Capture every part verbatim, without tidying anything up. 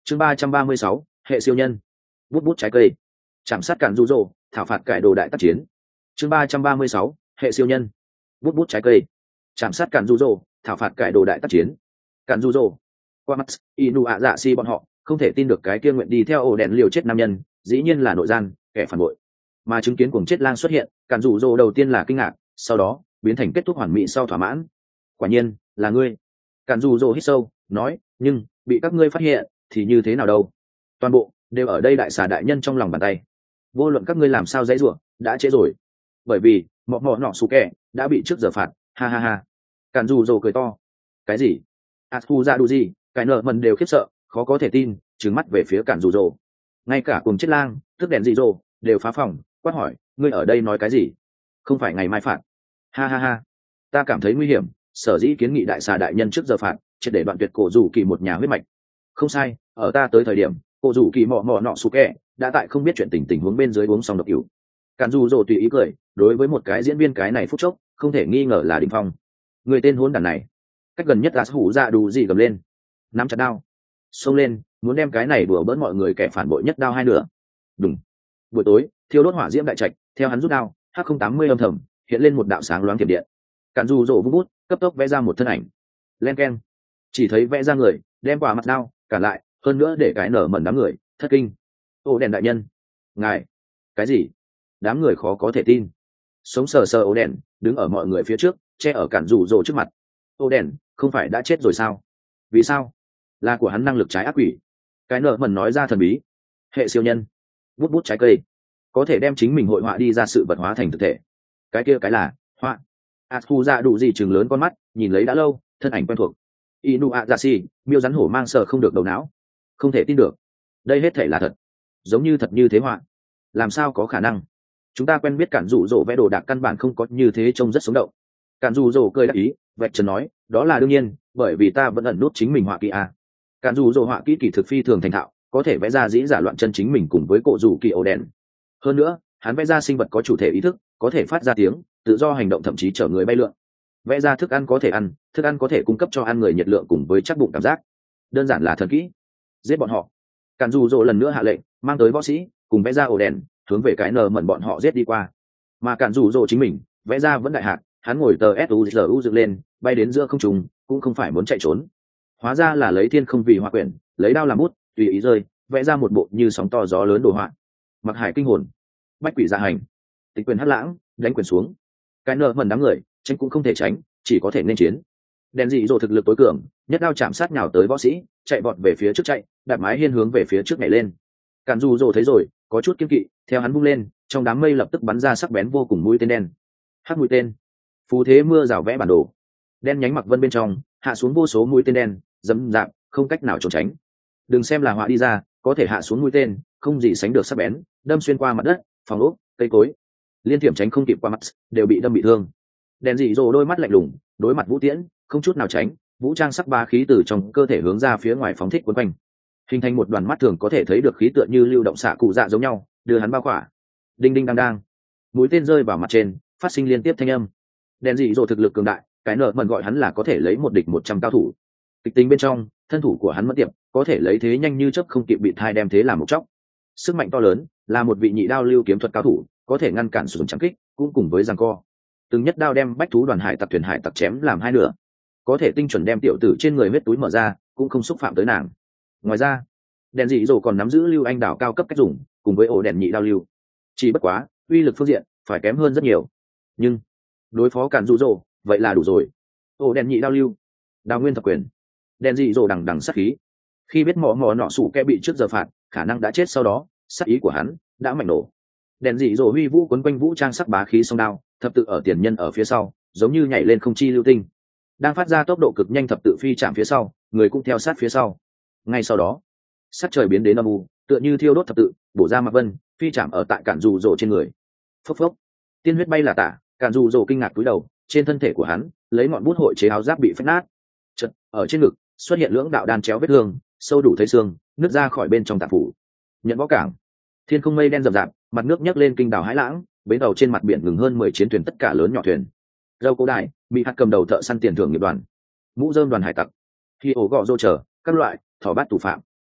chương ba trăm ba mươi sáu hệ siêu nhân. Bút bút trái cây. Chạm sát cản rụ rỗ, thảo phạt cải đồ đại tác chiến. chương ba trăm ba mươi sáu hệ siêu nhân. Bút bút trái cây. Chạm sát cản rụ rỗ, thảo phạt cải đồ đại tác chiến. Cản rụ rỗ. Qua mắt inu ạ dạ si bọn họ không thể tin được cái kia nguyện đi theo ổ đèn liều chết nam nhân dĩ nhiên là nội gian kẻ phản bội, mà chứng kiến cuồng chết lang xuất hiện, cản rụ rỗ đầu tiên là kinh ngạc, sau đó biến thành kết thúc hoàn mỹ sau thỏa mãn. Quả nhiên là ngươi. Cản rụ rỗ hít sâu nói, nhưng bị các ngươi phát hiện thì như thế nào đâu, toàn bộ đều ở đây đại xà đại nhân trong lòng bàn tay, vô luận các ngươi làm sao dãy rủa đã trễ rồi, bởi vì mọ mọ nọ sủ kẹ đã bị trước giờ phạt, ha ha ha. Cản rụ rỗ cười to. Cái gì? Atsu ra đủ gì, cái nợ mần đều khiếp sợ khó có thể tin, trừng mắt về phía cản rụ rỗ. Ngay cả cùng chết lang tức đèn dị rỗ đều phá phòng quát hỏi, ngươi ở đây nói cái gì? Không phải ngày mai phạt? Ha ha ha. Ta cảm thấy nguy hiểm, sở dĩ kiến nghị đại xà đại nhân trước giờ phạt, triệt để đoạn tuyệt cổ rủ kỳ một nhà huyết mạch. Không sai, ở ta tới thời điểm cổ rủ kỳ mọ mọ nọ sủ kẹ đã tại không biết chuyện tình tình huống bên dưới uống xong độc cửu. Cản rụ rỗ tùy ý cười, đối với một cái diễn viên cái này phút chốc không thể nghi ngờ là đỉnh phong. Người tên hỗn đản này. Cách gần nhất là hủ dạ đủ gì gầm lên, nắm chặt đao xông lên, muốn đem cái này đùa bỡn mọi người kẻ phản bội nhất đao hai nửa. Đúng. Buổi tối thiêu đốt hỏa diễm đại trạch, theo hắn rút đao h không tám mươi âm thầm hiện lên một đạo sáng loáng thiểm điện. Cản rụ rỗ vung bút cấp tốc vẽ ra một thân ảnh. Len keng. Chỉ thấy vẽ ra người đem quả mặt đao cản lại, hơn nữa để cái nở mẩn đám người thất kinh. Ô đèn đại nhân, ngài. Cái gì? Đám người khó có thể tin. Sống sờ sờ ô đèn đứng ở mọi người phía trước, che ở cản rụ rỗ trước mặt. Ô đèn không phải đã chết rồi sao? Vì sao? Là của hắn năng lực trái ác quỷ. Cái nợ mẩn nói ra thần bí. Hệ siêu nhân. Bút bút trái cây có thể đem chính mình hội họa đi ra sự vật hóa thành thực thể. Cái kia cái là họa. Atsu ra đủ gì chừng lớn con mắt nhìn lấy đã lâu, thân ảnh quen thuộc. Inu Azashi miêu rắn hổ mang sờ không được đầu não, không thể tin được đây hết thể là thật, giống như thật như thế họa. Làm sao có khả năng? Chúng ta quen biết cản rụ rỗ vẽ đồ đạc căn bản không có như thế, trông rất sống động. Cản rụ rỗ cười đáp ý, vạch trần nói, đó là đương nhiên, bởi vì ta vẫn ẩn nút chính mình họa kỹ a. Cản rụ rỗ họa kỹ kỳ thực phi thường thành thạo, có thể vẽ ra dĩ giả loạn chân chính mình cùng với cổ rủ kỳ ổ đèn. Hơn nữa hắn vẽ ra sinh vật có chủ thể ý thức, có thể phát ra tiếng, tự do hành động, thậm chí chở người bay lượn. Vẽ ra thức ăn có thể ăn, thức ăn có thể cung cấp cho ăn người nhiệt lượng cùng với chắc bụng cảm giác. Đơn giản là thần kỹ. Giết bọn họ. Cản rụ rỗ lần nữa hạ lệnh, mang tới võ sĩ cùng vẽ ra ổ đèn, hướng về cái nờ mẩn bọn họ giết đi qua. Mà cản rụ rỗ chính mình vẽ ra vẫn đại hạt, hắn ngồi tờ suzu dựng lên, bay đến giữa không trung, cũng không phải muốn chạy trốn. Hóa ra là lấy thiên không vì họa quyển, lấy đao làm bút, tùy ý rơi, vẽ ra một bộ như sóng to gió lớn đồ họa. Mặc hải kinh hồn, bách quỷ dạ hành, tịch quyền hất lãng, đánh quyền xuống. Cái nợ mẩn đám người tránh cũng không thể tránh, chỉ có thể nên chiến. Đèn dị dỗ thực lực tối cường, nhất đao chạm sát nhào tới võ sĩ, chạy vọt về phía trước chạy, đạp mái hiên hướng về phía trước nhảy lên. Cản rụ rỗ thấy rồi có chút kiên kỵ, theo hắn vung lên, trong đám mây lập tức bắn ra sắc bén vô cùng mũi tên đen. Hắc mũi tên. Phú thế mưa rào vẽ bản đồ, đen nhánh mặc vân bên trong hạ xuống vô số mũi tên đen, dẫm dạp không cách nào trốn tránh. Đừng xem là họa đi ra, có thể hạ xuống mũi tên không gì sánh được sắc bén, đâm xuyên qua mặt đất, phòng ốc, cây cối, liên tiệm tránh không kịp qua mắt, đều bị đâm bị thương. Đèn dị dỗ đôi mắt lạnh lùng đối mặt vũ tiễn, không chút nào tránh, vũ trang sắc ba khí từ trong cơ thể hướng ra phía ngoài phóng thích quấn quanh, hình thành một đoàn mắt thường có thể thấy được khí tựa như lưu động xạ cụ dạ giống nhau, đưa hắn bao khỏa. Đinh đinh đang đang, mũi tên rơi vào mặt trên, phát sinh liên tiếp thanh âm. Đèn dị dỗ thực lực cường đại, cái nợ mần gọi hắn là có thể lấy một địch một trăm cao thủ. Kịch tính bên trong thân thủ của hắn mất tiệp, có thể lấy thế nhanh như chớp không kịp bị thai đem thế làm một chóc. Sức mạnh to lớn, là một vị nhị đao lưu kiếm thuật cao thủ, có thể ngăn cản sử dụng trắng kích, cũng cùng với giằng co. Từng nhất đao đem bách thú đoàn hải tặc thuyền hải tặc chém làm hai nửa, có thể tinh chuẩn đem tiểu tử trên người huyết túi mở ra, cũng không xúc phạm tới nàng. Ngoài ra, đèn dị dỗ còn nắm giữ lưu anh đảo cao cấp cách dùng, cùng với ổ đèn nhị đao lưu. Chỉ bất quá uy lực phương diện phải kém hơn rất nhiều, nhưng đối phó cản rụ rỗ vậy là đủ rồi. Ổ đèn nhị đao lưu, đào nguyên thập quyền. Đèn dị dỗ đằng đằng sát khí, khi biết mỏ mỏ nọ sủ kẻ bị trước giờ phạt khả năng đã chết, sau đó sát ý của hắn đã mạnh nổ. Đèn dị dỗ huy vũ quấn quanh vũ trang sắc bá khí song đao, thập tự ở tiền nhân ở phía sau, giống như nhảy lên không chi lưu tinh, đang phát ra tốc độ cực nhanh, thập tự phi chạm phía sau, người cũng theo sát phía sau. Ngay sau đó sắc trời biến đến âm u, tựa như thiêu đốt thập tự bổ ra mặt vân, phi chạm ở tại cản rụ rỗ trên người. Phốc phốc, tiên huyết bay là tả, cản rụ rỗ kinh ngạc cúi đầu, trên thân thể của hắn lấy ngọn bút hội chế áo giáp bị phách nát. Chật, ở trên ngực xuất hiện lưỡng đạo đan chéo vết thương, sâu đủ thấy xương, nứt ra khỏi bên trong tạp phủ. Nhận võ cảng, thiên không mây đen rậm rạp, mặt nước nhấc lên kinh đảo hãi lãng, bến tàu trên mặt biển ngừng hơn mười chiến thuyền, tất cả lớn nhỏ thuyền. Dâu cố đại bị hạt cầm đầu thợ săn tiền thưởng nghiệp đoàn, mũ rơm đoàn hải tặc, khi ổ gọ rô chờ các loại thỏ bát tù phạm,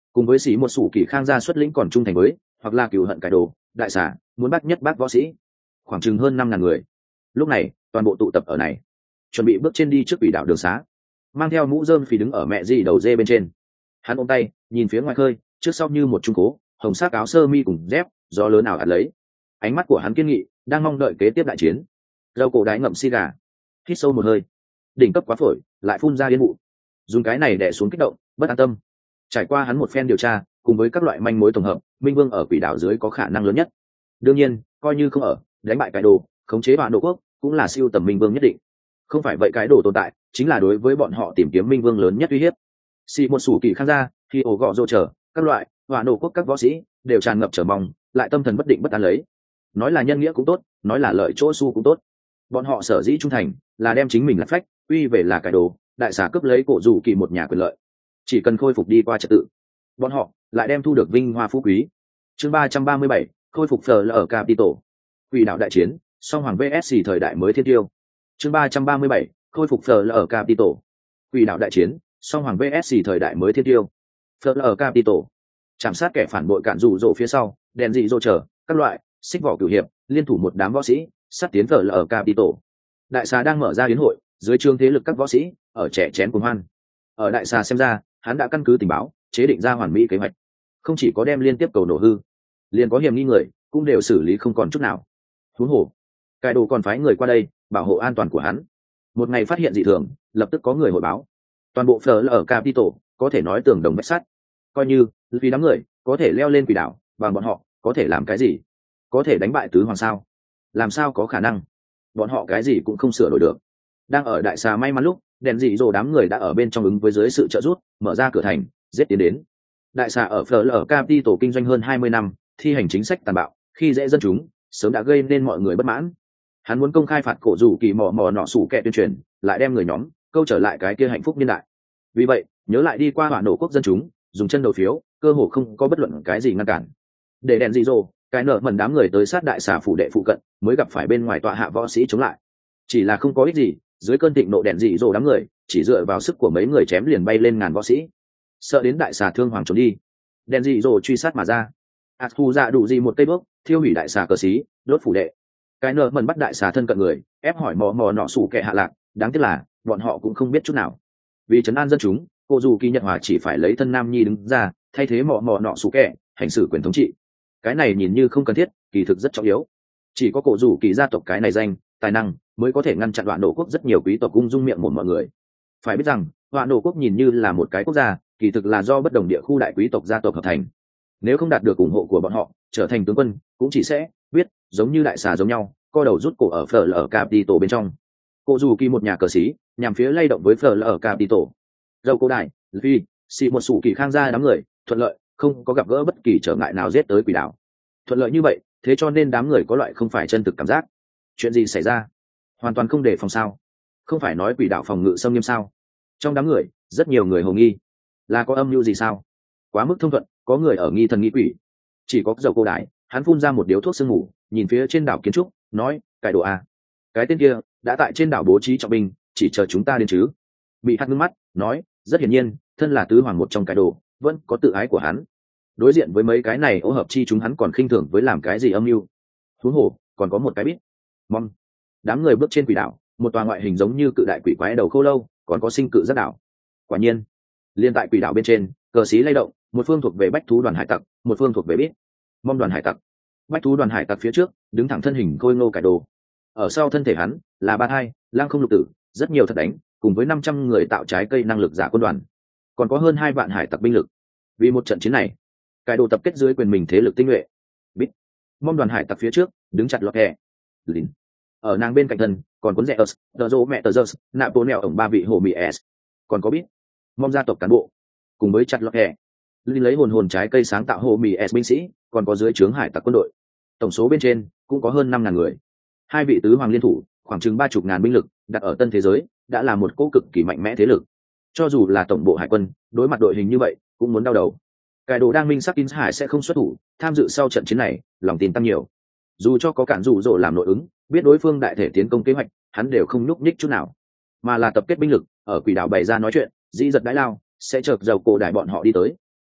cùng với sĩ một sủ kỳ khang gia xuất lĩnh còn trung thành với hoặc là cựu hận cải đồ đại xà muốn bắt nhất bác võ sĩ khoảng chừng hơn năm ngàn người. Lúc này toàn bộ tụ tập ở này, chuẩn bị bước trên đi trước quỷ đảo đường xá, mang theo mũ rơm phì đứng ở mẹ dì đầu dê bên trên. Hắn ôm tay nhìn phía ngoài khơi, trước sau như một trung cố hồng sắc áo sơ mi cùng dép gió lớn nào ạt lấy, ánh mắt của hắn kiên nghị đang mong đợi kế tiếp đại chiến. Râu cổ đái ngậm xi gà, hít sâu một hơi, đỉnh cấp quá phổi lại phun ra yên vụ, dùng cái này đè xuống kích động bất an tâm. Trải qua hắn một phen điều tra cùng với các loại manh mối tổng hợp, minh vương ở quỷ đảo dưới có khả năng lớn nhất. Đương nhiên coi như không ở, đánh bại cái đồ khống chế bản đồ quốc cũng là siêu tầm minh vương nhất định. Không phải vậy cái đồ tồn tại chính là đối với bọn họ tìm kiếm minh vương lớn nhất uy hiếp. Xì một sủ kỳ khang ra khi ổ gọ rô chờ các loại hỏa nổ quốc các võ sĩ đều tràn ngập trở mong, lại tâm thần bất định bất an lấy. Nói là nhân nghĩa cũng tốt, nói là lợi chỗ su cũng tốt, bọn họ sở dĩ trung thành là đem chính mình là phách uy về là cái đồ đại xà cướp lấy cổ dù kỳ một nhà quyền lợi. Chỉ cần khôi phục đi qua trật tự, bọn họ lại đem thu được vinh hoa phú quý. Chương ba trăm ba mươi bảy, khôi phục phờ ở Capital. Quỷ đạo đại chiến song hoàng vs thời đại mới thiên tiêu. Chương ba trăm ba mươi bảy, khôi phục phờ ở Capital. Quỷ đạo đại chiến song hoàng vs thời đại mới thiên tiêu. Phờ ở Capital. Chạm sát kẻ phản bội cản rủ rộ phía sau, đèn dị rô chờ các loại xích vỏ cửu hiệp liên thủ một đám võ sĩ sát tiến phờ ở Capital. Đại xà đang mở ra yến hội, dưới trương thế lực các võ sĩ ở trẻ chén cùng hoan. Ở đại xà xem ra, hắn đã căn cứ tình báo chế định ra hoàn mỹ kế hoạch, không chỉ có đem liên tiếp cầu nổ hư, liền có hiểm nghi người cũng đều xử lý không còn chút nào. Huống hồ cải đồ còn phái người qua đây bảo hộ an toàn của hắn. Một ngày phát hiện dị thường, lập tức có người hội báo. Toàn bộ phở ở Capital có thể nói tường đồng vách sắt. Coi như vì đám người có thể leo lên quỷ đảo, bằng bọn họ có thể làm cái gì? Có thể đánh bại tứ hoàng sao? Làm sao có khả năng? Bọn họ cái gì cũng không sửa đổi được. Đang ở đại xà may mắn lúc, đèn dị dỗ đám người đã ở bên trong ứng với dưới sự trợ giúp mở ra cửa thành giết tiến đến. Đại xà ở phở ở Capital kinh doanh hơn hai mươi năm, thi hành chính sách tàn bạo khi dễ dân chúng, sớm đã gây nên mọi người bất mãn. Hắn muốn công khai phạt cổ rủ kỳ mò mò nọ sủ kẹ tuyên truyền, lại đem người nhóm câu trở lại cái kia hạnh phúc niên đại. Vì vậy nhớ lại đi qua hỏa nổ quốc dân chúng dùng chân đầu phiếu, cơ hồ không có bất luận cái gì ngăn cản. Để đèn dị dỗ cái nợ mẩn đám người tới sát đại xà phủ đệ phụ cận, mới gặp phải bên ngoài tọa hạ võ sĩ chống lại. Chỉ là không có ích gì, dưới cơn thịnh nộ đèn dị dỗ đám người chỉ dựa vào sức của mấy người chém liền bay lên ngàn võ sĩ. Sợ đến đại xà thương hoàng trốn đi, đèn dị dỗ truy sát mà ra. ạt thu dạ đủ gì một cây bước thiêu hủy đại xà cờ xí, đốt phủ đệ. Cái nợ mẩn bắt đại xà thân cận người, ép hỏi mò mò nọ sủ kẻ hạ lạc. Đáng tiếc là bọn họ cũng không biết chút nào. Vì trấn an dân chúng, cô dù kỳ nhật hòa chỉ phải lấy thân nam nhi đứng ra thay thế mò mò nọ sủ kẻ hành xử quyền thống trị. Cái này nhìn như không cần thiết, kỳ thực rất trọng yếu. Chỉ có cổ dù kỳ gia tộc cái này danh tài năng mới có thể ngăn chặn đoạn nổ quốc rất nhiều quý tộc ung dung miệng một mọi người. Phải biết rằng đoạn nổ quốc nhìn như là một cái quốc gia, kỳ thực là do bất đồng địa khu đại quý tộc gia tộc hợp thành. Nếu không đạt được ủng hộ của bọn họ, trở thành tướng quân cũng chỉ sẽ biết giống như đại xà giống nhau co đầu rút cổ ở phở ở Capital bên trong. Cổ dù kỳ một nhà cờ sĩ nhằm phía lay động với phở ở Capital. Dâu cổ đại vì xì một sủ kỳ khang gia đám người thuận lợi, không có gặp gỡ bất kỳ trở ngại nào giết tới quỷ đảo. Thuận lợi như vậy, thế cho nên đám người có loại không phải chân thực cảm giác. Chuyện gì xảy ra? Hoàn toàn không đề phòng sao? Không phải nói quỷ đảo phòng ngự xâm nghiêm sao? Trong đám người rất nhiều người hồ nghi, là có âm mưu gì sao? Quá mức thông thuận, có người ở nghi thần nghi quỷ. Chỉ có dầu cô đại, hắn phun ra một điếu thuốc sương ngủ, nhìn phía trên đảo kiến trúc, nói: cải đồ a, cái tên kia đã tại trên đảo bố trí trọng binh, chỉ chờ chúng ta đến chứ? Bị hắt ngưng mắt, nói: rất hiển nhiên, thân là tứ hoàng một trong cải đồ, vẫn có tự ái của hắn. Đối diện với mấy cái này ô hợp chi chúng hắn còn khinh thường với làm cái gì âm mưu. Huống hồ còn có một cái biết mong. Đám người bước trên quỷ đảo, một tòa ngoại hình giống như cự đại quỷ quái đầu khô lâu, còn có sinh cự giác đảo. Quả nhiên liên tại quỷ đảo bên trên, cờ xí lay động, một phương thuộc về bách thú đoàn hải tặc, một phương thuộc về biết mong đoàn hải tặc. Bách thú đoàn hải tặc phía trước đứng thẳng thân hình khôi ngô cải đồ, ở sau thân thể hắn là ba thai lang không lục tử, rất nhiều thật đánh, cùng với năm trăm người tạo trái cây năng lực giả quân đoàn, còn có hơn hai vạn hải tặc binh lực. Vì một trận chiến này, cải đồ tập kết dưới quyền mình thế lực tinh nhuệ. Biết mong đoàn hải tặc phía trước đứng chặt lọt kẹ lính, ở nàng bên cạnh thân còn cuốn rẽ ớt tờ rô mẹ tờ giơ nạp bố nẹo ổng ba vị hồ mỹ s, còn có biết mong gia tộc cán bộ cùng với chặt lọt kẹ lính lấy hồn hồn trái cây sáng tạo hồ mỹ s binh sĩ, còn có dưới trướng hải tặc quân đội. Tổng số bên trên cũng có hơn năm ngàn người. Hai vị tứ hoàng liên thủ khoảng chừng ba chục ngàn binh lực, đặt ở tân thế giới đã là một cỗ cực kỳ mạnh mẽ thế lực. Cho dù là tổng bộ hải quân đối mặt đội hình như vậy cũng muốn đau đầu. Cải đồ đang minh sắc in hải sẽ không xuất thủ tham dự sau trận chiến này, lòng tin tăng nhiều. Dù cho có cản rủ rỗ làm nội ứng, biết đối phương đại thể tiến công kế hoạch, hắn đều không nhúc nhích chút nào, mà là tập kết binh lực ở quỷ đảo bày ra nói chuyện, dĩ giật đái lao sẽ chợt dầu cổ đại bọn họ đi tới.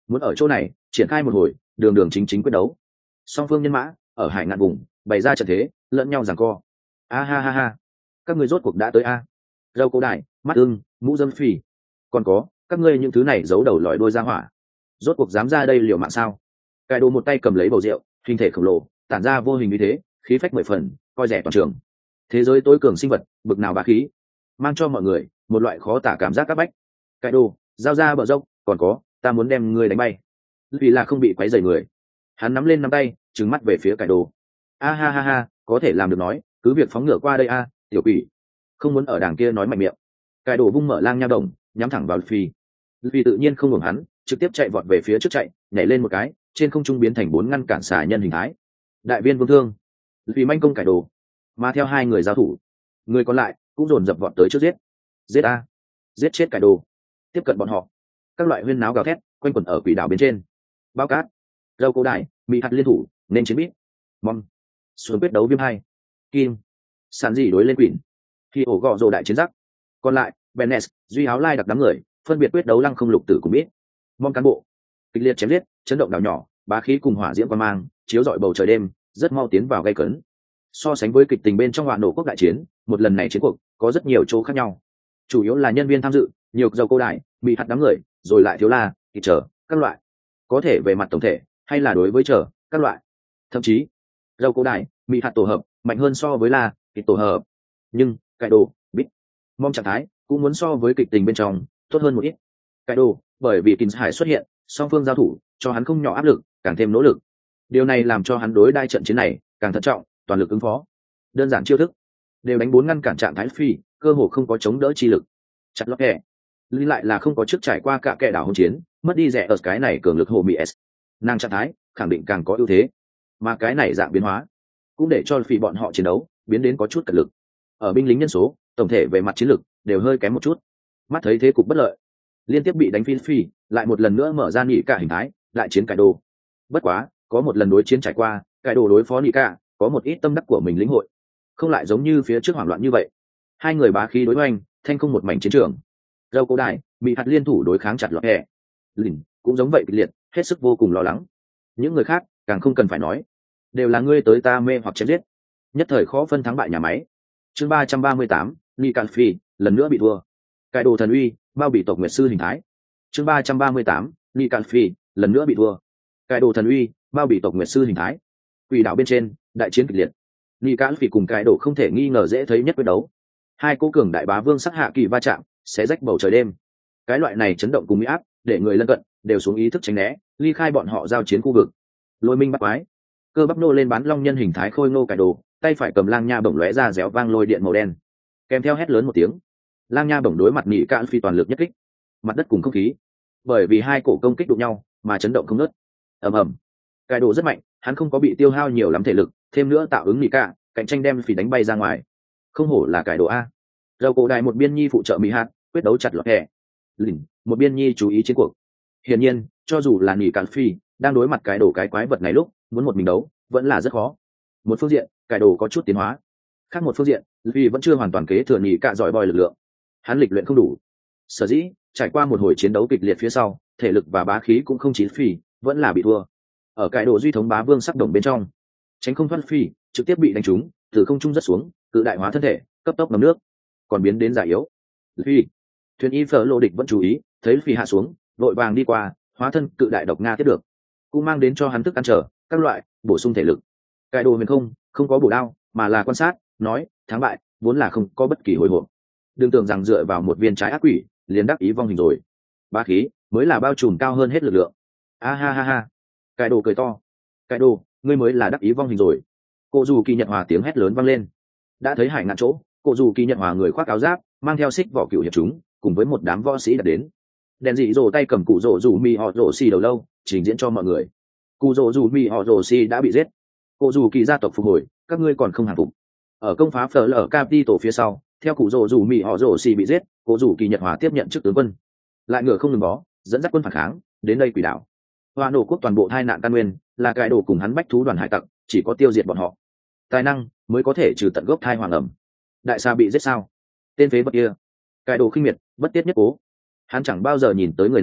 muốn ở chỗ này triển khai một hồi đường đường chính chính quyết đấu. Song phương nhân mã ở hải ngạn vùng bày ra trận thế lẫn nhau giằng co. A ha ha ha, các ngươi rốt cuộc đã tới a. Râu cổ đại, mắt ưng, mũ dâm phì, còn có các ngươi những thứ này giấu đầu lòi đuôi ra hỏa, rốt cuộc dám ra đây liều mạng sao? Cải đồ một tay cầm lấy bầu rượu, hình thể khổng lồ tản ra vô hình như thế, khí phách mười phần, coi rẻ toàn trường. Thế giới tối cường sinh vật bực nào bá khí, mang cho mọi người một loại khó tả cảm giác các bách. Cải đồ giao ra bờ dốc, còn có ta muốn đem ngươi đánh bay, vì là không bị quấy rầy người. Hắn nắm lên nắm tay, trừng mắt về phía cải đồ. A ha ha ha, có thể làm được nói cứ việc phóng ngựa qua đây a, tiểu quỷ, không muốn ở đàng kia nói mạnh miệng. Cải đồ vung mở lang nha đồng, nhắm thẳng vào phi. Vì tự nhiên không ngừng hắn, trực tiếp chạy vọt về phía trước chạy, nhảy lên một cái, trên không trung biến thành bốn ngăn cản xà nhân hình thái. Đại viên vương thương, vì manh công cải đồ, mà theo hai người giao thủ, người còn lại cũng dồn dập vọt tới trước giết. Giết a, giết chết cải đồ, tiếp cận bọn họ. Các loại huyên náo gào thét quanh quẩn ở quỷ đảo bên trên. Bao cát, râu cổ đại, mỹ hạt liên thủ nên chiến bít. Mong xuống quyết đấu viêm hai kim sàn gì đối lên quỷ khi ổ gọ rồ đại chiến giặc. Còn lại Benes, duy áo lai đặc đám người phân biệt quyết đấu lăng không lục tử cùng biết. Mong cán bộ kịch liệt chém giết, chấn động đảo nhỏ, bá khí cùng hỏa diễm quang mang chiếu rọi bầu trời đêm, rất mau tiến vào gây cấn. So sánh với kịch tình bên trong hỏa nổ quốc đại chiến, một lần này chiến cuộc có rất nhiều chỗ khác nhau. Chủ yếu là nhân viên tham dự nhiều, dầu cô đại bị hạt đám người, rồi lại thiếu la thì chờ các loại, có thể về mặt tổng thể hay là đối với chờ các loại, thậm chí dầu cô đại bị hạt tổ hợp mạnh hơn so với la thì tổ hợp. Nhưng cải đồ bít mong trạng thái cũng muốn so với kịch tình bên trong tốt hơn một ít. Cải đồ bởi vì Kình Hải xuất hiện, song phương giao thủ cho hắn không nhỏ áp lực, càng thêm nỗ lực. Điều này làm cho hắn đối đai trận chiến này càng thận trọng, toàn lực ứng phó. Đơn giản chiêu thức đều đánh bốn ngăn cản trạng thái phi, cơ hồ không có chống đỡ chi lực. Chặt lót kẻ lý lại là không có trước trải qua cả kẻ đảo hỗn chiến, mất đi rẻ ở cái này cường lực hồ mỹ s, nàng trạng thái khẳng định càng có ưu thế, mà cái này dạng biến hóa cũng để cho phi bọn họ chiến đấu biến đến có chút cật lực. Ở binh lính nhân số tổng thể về mặt chiến lực đều hơi kém một chút. Mắt thấy thế cục bất lợi, liên tiếp bị đánh phi phi lại một lần nữa mở ra nhị cả hình thái lại chiến cải đồ. Bất quá có một lần đối chiến trải qua, cải đồ đối phó nhị cả có một ít tâm đắc của mình lĩnh hội, không lại giống như phía trước hoảng loạn như vậy. Hai người bá khí đối oanh, thanh không một mảnh chiến trường. Râu cổ đại bị hạt liên thủ đối kháng chặt lọt hẹ lìn cũng giống vậy kịch liệt, hết sức vô cùng lo lắng. Những người khác càng không cần phải nói, đều là ngươi tới ta mê hoặc chém giết, nhất thời khó phân thắng bại nhà máy. Chương ba trăm ba mươi tám, Nikan Phi lần nữa bị thua. Cải đồ thần uy bao bị tộc nguyệt sư hình thái. Chương ba trăm ba mươi tám, Nikan Phi lần nữa bị thua. Cải đồ thần uy bao bị tộc nguyệt sư hình thái. Quỷ đảo bên trên đại chiến kịch liệt, Nikan Phi cùng cải đồ không thể nghi ngờ dễ thấy nhất quyết đấu. Hai cố cường đại bá vương sắc hạ kỳ va chạm, xé rách bầu trời đêm. Cái loại này chấn động cùng uy áp để người lân cận đều xuống ý thức tránh né, ly khai bọn họ giao chiến khu vực. Lôi minh bắt quái, cơ bắp nô lên bán long nhân hình thái khôi ngô cải đồ, tay phải cầm lang nha bổng lóe ra réo vang lôi điện màu đen, kèm theo hét lớn một tiếng, lang nha bổng đối mặt nhị cạn phi toàn lực nhất kích, mặt đất cùng không khí bởi vì hai cổ công kích đụng nhau mà chấn động không ngớt. Ầm ầm, cải đồ rất mạnh, hắn không có bị tiêu hao nhiều lắm thể lực, thêm nữa tạo ứng nhị cạn cạnh tranh đem phi đánh bay ra ngoài. Không hổ là cải đồ a. Râu cổ đại một biên nhi phụ trợ mỹ hạt quyết đấu chặt lọt hẹ lìn, một biên nhi chú ý chiến cuộc. Hiển nhiên cho dù là nhị cạn phi đang đối mặt cái đồ cái quái vật này lúc muốn một mình đấu vẫn là rất khó. Một phương diện cải đồ có chút tiến hóa, khác một phương diện vì vẫn chưa hoàn toàn kế thừa nhị cạn giỏi bòi lực lượng, hắn lịch luyện không đủ. Sở dĩ trải qua một hồi chiến đấu kịch liệt phía sau, thể lực và bá khí cũng không chín phi, vẫn là bị thua. Ở cải đồ duy thống bá vương sắc đồng bên trong, tránh không thoát phi trực tiếp bị đánh trúng, từ không trung rất xuống, cự đại hóa thân thể cấp tốc ngấm nước, còn biến đến già yếu. Phi thuyền y phở lộ địch vẫn chú ý, thấy phi hạ xuống vội vàng đi qua, hóa thân cự đại độc nga tiếp được, cũng mang đến cho hắn thức ăn trở các loại bổ sung thể lực. Cải đồ huyền không không có bổ đao mà là quan sát, nói thắng bại vốn là không có bất kỳ hồi hộp, đừng tưởng rằng dựa vào một viên trái ác quỷ liền đắc ý vong hình rồi, bá khí mới là bao trùm cao hơn hết lực lượng. A ha ha ha, cải đồ cười to. Cải đồ, ngươi mới là đắc ý vong hình rồi. Cô dù kỳ nhật hòa tiếng hét lớn vang lên. Đã thấy hải ngạn chỗ, cô dù kỳ nhật hòa người khoác áo giáp, mang theo xích vỏ cựu hiệp chúng cùng với một đám võ sĩ đặt đến. Đèn dị rồ tay cầm cụ rồ rủ mi họ rồ xì đầu lâu trình diễn cho mọi người. Cụ rồ rủ mi họ rồ xì đã bị giết, cô dù kỳ gia tộc phục hồi, các ngươi còn không hàng phục. Ở công phá phở lở Capitol phía sau, theo cụ rồ rủ mi họ rồ xì bị giết, cô dù kỳ nhật hòa tiếp nhận chức tướng quân, lại ngựa không ngừng bó, dẫn dắt quân phản kháng đến đây quỷ đảo. Hoa nổ quốc toàn bộ tai nạn căn nguyên là cải đồ cùng hắn bách thú đoàn hải tặc, chỉ có tiêu diệt bọn họ, tài năng mới có thể trừ tận gốc thai hoàng ẩm. Đại sa bị giết sao? Tên phế vật kia. Cải đồ khinh miệt, bất tiết nhất cố. Hắn chẳng bao giờ nhìn tới người này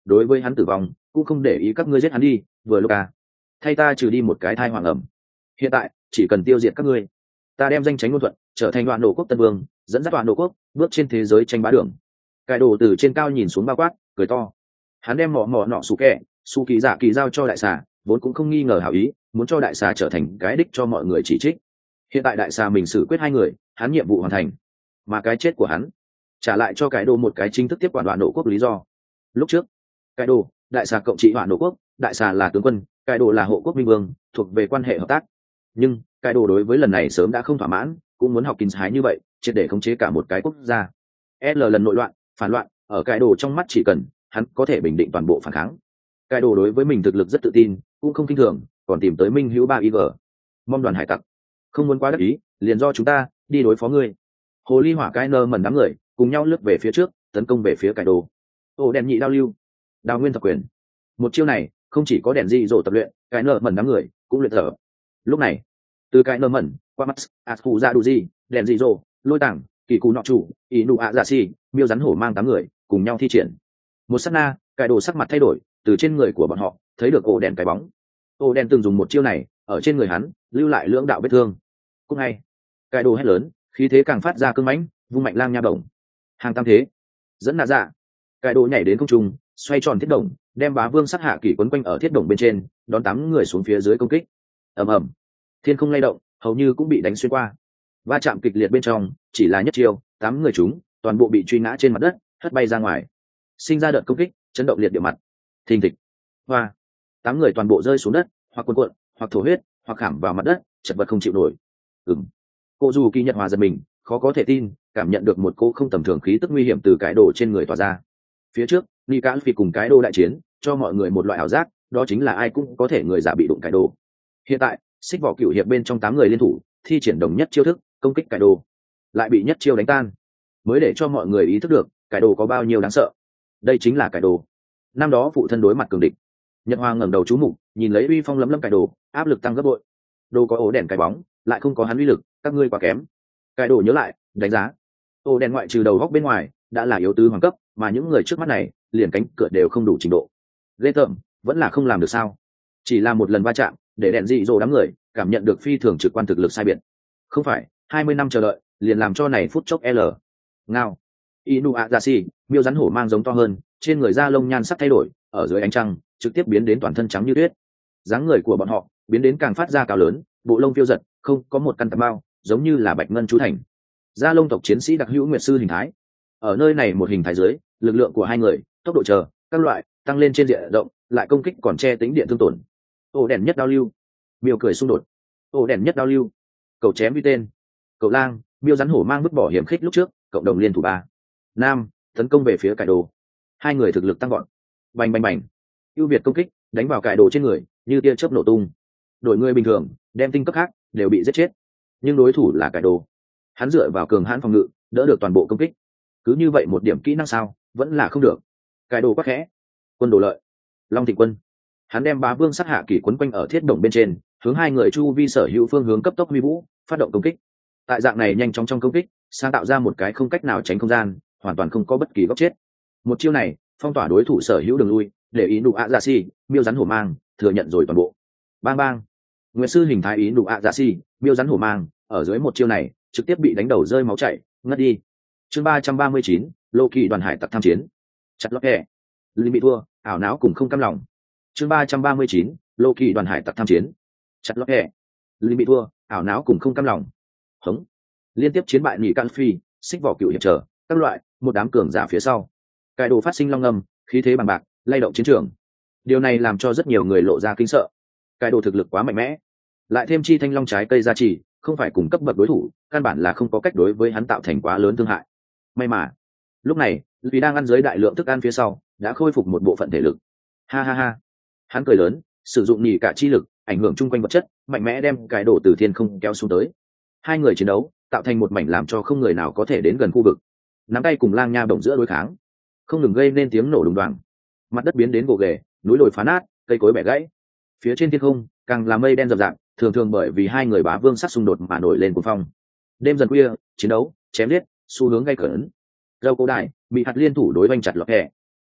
đối với hắn tử vong cũng không để ý các ngươi giết hắn đi vừa lúc à thay ta trừ đi một cái thai hoàng ẩm. Hiện tại chỉ cần tiêu diệt các ngươi, ta đem danh chánh ngôn thuận trở thành đoạn nổ quốc tân vương, dẫn dắt đoạn nổ quốc bước trên thế giới tranh bá đường. Cải đồ từ trên cao nhìn xuống bao quát cười to. Hắn đem mỏ mỏ nọ sủ kẹ su kỳ dạ kỳ giao cho đại xà, vốn cũng không nghi ngờ hảo ý, muốn cho đại xà trở thành cái đích cho mọi người chỉ trích. Hiện tại đại xà mình xử quyết hai người, hắn nhiệm vụ hoàn thành, mà cái chết của hắn trả lại cho cải đồ một cái chính thức tiếp quản đoạn nổ quốc lý do. Lúc trước cải đồ đại xà cộng trị đoạn nổ quốc, đại xà là tướng quân, cải đồ là hộ quốc minh vương, thuộc về quan hệ hợp tác. Nhưng cải đồ đối với lần này sớm đã không thỏa mãn, cũng muốn học kín hái như vậy triệt để khống chế cả một cái quốc gia. L lần nội loạn phản loạn ở cải đồ trong mắt chỉ cần hắn có thể bình định toàn bộ phản kháng. Cải đồ đối với mình thực lực rất tự tin, cũng không kinh thường, còn tìm tới minh hữu ba ig mong đoàn hải tặc. Không muốn quá đắc ý, liền do chúng ta đi đối phó ngươi. Hồ ly hỏa cái nơ mẩn đám người cùng nhau lướt về phía trước, tấn công về phía cải đồ. Ổ đèn nhị đao lưu, đào nguyên thập quyền. Một chiêu này không chỉ có đèn dị dỗ tập luyện, cái nơ mẩn đám người cũng luyện thở. Lúc này từ cái nơ mẩn qua mắt asfu ra đủ gì đèn dị dỗ lôi tảng kỳ cù nọ chủ ý nụ ạ dạ xì miêu rắn hổ mang tám người cùng nhau thi triển. Một sát na cải đồ sắc mặt thay đổi, từ trên người của bọn họ thấy được ổ đèn cái bóng. Ổ đèn từng dùng một chiêu này ở trên người hắn lưu lại lưỡng đạo vết thương. Cũng ngay cải đồ hét lớn, khí thế càng phát ra cưng mãnh, vung mạnh lang nha bổng hàng tam thế dẫn nạ dạ. Cải đồ nhảy đến không trung, xoay tròn thiết đồng, đem bá vương sát hạ kỷ quấn quanh ở thiết đồng bên trên, đón tám người xuống phía dưới công kích. Ầm ầm, thiên không lay động, hầu như cũng bị đánh xuyên qua. Va chạm kịch liệt bên trong chỉ là nhất chiêu, tám người chúng toàn bộ bị truy ngã trên mặt đất, hất bay ra ngoài, sinh ra đợt công kích chấn động liệt địa mặt. Thình thịch, hoa, tám người toàn bộ rơi xuống đất, hoặc cuộn cuộn, hoặc thổ huyết, hoặc khảm vào mặt đất, chật vật không chịu nổi. Ừm, cô dù kỳ nhật hòa giật mình, khó có thể tin, cảm nhận được một cô không tầm thường khí tức nguy hiểm từ cái đồ trên người tỏa ra. Phía trước ni cá phi cùng cái đồ đại chiến cho mọi người một loại ảo giác, đó chính là ai cũng có thể người giả bị đụng cái đồ. Hiện tại xích vỏ cửu hiệp bên trong tám người liên thủ thi triển đồng nhất chiêu thức công kích cái đồ, lại bị nhất chiêu đánh tan, mới để cho mọi người ý thức được cái đồ có bao nhiêu đáng sợ. Đây chính là cái đồ năm đó phụ thân đối mặt cường địch. Nhật Hoa ngẩng đầu chú mục nhìn lấy uy phong lấm lấm cái đồ, áp lực tăng gấp bội. Đồ có ổ đèn cái bóng lại không có hắn uy lực, các ngươi quá kém. Cái đồ nhớ lại đánh giá, ổ đèn ngoại trừ đầu góc bên ngoài đã là yếu tứ hoàng cấp, mà những người trước mắt này liền cánh cửa đều không đủ trình độ. Ghê tởm, vẫn là không làm được sao? Chỉ là một lần va chạm để đèn dị dỗ đám người cảm nhận được phi thường trực quan thực lực sai biệt. Không phải hai mươi năm chờ đợi liền làm cho này phút chốc l ngao. Inu Azashi miêu rắn hổ mang giống to hơn, trên người da lông nhan sắc thay đổi, ở dưới ánh trăng trực tiếp biến đến toàn thân trắng như tuyết. Dáng người của bọn họ biến đến càng phát ra cao lớn, bộ lông phiêu giật, không có một căn tạp bao, giống như là bạch ngân chú thành. Da lông tộc chiến sĩ đặc hữu nguyệt sư hình thái. Ở nơi này một hình thái dưới, lực lượng của hai người, tốc độ chờ các loại tăng lên trên diện rộng, lại công kích còn che tính điện thương tổn. Ổ đèn nhất đao lưu, miêu cười xung đột. Ổ đèn nhất đao lưu, cầu chém vi tên. Cầu lang, miêu rắn hổ mang vứt bỏ hiểm khích lúc trước, cộng đồng liên thủ ba nam tấn công về phía cải đồ. Hai người thực lực tăng gọn, bành bành bành, ưu việt công kích đánh vào cải đồ trên người như tia chớp nổ tung. Đội người bình thường đem tinh cấp khác đều bị giết chết, nhưng đối thủ là cải đồ, hắn dựa vào cường hãn phòng ngự đỡ được toàn bộ công kích. Cứ như vậy một điểm kỹ năng sao vẫn là không được. Cải đồ quắc khẽ, quân đồ lợi, long thị quân. Hắn đem bá vương sát hạ kỷ quấn quanh ở thiết đồng bên trên, hướng hai người chu vi sở hữu phương hướng cấp tốc huy vũ phát động công kích. Tại dạng này nhanh chóng trong công kích sáng tạo ra một cái không cách nào tránh không gian, hoàn toàn không có bất kỳ góc chết. Một chiêu này phong tỏa đối thủ sở hữu đường lui, để ý nụ ạ dạ xì miêu rắn hổ mang thừa nhận rồi toàn bộ. Bang bang, nguyệt sư hình thái ý nụ ạ dạ xì miêu rắn hổ mang ở dưới một chiêu này trực tiếp bị đánh đầu rơi máu chảy ngất đi. Chương ba trăm ba mươi chín, lô kỳ đoàn hải tặc tham chiến. Chặt lót kẻ linh bị thua, ảo não cùng không cam lòng. Chương ba trăm ba mươi chín, lô kỳ đoàn hải tặc tham chiến. Chặt lót kẻ linh bị thua, ảo não cùng không cam lòng. Hống, liên tiếp chiến bại nhị can phi xích vỏ cựu hiệp trở các loại một đám cường giả phía sau. Cải đồ phát sinh long ngâm, khí thế bằng bạc lay động chiến trường. Điều này làm cho rất nhiều người lộ ra kinh sợ. Cải đồ thực lực quá mạnh mẽ, lại thêm chi thanh long trái cây gia trì, không phải cùng cấp bậc đối thủ, căn bản là không có cách đối với hắn tạo thành quá lớn thương hại. May mà lúc này vì đang ăn dưới đại lượng thức ăn phía sau đã khôi phục một bộ phận thể lực. Ha ha ha, hắn cười lớn, sử dụng nhì cả chi lực ảnh hưởng chung quanh vật chất, mạnh mẽ đem cái đồ từ thiên không kéo xuống tới. Hai người chiến đấu tạo thành một mảnh làm cho không người nào có thể đến gần khu vực. Nắm tay cùng lang nha động giữa đối kháng, không ngừng gây nên tiếng nổ đùng đoàng. Mặt đất biến đến gồ ghề, núi đồi phá nát, cây cối bẻ gãy. Phía trên thiên không càng là mây đen rậm rạp, thường thường bởi vì hai người bá vương sát xung đột mà nổi lên cuồng phong. Đêm dần khuya, chiến đấu chém giết xu hướng gay cấn. Râu cổ đại bị hạt liên thủ đối oanh chặt lọt kẻ. Lỉnh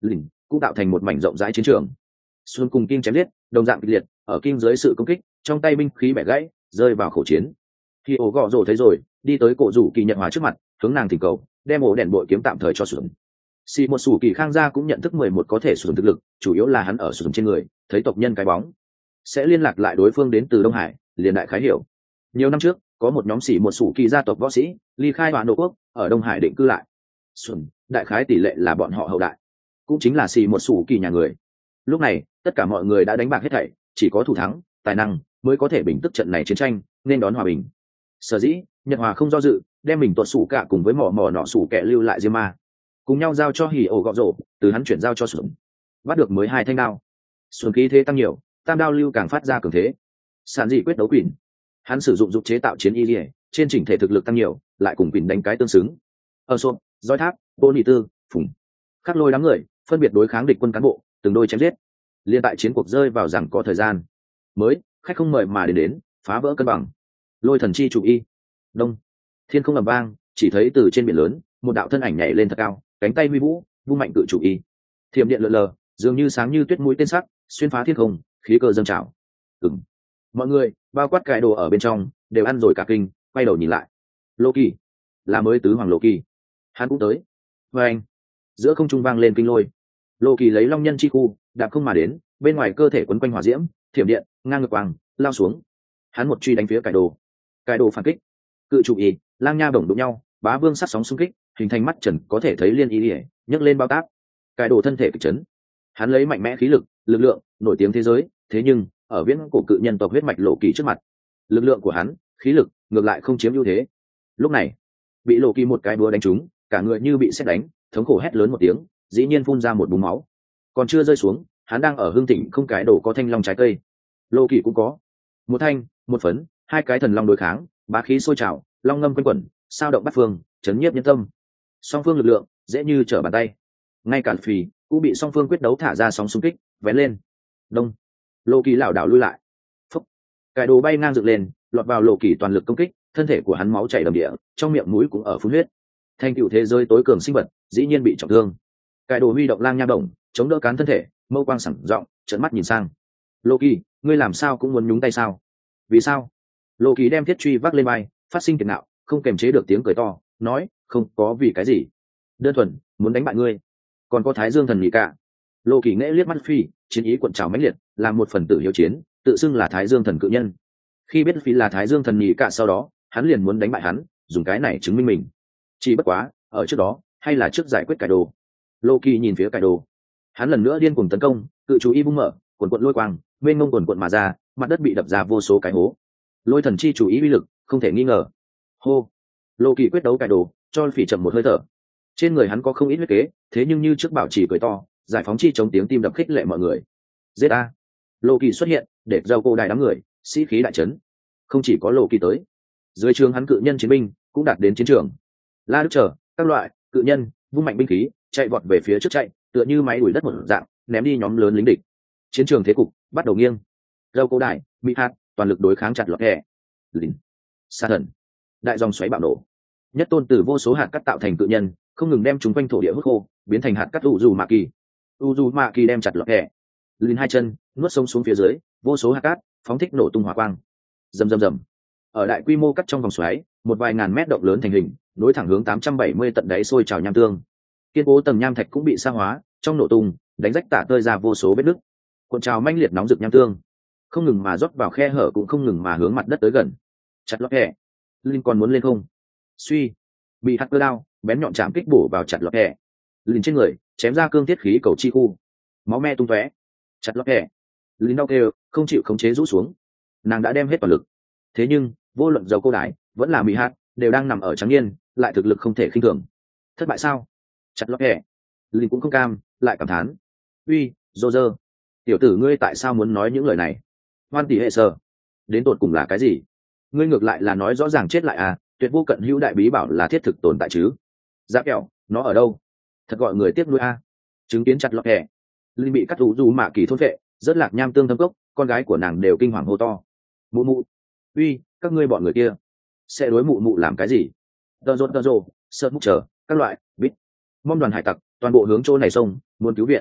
cũng tạo thành một mảnh rộng rãi chiến trường. Xuân cùng Kim chém giết đồng dạng kịch liệt, ở Kim dưới sự công kích trong tay binh khí bẻ gãy rơi vào khẩu chiến. Khi ổ gọ rồ thấy rồi, đi tới cổ rủ kỳ Nhật Hòa trước mặt, hướng nàng thỉnh cầu đem ổ đèn bội kiếm tạm thời cho Xuân. Xì một sủ kỳ Khang gia cũng nhận thức mười một có thể sử dụng thực lực, chủ yếu là hắn ở sử dụng trên người thấy tộc nhân cái bóng sẽ liên lạc lại đối phương đến từ Đông Hải, liền đại khái hiểu. Nhiều năm trước có một nhóm xỉ một sủ kỳ gia tộc võ sĩ ly khai đoàn Đô quốc, ở Đông Hải định cư lại. Xuân đại khái tỷ lệ là bọn họ hậu đại, cũng chính là xỉ một sủ kỳ nhà người. Lúc này tất cả mọi người đã đánh bạc hết thảy, chỉ có thủ thắng tài năng mới có thể bình tức trận này chiến tranh, nên đón hòa bình. Sở dĩ Nhật Hòa không do dự, đem mình tuột sủ cả cùng với mỏ mỏ nọ sủ kẻ lưu lại Diêm Ma, cùng nhau giao cho Hỉ ổ gọ rổ, từ hắn chuyển giao cho Xuân. Bắt được mới hai thanh đao, Xuân khí thế tăng nhiều, tam đao lưu càng phát ra cường thế. Sản dị quyết đấu quỷ, hắn sử dụng dục chế tạo chiến y liề, trên chỉnh thể thực lực tăng nhiều, lại cùng quỷ đánh cái tương xứng. Ở sộp dõi tháp bô nị tư phùng khắc lôi đám người phân biệt đối kháng địch quân cán bộ, từng đôi chém giết. Liên tại chiến cuộc rơi vào rằng có thời gian mới, khách không mời mà đến đến phá vỡ cân bằng. Lôi thần chi chủ y đông, thiên không ầm vang, chỉ thấy từ trên biển lớn một đạo thân ảnh nhảy lên thật cao, cánh tay huy vũ vung mạnh cự chủ y, thiểm điện lượn lờ dường như sáng như tuyết mũi tên sắc xuyên phá thiên không, khí cơ dâng trào. Ừm, mọi người bao quát cài đồ ở bên trong đều ăn rồi cả kinh, quay đầu nhìn lại. Loki là mới tứ hoàng Loki, hắn cũng tới. Và anh giữa không trung vang lên kinh lôi. Loki lấy long nhân chi khu đạp không mà đến, bên ngoài cơ thể quấn quanh hỏa diễm thiểm điện ngang ngược quang lao xuống, hắn một truy đánh phía cài đồ. Cài đồ phản kích, cự chủ y lang nha bổng đụng nhau, bá vương sát sóng xung kích hình thành mắt trần có thể thấy liên y ỉa nhấc lên bao tác. Cài đồ thân thể kịch chấn, hắn lấy mạnh mẽ khí lực lực lượng nổi tiếng thế giới, thế nhưng ở viễn cổ cự nhân tộc huyết mạch lộ kỳ trước mặt, lực lượng của hắn khí lực ngược lại không chiếm ưu thế. Lúc này bị lộ kỳ một cái búa đánh trúng, cả người như bị sét đánh, thống khổ hét lớn một tiếng, dĩ nhiên phun ra một búng máu. Còn chưa rơi xuống, hắn đang ở hương thịnh không cái đổ có thanh long trái cây, lộ kỳ cũng có một thanh một phấn, hai cái thần long đối kháng, bá khí sôi trào, long ngâm quanh quẩn, sao động bắt phương, chấn nhiếp nhân tâm. Song phương lực lượng dễ như trở bàn tay, ngay cả phì cũng bị song phương quyết đấu thả ra sóng xung kích vén lên. Đông, lộ kỳ lảo đảo lui lại, phúc, cái đồ bay ngang dựng lên, lọt vào lộ kỳ toàn lực công kích, thân thể của hắn máu chảy đầm địa, trong miệng mũi cũng ở phun huyết. Thành cựu thế giới tối cường sinh vật dĩ nhiên bị trọng thương. Cái đồ huy động lang nha động chống đỡ cán thân thể, mâu quang sẳng rộng, trợn mắt nhìn sang. Loki, ngươi làm sao cũng muốn nhúng tay sao? Vì sao? Loki đem thiết truy vác lên vai, phát sinh kiệt nạo, không kềm chế được tiếng cười to, nói, không có vì cái gì, đơn thuần muốn đánh bại ngươi. Còn có Thái Dương thần nhị cả. Loki nghễ liếc mắt phi, chiến ý cuộn trào mãnh liệt, làm một phần tử hiếu chiến, tự xưng là Thái Dương thần cự nhân. Khi biết phi là Thái Dương thần nhị cả sau đó, hắn liền muốn đánh bại hắn, dùng cái này chứng minh mình. Chỉ bất quá, ở trước đó, hay là trước giải quyết cải đồ. Loki nhìn phía cải đồ, hắn lần nữa điên cuồng tấn công, cự chú y bung mở, cuộn cuộn lôi quang, bên ngông cuộn cuộn mà ra, mặt đất bị đập ra vô số cái hố. Lôi thần chi chủ ý uy lực không thể nghi ngờ. Hô, Loki quyết đấu cải đồ, cho phỉ chậm một hơi thở. Trên người hắn có không ít huyết kế, thế nhưng như trước bảo trì cười to, giải phóng chi chống tiếng tim đập khích lệ mọi người. Giết a! Loki xuất hiện, để giao cô đại đám người, sĩ khí đại chấn. Không chỉ có Loki tới, dưới trường hắn cự nhân chiến binh cũng đạt đến chiến trường. La Đức chờ các loại cự nhân vung mạnh binh khí, chạy vọt về phía trước chạy, tựa như máy đuổi đất một dạng, ném đi nhóm lớn lính địch. Chiến trường thế cục bắt đầu nghiêng. Giao cô đại, mỹ hạt toàn lực đối kháng chặt lọt kẻ. Lính, sa thần, đại dòng xoáy bạo nổ. Nhất tôn từ vô số hạt cát tạo thành cự nhân, không ngừng đem chúng quanh thổ địa hút khô, biến thành hạt cát u dù mạ kỳ. U dù mạ kỳ đem chặt lọt kẻ. Lính hai chân nuốt sông xuống phía dưới, vô số hạt cát phóng thích nổ tung hỏa quang. Rầm rầm rầm. Ở đại quy mô cắt trong vòng xoáy, một vài ngàn mét động lớn thành hình, nối thẳng hướng tám trăm bảy mươi tận đáy sôi trào nham tương. Kiên cố tầng nham thạch cũng bị sa hóa, trong nổ tung, đánh rách tả tơi ra vô số vết nứt. Cuộn trào manh liệt nóng rực nham tương, không ngừng mà rót vào khe hở cũng không ngừng mà hướng mặt đất tới gần. Chặt lọt kẻ. Linh còn muốn lên không? Suy, bị hạt cơ đao bén nhọn chạm kích bổ vào chặt lọt kẻ. Linh trên người chém ra cương thiết khí cầu chi khu, máu me tung tóe. Chặt lọt kẻ. Linh đau kêu, không chịu khống chế rũ xuống. Nàng đã đem hết toàn lực, thế nhưng vô luận dầu cô đái vẫn là bị hạt đều đang nằm ở trắng niên, lại thực lực không thể khinh thường. Thất bại sao? Chặt lọt kẻ. Linh cũng không cam, lại cảm thán. Uy, dô dơ, tiểu tử ngươi tại sao muốn nói những lời này? Hoan tỷ hệ sơ, đến tột cùng là cái gì? Ngươi ngược lại là nói rõ ràng chết lại à? Tuyệt vô cận hữu đại bí bảo là thiết thực tồn tại chứ? Giáp kẹo, nó ở đâu? Thật gọi người tiếc nuôi a. Chứng kiến chặt lọt kẻ, Linh bị cắt ủ dù mạ kỳ thôn vệ, rất lạc nham tương thâm cốc, con gái của nàng đều kinh hoàng hô to. Mụ mụ, uy, các ngươi bọn người kia sẽ đối mụ mụ làm cái gì? Tơ rốt tơ rồ, sợ múc chờ các loại bít mong đoàn hải tặc toàn bộ hướng chỗ này sông, muốn cứu viện.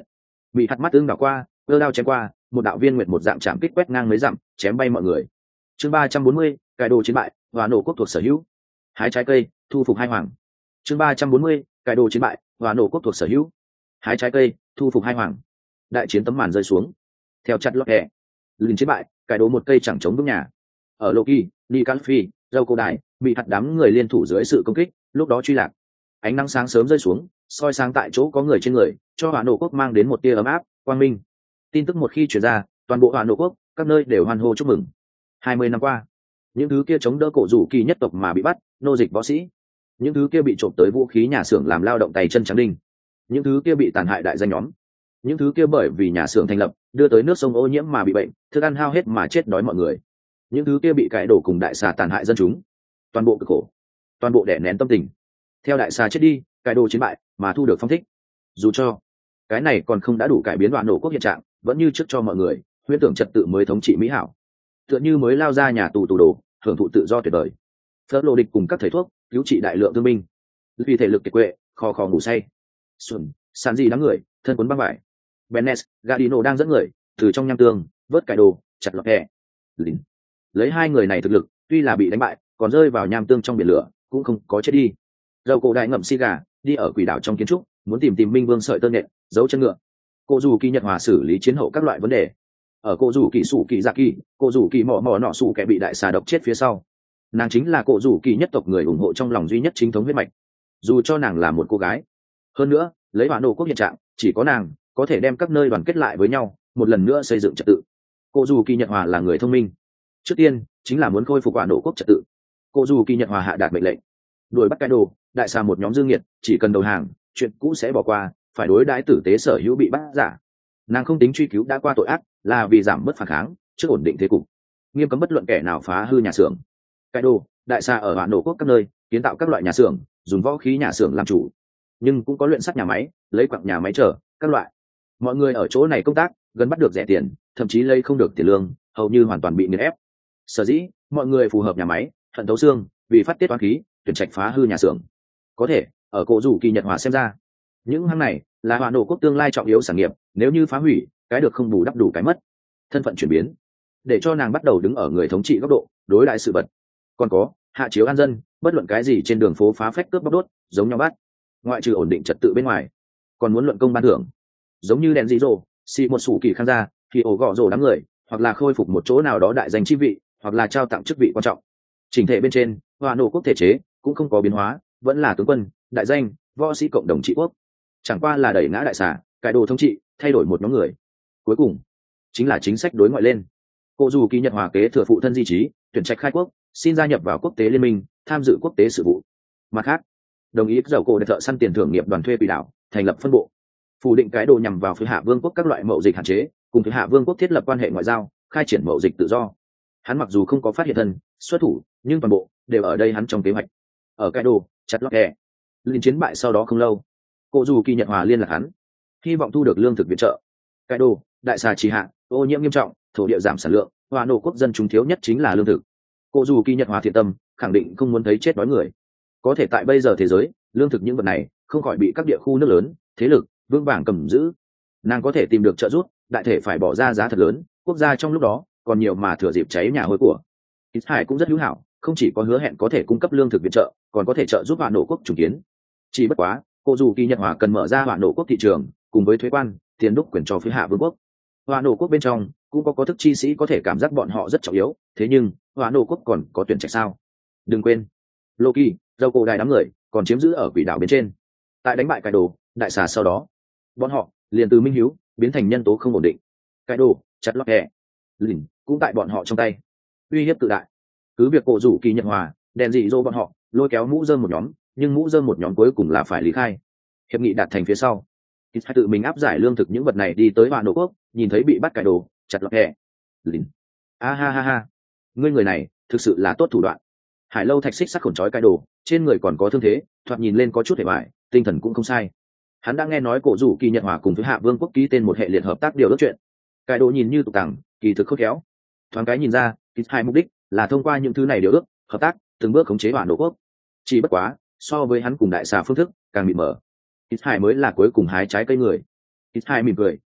bị hắt mắt tương đảo qua ơ đao chém qua, một đạo viên nguyệt một dạng chạm kích quét ngang mấy dặm, chém bay mọi người. Chương ba trăm bốn mươi, cải đồ chiến bại, và nổ quốc thuộc sở hữu. Hái trái cây, thu phục hai hoàng. Chương ba trăm bốn mươi, cải đồ chiến bại, và nổ quốc thuộc sở hữu. Hái trái cây, thu phục hai hoàng. Đại chiến tấm màn rơi xuống. Theo chặt lót hẹ, liền chiến bại, cải đồ một cây chẳng chống vững nhà. Ở Loki, Nikalfi, Râu Cổ Đại, bị hạt đám người liên thủ dưới sự công kích, lúc đó truy lạc. Ánh nắng sáng sớm rơi xuống, soi sáng tại chỗ có người trên người, cho Hỏa Nổ quốc mang đến một tia ấm áp, quang minh. Tin tức một khi truyền ra, toàn bộ Hỏa Nổ quốc, các nơi đều hoan hô chúc mừng. Hai mươi năm qua, những thứ kia chống đỡ cổ rủ kỳ nhất tộc mà bị bắt, nô dịch võ sĩ, những thứ kia bị trộm tới vũ khí nhà xưởng làm lao động tay chân trắng đinh, những thứ kia bị tàn hại đại danh nhóm, những thứ kia bởi vì nhà xưởng thành lập đưa tới nước sông ô nhiễm mà bị bệnh, thức ăn hao hết mà chết đói mọi người, những thứ kia bị cải đổ cùng đại xà tàn hại dân chúng, toàn bộ cực khổ, toàn bộ đè nén tâm tình, theo đại xà chết đi, cải đồ chiến bại mà thu được phong thích. Dù cho cái này còn không đã đủ cải biến đoạn nổ quốc hiện trạng, vẫn như trước cho mọi người huyễn tưởng trật tự mới thống trị mỹ hảo, tựa như mới lao ra nhà tù tù đồ, hưởng thụ tự do tuyệt vời. Phớt lộ địch cùng các thầy thuốc cứu trị đại lượng thương binh, vì thể lực kiệt quệ khò khò ngủ say. Xuân sàn gì đám người thân cuốn băng vải. Benes Gadino đang dẫn người từ trong nham tương vớt cải đồ chặt lọt hẹ. Lính lấy hai người này thực lực, tuy là bị đánh bại, còn rơi vào nham tương trong biển lửa cũng không có chết đi. Dầu cổ đại ngậm xì gà đi ở quỷ đảo trong kiến trúc, muốn tìm tìm minh vương sợi tơ nhện giấu chân ngựa. Cô dù kỳ nhật hòa xử lý chiến hậu các loại vấn đề. Ở cô dù kỳ sủ kỳ dạ kỳ, cô dù kỳ mỏ mỏ nọ sủ kẻ bị đại xà độc chết phía sau, nàng chính là cô dù kỳ nhất tộc người ủng hộ trong lòng duy nhất chính thống huyết mạch. Dù cho nàng là một cô gái, hơn nữa lấy Hỏa Nổ quốc hiện trạng, chỉ có nàng có thể đem các nơi đoàn kết lại với nhau, một lần nữa xây dựng trật tự. Cô dù kỳ nhật hòa là người thông minh, trước tiên chính là muốn khôi phục Hỏa Nổ quốc trật tự. Cô dù kỳ nhật hòa hạ đạt mệnh lệnh, đuổi bắt cái đồ đại xà một nhóm dương nghiệt, chỉ cần đầu hàng, chuyện cũ sẽ bỏ qua, phải đối đãi tử tế sở hữu bị bắt giả. Nàng không tính truy cứu đã qua tội ác, là vì giảm bớt phản kháng, trước ổn định thế cục, nghiêm cấm bất luận kẻ nào phá hư nhà xưởng. Cái đồ đại xà ở Hỏa Nổ quốc các nơi kiến tạo các loại nhà xưởng, dùng võ khí nhà xưởng làm chủ, nhưng cũng có luyện sắt nhà máy, lấy quặng nhà máy chở các loại. Mọi người ở chỗ này công tác gần bắt được rẻ tiền, thậm chí lấy không được tiền lương, hầu như hoàn toàn bị nghiền ép. Sở dĩ mọi người phù hợp nhà máy hận thấu xương, vì phát tiết toán khí tuyển trạch phá hư nhà xưởng. Có thể ở cổ rủ kỳ nhật hòa xem ra, những hang này là Hỏa Nổ quốc tương lai trọng yếu sản nghiệp, nếu như phá hủy, cái được không bù đắp đủ cái mất. Thân phận chuyển biến để cho nàng bắt đầu đứng ở người thống trị góc độ đối đại sự vật. Còn có hạ chiếu an dân, bất luận cái gì trên đường phố phá phách cướp bóc đốt giống nhau bắt, ngoại trừ ổn định trật tự bên ngoài, còn muốn luận công ban thưởng, giống như đèn dị rồ xì một sủ kỳ khang gia thì ổ gõ rồ đám người, hoặc là khôi phục một chỗ nào đó đại danh chi vị, hoặc là trao tặng chức vị quan trọng. Chỉnh thể bên trên Hỏa Nổ quốc thể chế cũng không có biến hóa, vẫn là tướng quân đại danh võ sĩ cộng đồng trị quốc, chẳng qua là đẩy ngã đại xà cải đồ thống trị, thay đổi một nhóm người. Cuối cùng chính là chính sách đối ngoại lên. Cô dù kỳ nhật hòa kế thừa phụ thân di trí, tuyển trạch khai quốc, xin gia nhập vào quốc tế liên minh, tham dự quốc tế sự vụ. Mặt khác, đồng ý dầu cổ để thợ săn tiền thưởng nghiệp đoàn thuê quỷ đảo, thành lập phân bộ, phủ định cái đồ nhằm vào phía hạ vương quốc các loại mậu dịch hạn chế, cùng phía hạ vương quốc thiết lập quan hệ ngoại giao, khai triển mậu dịch tự do. Hắn mặc dù không có phát hiện thân xuất thủ, nhưng toàn bộ đều ở đây hắn trong kế hoạch. Ở cái đồ chặt lót kè, liên chiến bại sau đó không lâu, cô dù kỳ nhật hòa liên lạc hắn, hy vọng thu được lương thực viện trợ. Cái đồ đại xà trì hạ, ô nhiễm nghiêm trọng, thổ địa giảm sản lượng, Hỏa Nổ quốc dân chúng thiếu nhất chính là lương thực. Cô dù kỳ nhật hòa thiện tâm, khẳng định không muốn thấy chết đói người. Có thể tại bây giờ thế giới, lương thực những vật này không khỏi bị các địa khu nước lớn thế lực vương vàng cầm giữ. Nàng có thể tìm được trợ giúp, đại thể phải bỏ ra giá thật lớn, quốc gia trong lúc đó còn nhiều mà thừa dịp cháy nhà hôi của. Ít Hải cũng rất hữu hảo, không chỉ có hứa hẹn có thể cung cấp lương thực viện trợ, còn có thể trợ giúp Hỏa Nổ quốc trùng kiến. Chỉ bất quá cô dù kỳ nhật hòa cần mở ra Hỏa Nổ quốc thị trường, cùng với thuế quan tiền đúc quyền cho phía hạ vương quốc. Hỏa Nổ quốc bên trong cũng có có thức chi sĩ có thể cảm giác bọn họ rất trọng yếu, thế nhưng Hỏa Nổ quốc còn có tuyển trạch sao? Đừng quên Loki dầu cổ đại đám người còn chiếm giữ ở quỷ đảo bên trên. Tại đánh bại cải đồ đại xà sau đó, bọn họ liền từ minh hiếu biến thành nhân tố không ổn định. Cải đồ chặt lót hẹ lìn cũng tại bọn họ trong tay, uy hiếp tự đại. Cứ việc cổ rủ kỳ nhật hòa đèn dị dô bọn họ lôi kéo mũ dơm một nhóm, nhưng mũ dơm một nhóm cuối cùng là phải lý khai. Hiệp nghị đạt thành phía sau, ít tự mình áp giải lương thực những vật này đi tới Hỏa Nổ quốc, nhìn thấy bị bắt cải đồ chặt lót hẹ lìn, a ha ha ha, ngươi người này thực sự là tốt thủ đoạn. Hải lâu thạch xích sắc khổn trói cải đồ, trên người còn có thương thế, thoạt nhìn lên có chút hề bại, tinh thần cũng không sai. Hắn đã nghe nói cổ rủ kỳ nhật hòa cùng với hạ vương quốc ký tên một hệ liệt hợp tác điều ước chuyện. Cải đồ nhìn như tục tằng, kỳ thực khôn khéo. Thoáng cái nhìn ra, ít hai mục đích là thông qua những thứ này điều ước hợp tác, từng bước khống chế Hỏa Nổ quốc. Chỉ bất quá so với hắn cùng đại xà phương thức càng bị mở, ít hai mới là cuối cùng hái trái cây người. Ít hai mỉm cười,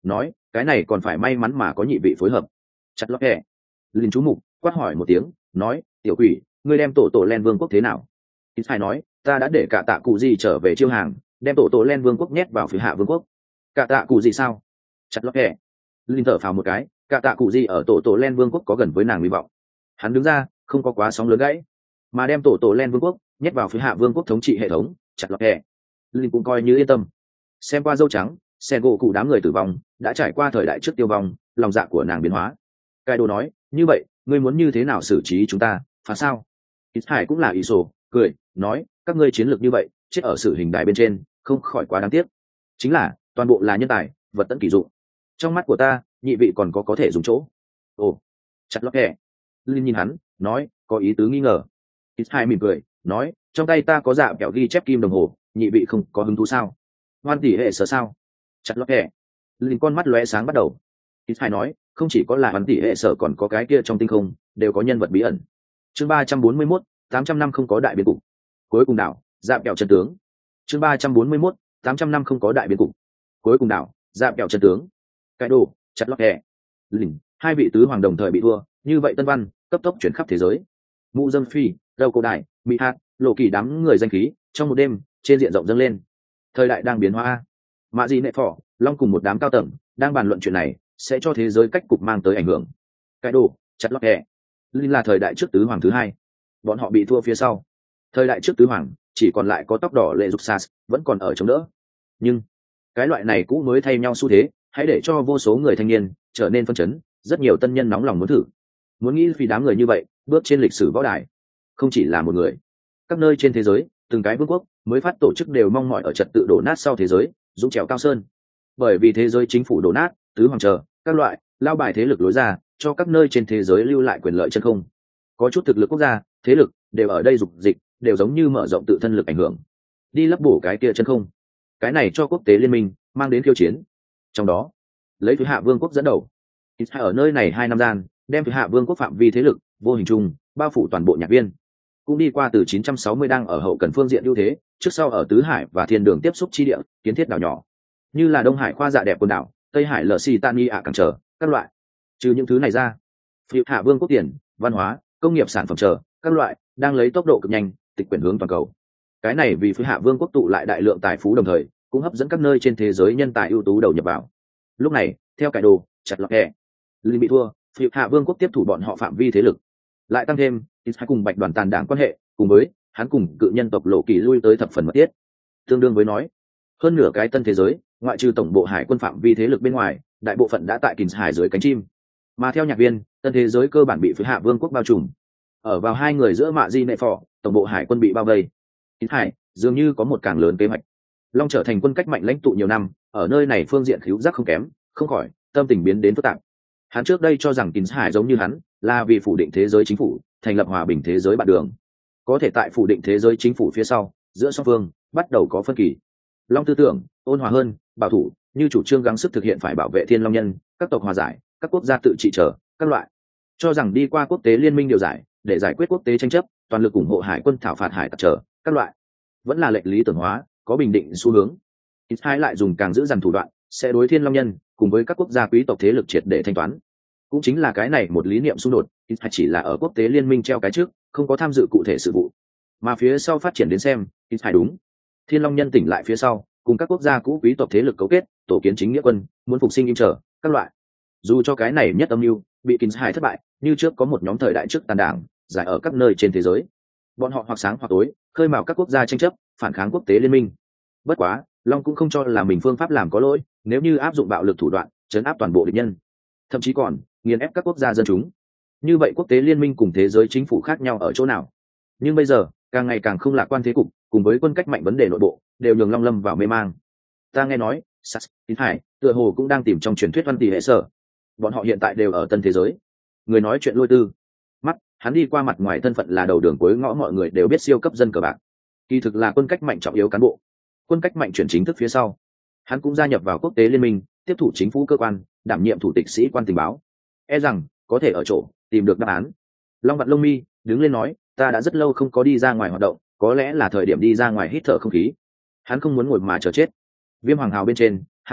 nói cái này còn phải may mắn mà có nhị vị phối hợp. Chặt lót kẹ linh chú mục quát hỏi một tiếng, nói tiểu quỷ, ngươi đem tổ tổ len vương quốc thế nào? Ít phải nói ta đã để cả tạ cụ gì trở về chiêu hàng, đem tổ tổ len vương quốc nhét vào phía hạ vương quốc. Cả tạ cụ gì sao? Chặt lót kẹ linh thở phào một cái, cả tạ cụ gì ở tổ tổ len vương quốc có gần với nàng hy vọng. Hắn đứng ra không có quá sóng lớn gãy, mà đem tổ tổ len vương quốc nhét vào phía hạ vương quốc thống trị hệ thống. Chặt lót kẹ linh cũng coi như yên tâm. Xem qua dâu trắng sen gỗ cụ đám người tử vong đã trải qua thời đại trước tiêu vong, lòng dạ của nàng biến hóa. Cai đồ nói như vậy ngươi muốn như thế nào xử trí chúng ta, phá sao? Ít hải cũng là ý sổ cười nói các ngươi chiến lược như vậy chết ở sự hình đài bên trên không khỏi quá đáng tiếc. Chính là toàn bộ là nhân tài vật tận kỳ dụng, trong mắt của ta nhị vị còn có có thể dùng chỗ. Ồ, chặt lót kẹ linh nhìn hắn nói có ý tứ nghi ngờ. Ít hải mỉm cười nói trong tay ta có dạ kẹo ghi chép kim đồng hồ, nhị vị không có hứng thú sao? Hoan tỷ hệ sở sao? Chặt lót kẹ linh con mắt lóe sáng bắt đầu. Ít hải nói không chỉ có là hoan tỷ hệ sở, còn có cái kia trong tinh không đều có nhân vật bí ẩn. Chương ba trăm bốn mươi mốt, tám trăm năm không có đại biến cục. Cuối cùng đảo dạ kẹo chân tướng. Chương ba trăm bốn mươi mốt, tám trăm năm không có đại biến cục. Cuối cùng đảo dạ kẹo chân tướng. Cái đồ chặt lót kẹ linh hai vị tứ hoàng đồng thời bị thua, như vậy tân văn cấp tốc chuyển khắp thế giới. Mũ dâm phi đầu cổ đại mỹ hạt lộ kỳ đám người danh khí trong một đêm trên diện rộng dâng lên. Thời đại đang biến hóa, mạ gì nệ phỏ long cùng một đám cao tầng đang bàn luận chuyện này sẽ cho thế giới cách cục mang tới ảnh hưởng. Cái đồ chặt lót kẹ linh là thời đại trước tứ hoàng thứ hai, bọn họ bị thua phía sau. Thời đại trước tứ hoàng chỉ còn lại có tóc đỏ lệ dục sas vẫn còn ở chống đỡ, nhưng cái loại này cũ mới thay nhau xu thế hãy để cho vô số người thanh niên trở nên phân chấn, rất nhiều tân nhân nóng lòng muốn thử, muốn nghĩ vì đám người như vậy bước trên lịch sử võ đài không chỉ là một người. Các nơi trên thế giới từng cái vương quốc mới phát tổ chức đều mong mỏi ở trật tự đổ nát sau thế giới dũng trèo cao sơn, bởi vì thế giới chính phủ đổ nát, tứ hoàng chờ các loại lao bài thế lực lối ra cho các nơi trên thế giới lưu lại quyền lợi chân không. Có chút thực lực quốc gia thế lực đều ở đây dục dịch, đều giống như mở rộng tự thân lực ảnh hưởng đi lấp bổ cái kia chân không. Cái này cho quốc tế liên minh mang đến khiêu chiến, trong đó lấy phía hạ vương quốc dẫn đầu. Ở nơi này hai năm gian đem phía hạ vương quốc phạm vi thế lực vô hình chung bao phủ toàn bộ nhạc viên, cũng đi qua từ chín trăm sáu mươi đang ở hậu cần phương diện ưu thế, trước sau ở tứ hải và thiên đường tiếp xúc chi địa kiến thiết đảo nhỏ như là đông hải khoa dạ đẹp quần đảo, tây hải lờ xì tani ạ cảng trở các loại. Trừ những thứ này ra, phía hạ vương quốc tiền văn hóa công nghiệp sản phẩm trở các loại đang lấy tốc độ cực nhanh tịch quyển hướng toàn cầu. Cái này vì phía hạ vương quốc tụ lại đại lượng tài phú, đồng thời cũng hấp dẫn các nơi trên thế giới nhân tài ưu tú đầu nhập vào. Lúc này theo cải đồ chặt lọt kẹ linh bị thua, phía hạ vương quốc tiếp thủ bọn họ phạm vi thế lực, lại tăng thêm ít hai cùng bạch đoàn tàn đảng quan hệ, cùng với hắn cùng cự nhân tộc lộ kỳ lui tới thập phần mật thiết, tương đương với nói hơn nửa cái tân thế giới ngoại trừ tổng bộ hải quân phạm vi thế lực bên ngoài, đại bộ phận đã tại kình hải dưới cánh chim. Mà theo nhạc viên, tân thế giới cơ bản bị phía hạ vương quốc bao trùm. Ở vào hai người giữa mạ di nệ phò, tổng bộ hải quân bị bao vây. Kình hải dường như có một càng lớn kế hoạch. Long trở thành quân cách mạnh lãnh tụ nhiều năm, ở nơi này phương diện khíu giác không kém, không khỏi tâm tình biến đến phức tạp. Hắn trước đây cho rằng Kình hải giống như hắn là vì phủ định thế giới chính phủ, thành lập hòa bình thế giới bạn đường. Có thể tại phủ định thế giới chính phủ phía sau, giữa song phương bắt đầu có phân kỳ. Long tư tưởng ôn hòa hơn, bảo thủ, như chủ trương gắng sức thực hiện phải bảo vệ thiên long nhân, các tộc hòa giải, các quốc gia tự trị trở các loại, cho rằng đi qua quốc tế liên minh điều giải để giải quyết quốc tế tranh chấp, toàn lực ủng hộ hải quân thảo phạt hải tặc trở các loại, vẫn là lệnh lý tưởng hóa, có bình định xu hướng. Ít hai lại dùng càng giữ dằn thủ đoạn, sẽ đối thiên long nhân cùng với các quốc gia quý tộc thế lực triệt để thanh toán. Cũng chính là cái này một lý niệm xung đột, ít hai chỉ là ở quốc tế liên minh treo cái trước, không có tham dự cụ thể sự vụ, mà phía sau phát triển đến xem ít hai đúng. Thiên long nhân tỉnh lại phía sau, cùng các quốc gia cũ quý tộc thế lực cấu kết, tổ kiến chính nghĩa quân, muốn phục sinh im trở các loại. Dù cho cái này nhất âm mưu bị Kình hải thất bại, như trước có một nhóm thời đại trước tàn đảng giải ở các nơi trên thế giới, bọn họ hoặc sáng hoặc tối khơi mào các quốc gia tranh chấp, phản kháng quốc tế liên minh. Bất quá Long cũng không cho là mình phương pháp làm có lỗi, nếu như áp dụng bạo lực thủ đoạn chấn áp toàn bộ địch nhân, thậm chí còn nghiền ép các quốc gia dân chúng, như vậy quốc tế liên minh cùng thế giới chính phủ khác nhau ở chỗ nào? Nhưng bây giờ càng ngày càng không lạc quan thế cục, cùng với quân cách mạnh vấn đề nội bộ đều nhường Long lâm vào mê mang. Ta nghe nói Sas, Tín Hải tựa hồ cũng đang tìm trong truyền thuyết văn tỷ hệ sở, bọn họ hiện tại đều ở tân thế giới. Người nói chuyện lôi tư mắt hắn đi qua mặt ngoài thân phận là đầu đường cuối ngõ, mọi người đều biết siêu cấp dân cờ bạc, kỳ thực là quân cách mạnh trọng yếu cán bộ. Quân cách mạnh chuyển chính thức phía sau, hắn cũng gia nhập vào quốc tế liên minh, tiếp thủ chính phủ cơ quan, đảm nhiệm thủ tịch sĩ quan tình báo, e rằng có thể ở chỗ tìm được đáp án. Long vặn lông mi đứng lên nói, ta đã rất lâu không có đi ra ngoài hoạt động, có lẽ là thời điểm đi ra ngoài hít thở không khí. Hắn không muốn ngồi mà chờ chết. Viêm hoàng hào bên trên hạm đảo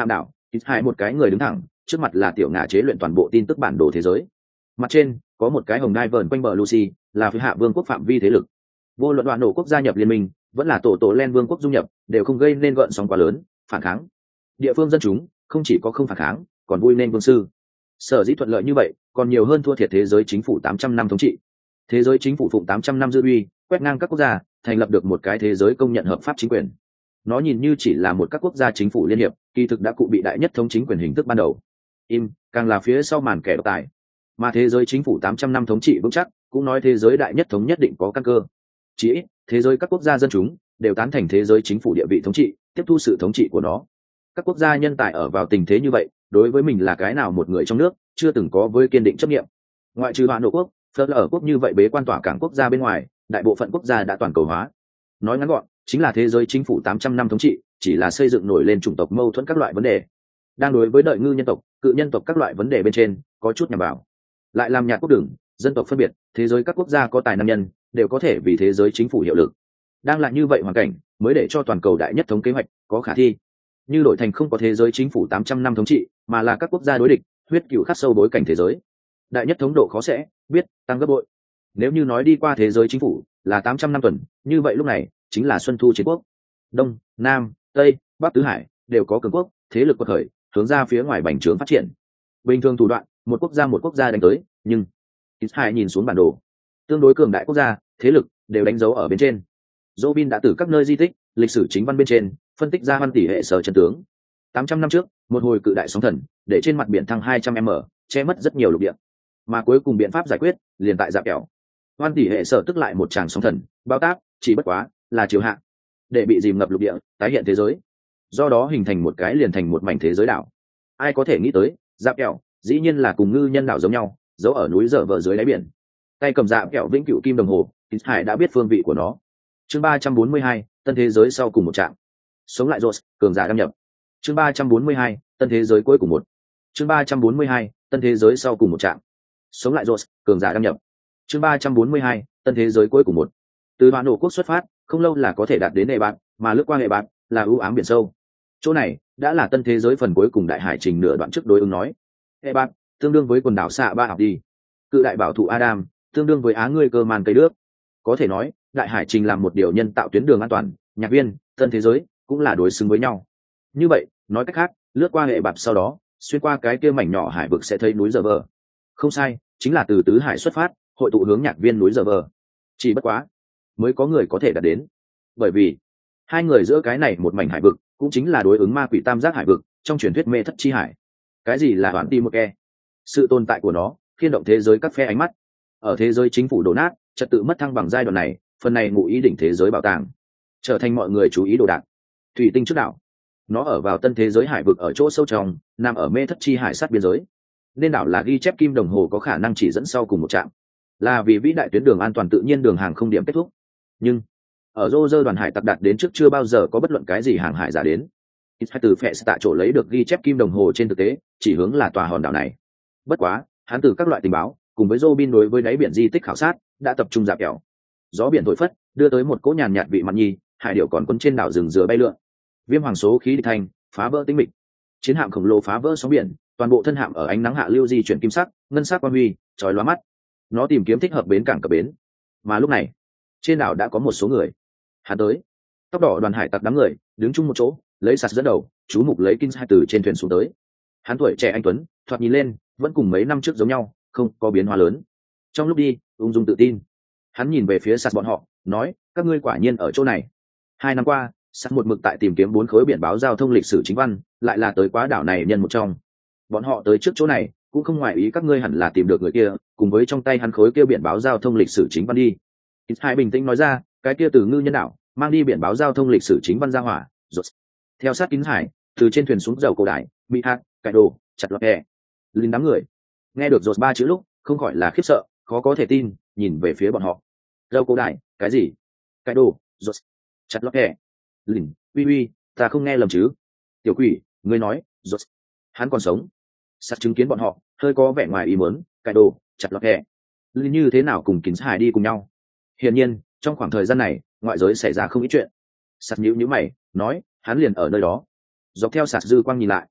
ít hai một cái người đứng thẳng, trước mặt là tiểu ngà chế luyện toàn bộ tin tức bản đồ thế giới. Mặt trên có một cái hồng đai vờn quanh bờ Lucy, là phía hạ vương quốc phạm vi thế lực. Vô luận đoạn nổ quốc gia nhập liên minh, vẫn là tổ tổ len vương quốc dung nhập, đều không gây nên gợn sóng quá lớn, phản kháng. Địa phương dân chúng không chỉ có không phản kháng, còn vui nên vương sư. Sở dĩ thuận lợi như vậy, còn nhiều hơn thua thiệt thế giới chính phủ tám trăm năm thống trị. Thế giới chính phủ phụng tám trăm năm dư uy, quét ngang các quốc gia, thành lập được một cái thế giới công nhận hợp pháp chính quyền. Nó nhìn như chỉ là một các quốc gia chính phủ liên hiệp, kỳ thực đã cụ bị đại nhất thống chính quyền hình thức ban đầu. Im, càng là phía sau màn kẻ độc tài. Mà thế giới chính phủ tám trăm năm thống trị vững chắc, cũng nói thế giới đại nhất thống nhất định có căn cơ. Chỉ ít, thế giới các quốc gia dân chúng đều tán thành thế giới chính phủ địa vị thống trị, tiếp thu sự thống trị của nó. Các quốc gia nhân tài ở vào tình thế như vậy, đối với mình là cái nào một người trong nước chưa từng có với kiên định chấp nghiệm. Ngoại trừ Hoa Nộ quốc, Phật ở quốc như vậy bế quan tỏa cảng quốc gia bên ngoài, đại bộ phận quốc gia đã toàn cầu hóa. Nói ngắn gọn, chính là thế giới chính phủ tám trăm năm thống trị, chỉ là xây dựng nổi lên chủng tộc mâu thuẫn các loại vấn đề. Đang đối với đợi ngư nhân tộc, cự nhân tộc các loại vấn đề bên trên, có chút nhằm vào. Lại làm nhạt quốc đường, dân tộc phân biệt, thế giới các quốc gia có tài năng nhân, đều có thể vì thế giới chính phủ hiệu lực. Đang là như vậy hoàn cảnh, mới để cho toàn cầu đại nhất thống kế hoạch có khả thi. Như đổi thành không có thế giới chính phủ tám trăm năm thống trị, mà là các quốc gia đối địch, huyết cựu khắc sâu bối cảnh thế giới. Đại nhất thống độ khó sẽ biết tăng gấp bội. Nếu như nói đi qua thế giới chính phủ là tám trăm năm tuần, như vậy lúc này chính là xuân thu chiến quốc. Đông, Nam, Tây, Bắc tứ hải đều có cường quốc, thế lực quật khởi, hướng ra phía ngoài bành trướng phát triển. Bình thường thủ đoạn, một quốc gia một quốc gia đánh tới, nhưng ít hai nhìn xuống bản đồ, tương đối cường đại quốc gia, thế lực đều đánh dấu ở bên trên. Robin đã từ các nơi di tích, lịch sử chính văn bên trên phân tích ra văn tỷ hệ sở chân tướng. tám trăm năm trước, một hồi cự đại sóng thần, để trên mặt biển thăng hai trăm m, che mất rất nhiều lục địa. Mà cuối cùng biện pháp giải quyết, liền tại dạp kẹo. Văn tỷ hệ sở tức lại một tràng sóng thần, bao tác, chỉ bất quá là chiều hạ, để bị dìm ngập lục địa, tái hiện thế giới. Do đó hình thành một cái liền thành một mảnh thế giới đảo. Ai có thể nghĩ tới, dạp kẹo, dĩ nhiên là cùng ngư nhân đảo giống nhau, giấu ở núi dở vờ dưới đáy biển. Tay cầm dạp kẹo vĩnh cửu kim đồng hồ, Ít Hải đã biết phương vị của nó. Chương ba trăm bốn mươi hai, tân thế giới sau cùng một trạng. Sống lại rồi, cường giả đăng nhập. Chương ba trăm bốn mươi hai, tân thế giới cuối cùng một. Chương ba trăm bốn mươi hai, tân thế giới sau cùng một trạng. Sống lại rồi, cường giả đăng nhập. Chương ba trăm bốn mươi hai, tân thế giới cuối cùng một. Từ Hoa Nổ quốc xuất phát, không lâu là có thể đạt đến hệ bạn, mà lướt qua hệ bạn là ưu ám biển sâu. Chỗ này đã là tân thế giới phần cuối cùng đại hải trình nửa đoạn trước đối ứng nói. Hệ bạn tương đương với quần đảo xạ ba học đi. Cự đại bảo thủ Adam tương đương với á ngươi cơ màn cây nước. Có thể nói, đại hải trình làm một điều nhân tạo tuyến đường an toàn, nhạc viên, tân thế giới cũng là đối xứng với nhau. Như vậy, nói cách khác, lướt qua hệ bạp sau đó, xuyên qua cái kia mảnh nhỏ hải vực sẽ thấy núi Giờ Vờ. Không sai, chính là từ tứ hải xuất phát, hội tụ hướng nhạc viên núi Giờ Vờ. Chỉ bất quá, mới có người có thể đạt đến. Bởi vì, hai người giữa cái này một mảnh hải vực, cũng chính là đối ứng ma quỷ tam giác hải vực, trong truyền thuyết mê thất chi hải. Cái gì là hoàn ti một ke? Sự tồn tại của nó, khiên động thế giới các phe ánh mắt. Ở thế giới chính phủ đổ nát, trật tự mất thăng bằng giai đoạn này, phần này ngụ ý đỉnh thế giới bảo tàng, trở thành mọi người chú ý đồ đạc. Thủy tinh trước đảo, nó ở vào tân thế giới hải vực ở chỗ sâu trong, nằm ở mê thất chi hải sát biên giới. Nên đảo là ghi chép kim đồng hồ có khả năng chỉ dẫn sau cùng một trạm, là vì vĩ đại tuyến đường an toàn tự nhiên đường hàng không điểm kết thúc. Nhưng ở rô rơ đoàn hải tặc đạt đến trước chưa bao giờ có bất luận cái gì hàng hải giả đến. Ít hai từ phệ tạ chỗ lấy được ghi chép kim đồng hồ trên thực tế chỉ hướng là tòa hòn đảo này. Bất quá hắn từ các loại tình báo cùng với Robin đối với đáy biển di tích khảo sát đã tập trung dạp kẹo. Gió biển thổi phất đưa tới một cỗ nhàn nhạt vị mặn nhi, hải điểu còn quấn trên đảo rừng dừa bay lượn. Viêm hoàng số khí địch thành phá vỡ tĩnh mịch, chiến hạm khổng lồ phá vỡ sóng biển, toàn bộ thân hạm ở ánh nắng hạ lưu di chuyển kim sắc ngân sắc quang huy chói lóa mắt. Nó tìm kiếm thích hợp bến cảng cập bến. Mà lúc này trên đảo đã có một số người. Hắn tới. Tóc đỏ đoàn hải tặc đám người đứng chung một chỗ, lấy sạt dẫn đầu, chú mục lấy Kins hai từ trên thuyền xuống tới. Hắn tuổi trẻ anh tuấn, thoạt nhìn lên vẫn cùng mấy năm trước giống nhau, không có biến hóa lớn. Trong lúc đi, ung dung tự tin. Hắn nhìn về phía sạt bọn họ, nói: các ngươi quả nhiên ở chỗ này. Hai năm qua, sạt một mực tại tìm kiếm bốn khối biển báo giao thông lịch sử chính văn, lại là tới quá đảo này nhân một trong. Bọn họ tới trước chỗ này, cũng không ngoài ý các ngươi hẳn là tìm được người kia, cùng với trong tay hắn khối kia biển báo giao thông lịch sử chính văn đi. Ít hai bình tĩnh nói ra, cái kia từ ngư nhân đảo mang đi biển báo giao thông lịch sử chính văn ra hỏa. Rột. Theo sát Kín Hải, từ trên thuyền xuống dầu cổ đại, bị hạt, cải đồ, chặt lọt kẹ. Linh đám người nghe được Rột ba chữ lúc, không khỏi là khiếp sợ, khó có thể tin, nhìn về phía bọn họ. Dầu cổ đại, cái gì? Cải đồ, Rột, chặt lọt kẹ. Linh, uy uy, ta không nghe lầm chứ? Tiểu quỷ, ngươi nói, Rột, hắn còn sống. Sát chứng kiến bọn họ, hơi có vẻ ngoài ý muốn, cải đồ, chặt lọt kẹ. Linh như thế nào cùng Kín Hải đi cùng nhau? Hiển nhiên, trong khoảng thời gian này, ngoại giới xảy ra không ít chuyện. Sạt nhíu nhíu mày, nói, hắn liền ở nơi đó. Dọc theo sạt dư quang nhìn lại,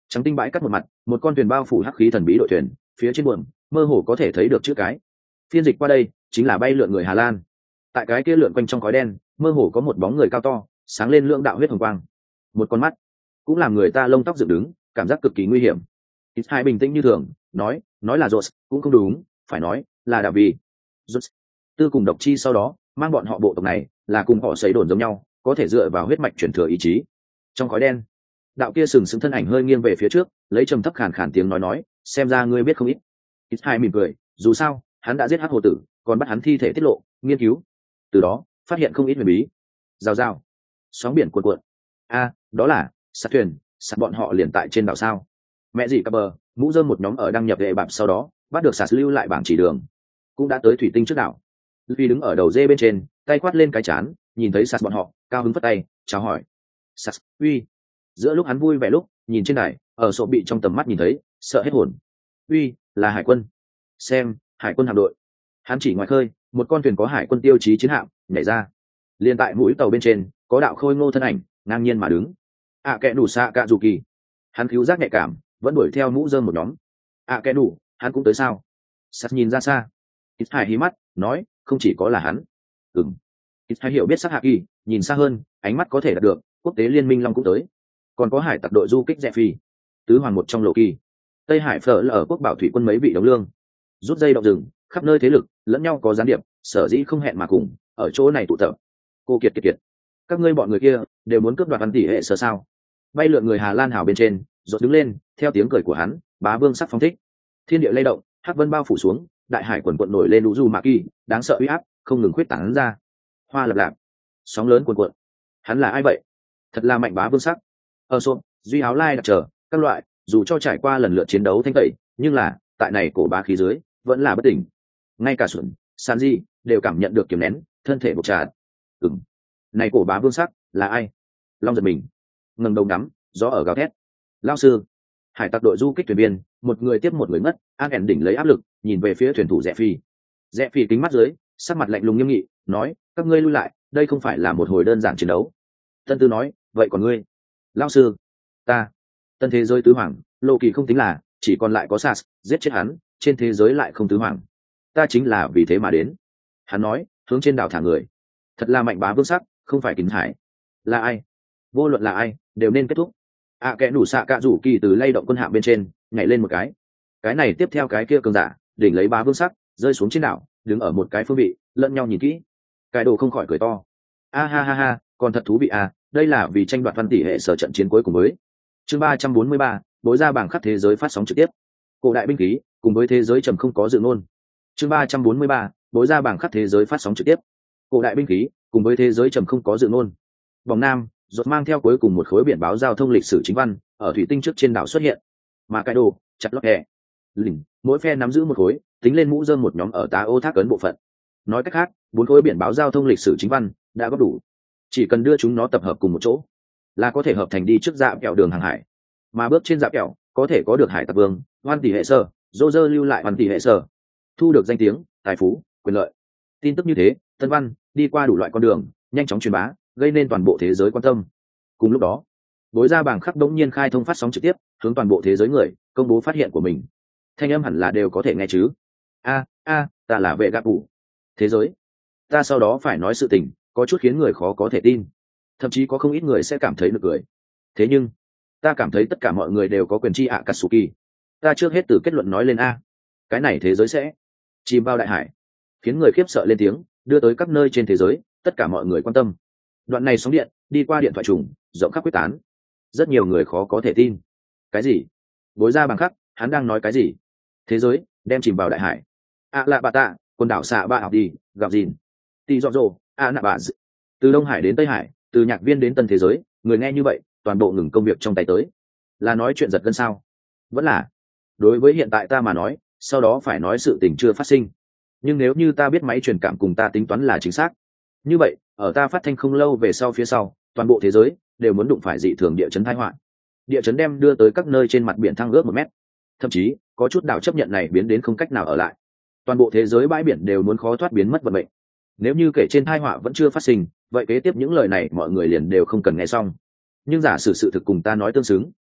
trắng tinh bãi cắt một mặt, một con thuyền bao phủ hắc khí thần bí đội thuyền, phía trên buồm mơ hồ có thể thấy được chữ cái. Phiên dịch qua đây chính là bay lượn người Hà Lan. Tại cái kia lượn quanh trong khói đen, mơ hồ có một bóng người cao to, sáng lên lưỡng đạo huyết hồng quang. Một con mắt cũng làm người ta lông tóc dựng đứng, cảm giác cực kỳ nguy hiểm. Ít hai bình tĩnh như thường, nói, nói là Rose, cũng không đúng, phải nói là Đà Vì. Rose, tư cùng độc chi sau đó, mang bọn họ bộ tộc này, là cùng họ sấy đồn giống nhau, có thể dựa vào huyết mạch truyền thừa ý chí. Trong khói đen, đạo kia sừng sững thân ảnh hơi nghiêng về phía trước, lấy trầm thấp khàn khàn tiếng nói nói, xem ra ngươi biết không ít. Ít hai mỉm cười, dù sao, hắn đã giết hắc hồ tử, còn bắt hắn thi thể tiết lộ, nghiên cứu, từ đó phát hiện không ít huyền bí. Rào rào, sóng biển cuộn cuộn. A, đó là sạt thuyền, sạt bọn họ liền tại trên đảo sao? Mẹ gì cả bờ, mũ rơm một nhóm ở đăng nhập hệ bạp sau đó, bắt được sạt lưu lại bảng chỉ đường, cũng đã tới thủy tinh trước đảo. Luffy đứng ở đầu dê bên trên, tay quát lên cái chán, nhìn thấy sạt bọn họ, cao hứng vất tay, chào hỏi. Sạt, uy. Giữa lúc hắn vui vẻ lúc, nhìn trên đài, ở sổ bị trong tầm mắt nhìn thấy, sợ hết hồn. Uy, là hải quân. Xem, hải quân hạm đội. Hắn chỉ ngoài khơi, một con thuyền có hải quân tiêu chí chiến hạm nhảy ra. Liên tại mũi tàu bên trên, có đạo khôi ngô thân ảnh ngang nhiên mà đứng. À kẻ đủ xạ cạ dù kỳ. Hắn cứu giác nhạy cảm, vẫn đuổi theo mũ rơm một nhóm. À kẻ đủ, hắn cũng tới sao? Sắt nhìn ra xa, ít hai hí mắt, nói, không chỉ có là hắn. Ừm. Ít hai hiểu biết sắc hạ kỳ, nhìn xa hơn, ánh mắt có thể đạt được, quốc tế liên minh long cũng tới. Còn có hải tặc đội du kích rẽ phi, tứ hoàng một trong lộ kỳ. Tây Hải phở là ở quốc bảo thủy quân mấy vị đóng lương. Rút dây động rừng, khắp nơi thế lực, lẫn nhau có gián điệp, sở dĩ không hẹn mà cùng, ở chỗ này tụ tập. Cô kiệt kiệt kiệt. Các ngươi bọn người kia đều muốn cướp đoạt văn tỷ hệ sở sao? Bay lượn người Hà Lan hào bên trên, rốt đứng lên, theo tiếng cười của hắn, bá vương sắc phóng thích. Thiên địa lay động, hắc vân bao phủ xuống, đại hải quần quận nổi lên lũ du mạ kỳ, đáng sợ uy áp, không ngừng khuyết tán ra. Hoa lập lạp, sóng lớn cuồn cuộn. Hắn là ai vậy? Thật là mạnh bá vương sắc. Ở xôn, duy áo lai đặc trở, các loại, dù cho trải qua lần lượt chiến đấu thanh tẩy, nhưng là, tại này cổ bá khí dưới, vẫn là bất tỉnh. Ngay cả Xuân, Sanji đều cảm nhận được kiềm nén, thân thể bộc trà. Ừm, này cổ bá vương sắc là ai? Long giật mình, ngẩng đầu ngắm, gió ở gào thét. Lão sư, hải tặc đội du kích thuyền viên, một người tiếp một người mất, an ẻn đỉnh lấy áp lực, nhìn về phía thuyền thủ Rẽ Phi. Rẽ Phi kính mắt dưới, sắc mặt lạnh lùng nghiêm nghị, nói, các ngươi lui lại, đây không phải là một hồi đơn giản chiến đấu. Tân Tư nói, vậy còn ngươi? Lão sư, ta, tân thế giới tứ hoàng, Lô Kỳ không tính là, chỉ còn lại có Sas, giết chết hắn, trên thế giới lại không tứ hoàng. Ta chính là vì thế mà đến. Hắn nói, hướng trên đảo thả người. Thật là mạnh bá vương sắc, không phải kính hải. Là ai? Vô luận là ai, đều nên kết thúc. À kẻ đủ xạ cạ rủ kỳ từ lay động quân hạm bên trên, nhảy lên một cái. Cái này tiếp theo cái kia cường giả, đỉnh lấy bá vương sắc, rơi xuống trên đảo, đứng ở một cái phương vị, lẫn nhau nhìn kỹ. Cái đồ không khỏi cười to. A ha ha ha, còn thật thú vị à, đây là vì tranh đoạt văn tỷ hệ sở trận chiến cuối cùng với. Chương ba trăm bốn mươi ba, bối ra bảng khắp thế giới phát sóng trực tiếp. Cổ đại binh khí, cùng với thế giới trầm không có dự ngôn. Chương ba trăm bốn mươi ba, bối ra bảng khắp thế giới phát sóng trực tiếp. Cổ đại binh khí, cùng với thế giới trầm không có dự ngôn. Vòng Nam, rốt mang theo cuối cùng một khối biển báo giao thông lịch sử chính văn, ở thủy tinh trước trên đảo xuất hiện. Mà cái đồ, chặt lót hè. Lỉnh, mỗi phe nắm giữ một khối, tính lên mũ rơm một nhóm ở tá ô thác ấn bộ phận. Nói cách khác, bốn khối biển báo giao thông lịch sử chính văn đã góp đủ. Chỉ cần đưa chúng nó tập hợp cùng một chỗ, là có thể hợp thành đi trước dạ kẹo đường hàng hải. Mà bước trên dạ kẹo, có thể có được hải tặc vương, hoan tỷ hệ sơ, dô dơ lưu lại hoan tỷ hệ sơ, thu được danh tiếng, tài phú, quyền lợi. Tin tức như thế, tân văn đi qua đủ loại con đường, nhanh chóng truyền bá, gây nên toàn bộ thế giới quan tâm. Cùng lúc đó, bối ra bảng khắc đống nhiên khai thông phát sóng trực tiếp, hướng toàn bộ thế giới người công bố phát hiện của mình. Thanh âm hẳn là đều có thể nghe chứ? A a, ta là vệ gạp cụ. Thế giới, ta sau đó phải nói sự tình, có chút khiến người khó có thể tin. Thậm chí có không ít người sẽ cảm thấy nực cười. Thế nhưng, ta cảm thấy tất cả mọi người đều có quyền chi ạ Katsuki. Ta trước hết từ kết luận nói lên a. Cái này thế giới sẽ chìm vào đại hải, khiến người khiếp sợ lên tiếng, đưa tới các nơi trên thế giới, tất cả mọi người quan tâm. Đoạn này sóng điện đi qua điện thoại trùng, rộng khắp quyết tán. Rất nhiều người khó có thể tin. Cái gì? Bối ra bằng khắc, hắn đang nói cái gì? Thế giới đem chìm vào đại hải. A lạ bà tạ, quần đảo xạ ba học đi, gặp gìn. Tì dọ dồ, a nạ bà d... Từ Đông Hải đến Tây Hải, từ nhạc viên đến tân thế giới, người nghe như vậy, toàn bộ ngừng công việc trong tay tới. Là nói chuyện giật gân sao? Vẫn là. Đối với hiện tại ta mà nói, sau đó phải nói sự tình chưa phát sinh. Nhưng nếu như ta biết máy truyền cảm cùng ta tính toán là chính xác, như vậy, ở ta phát thanh không lâu về sau phía sau, toàn bộ thế giới đều muốn đụng phải dị thường địa chấn tai họa. Địa chấn đem đưa tới các nơi trên mặt biển thăng ước một mét. Thậm chí, có chút đảo chấp nhận này biến đến không cách nào ở lại. Toàn bộ thế giới bãi biển đều muốn khó thoát biến mất vận mệnh. Nếu như kể trên tai họa vẫn chưa phát sinh, vậy kế tiếp những lời này mọi người liền đều không cần nghe xong. Nhưng giả sử sự thực cùng ta nói tương xứng,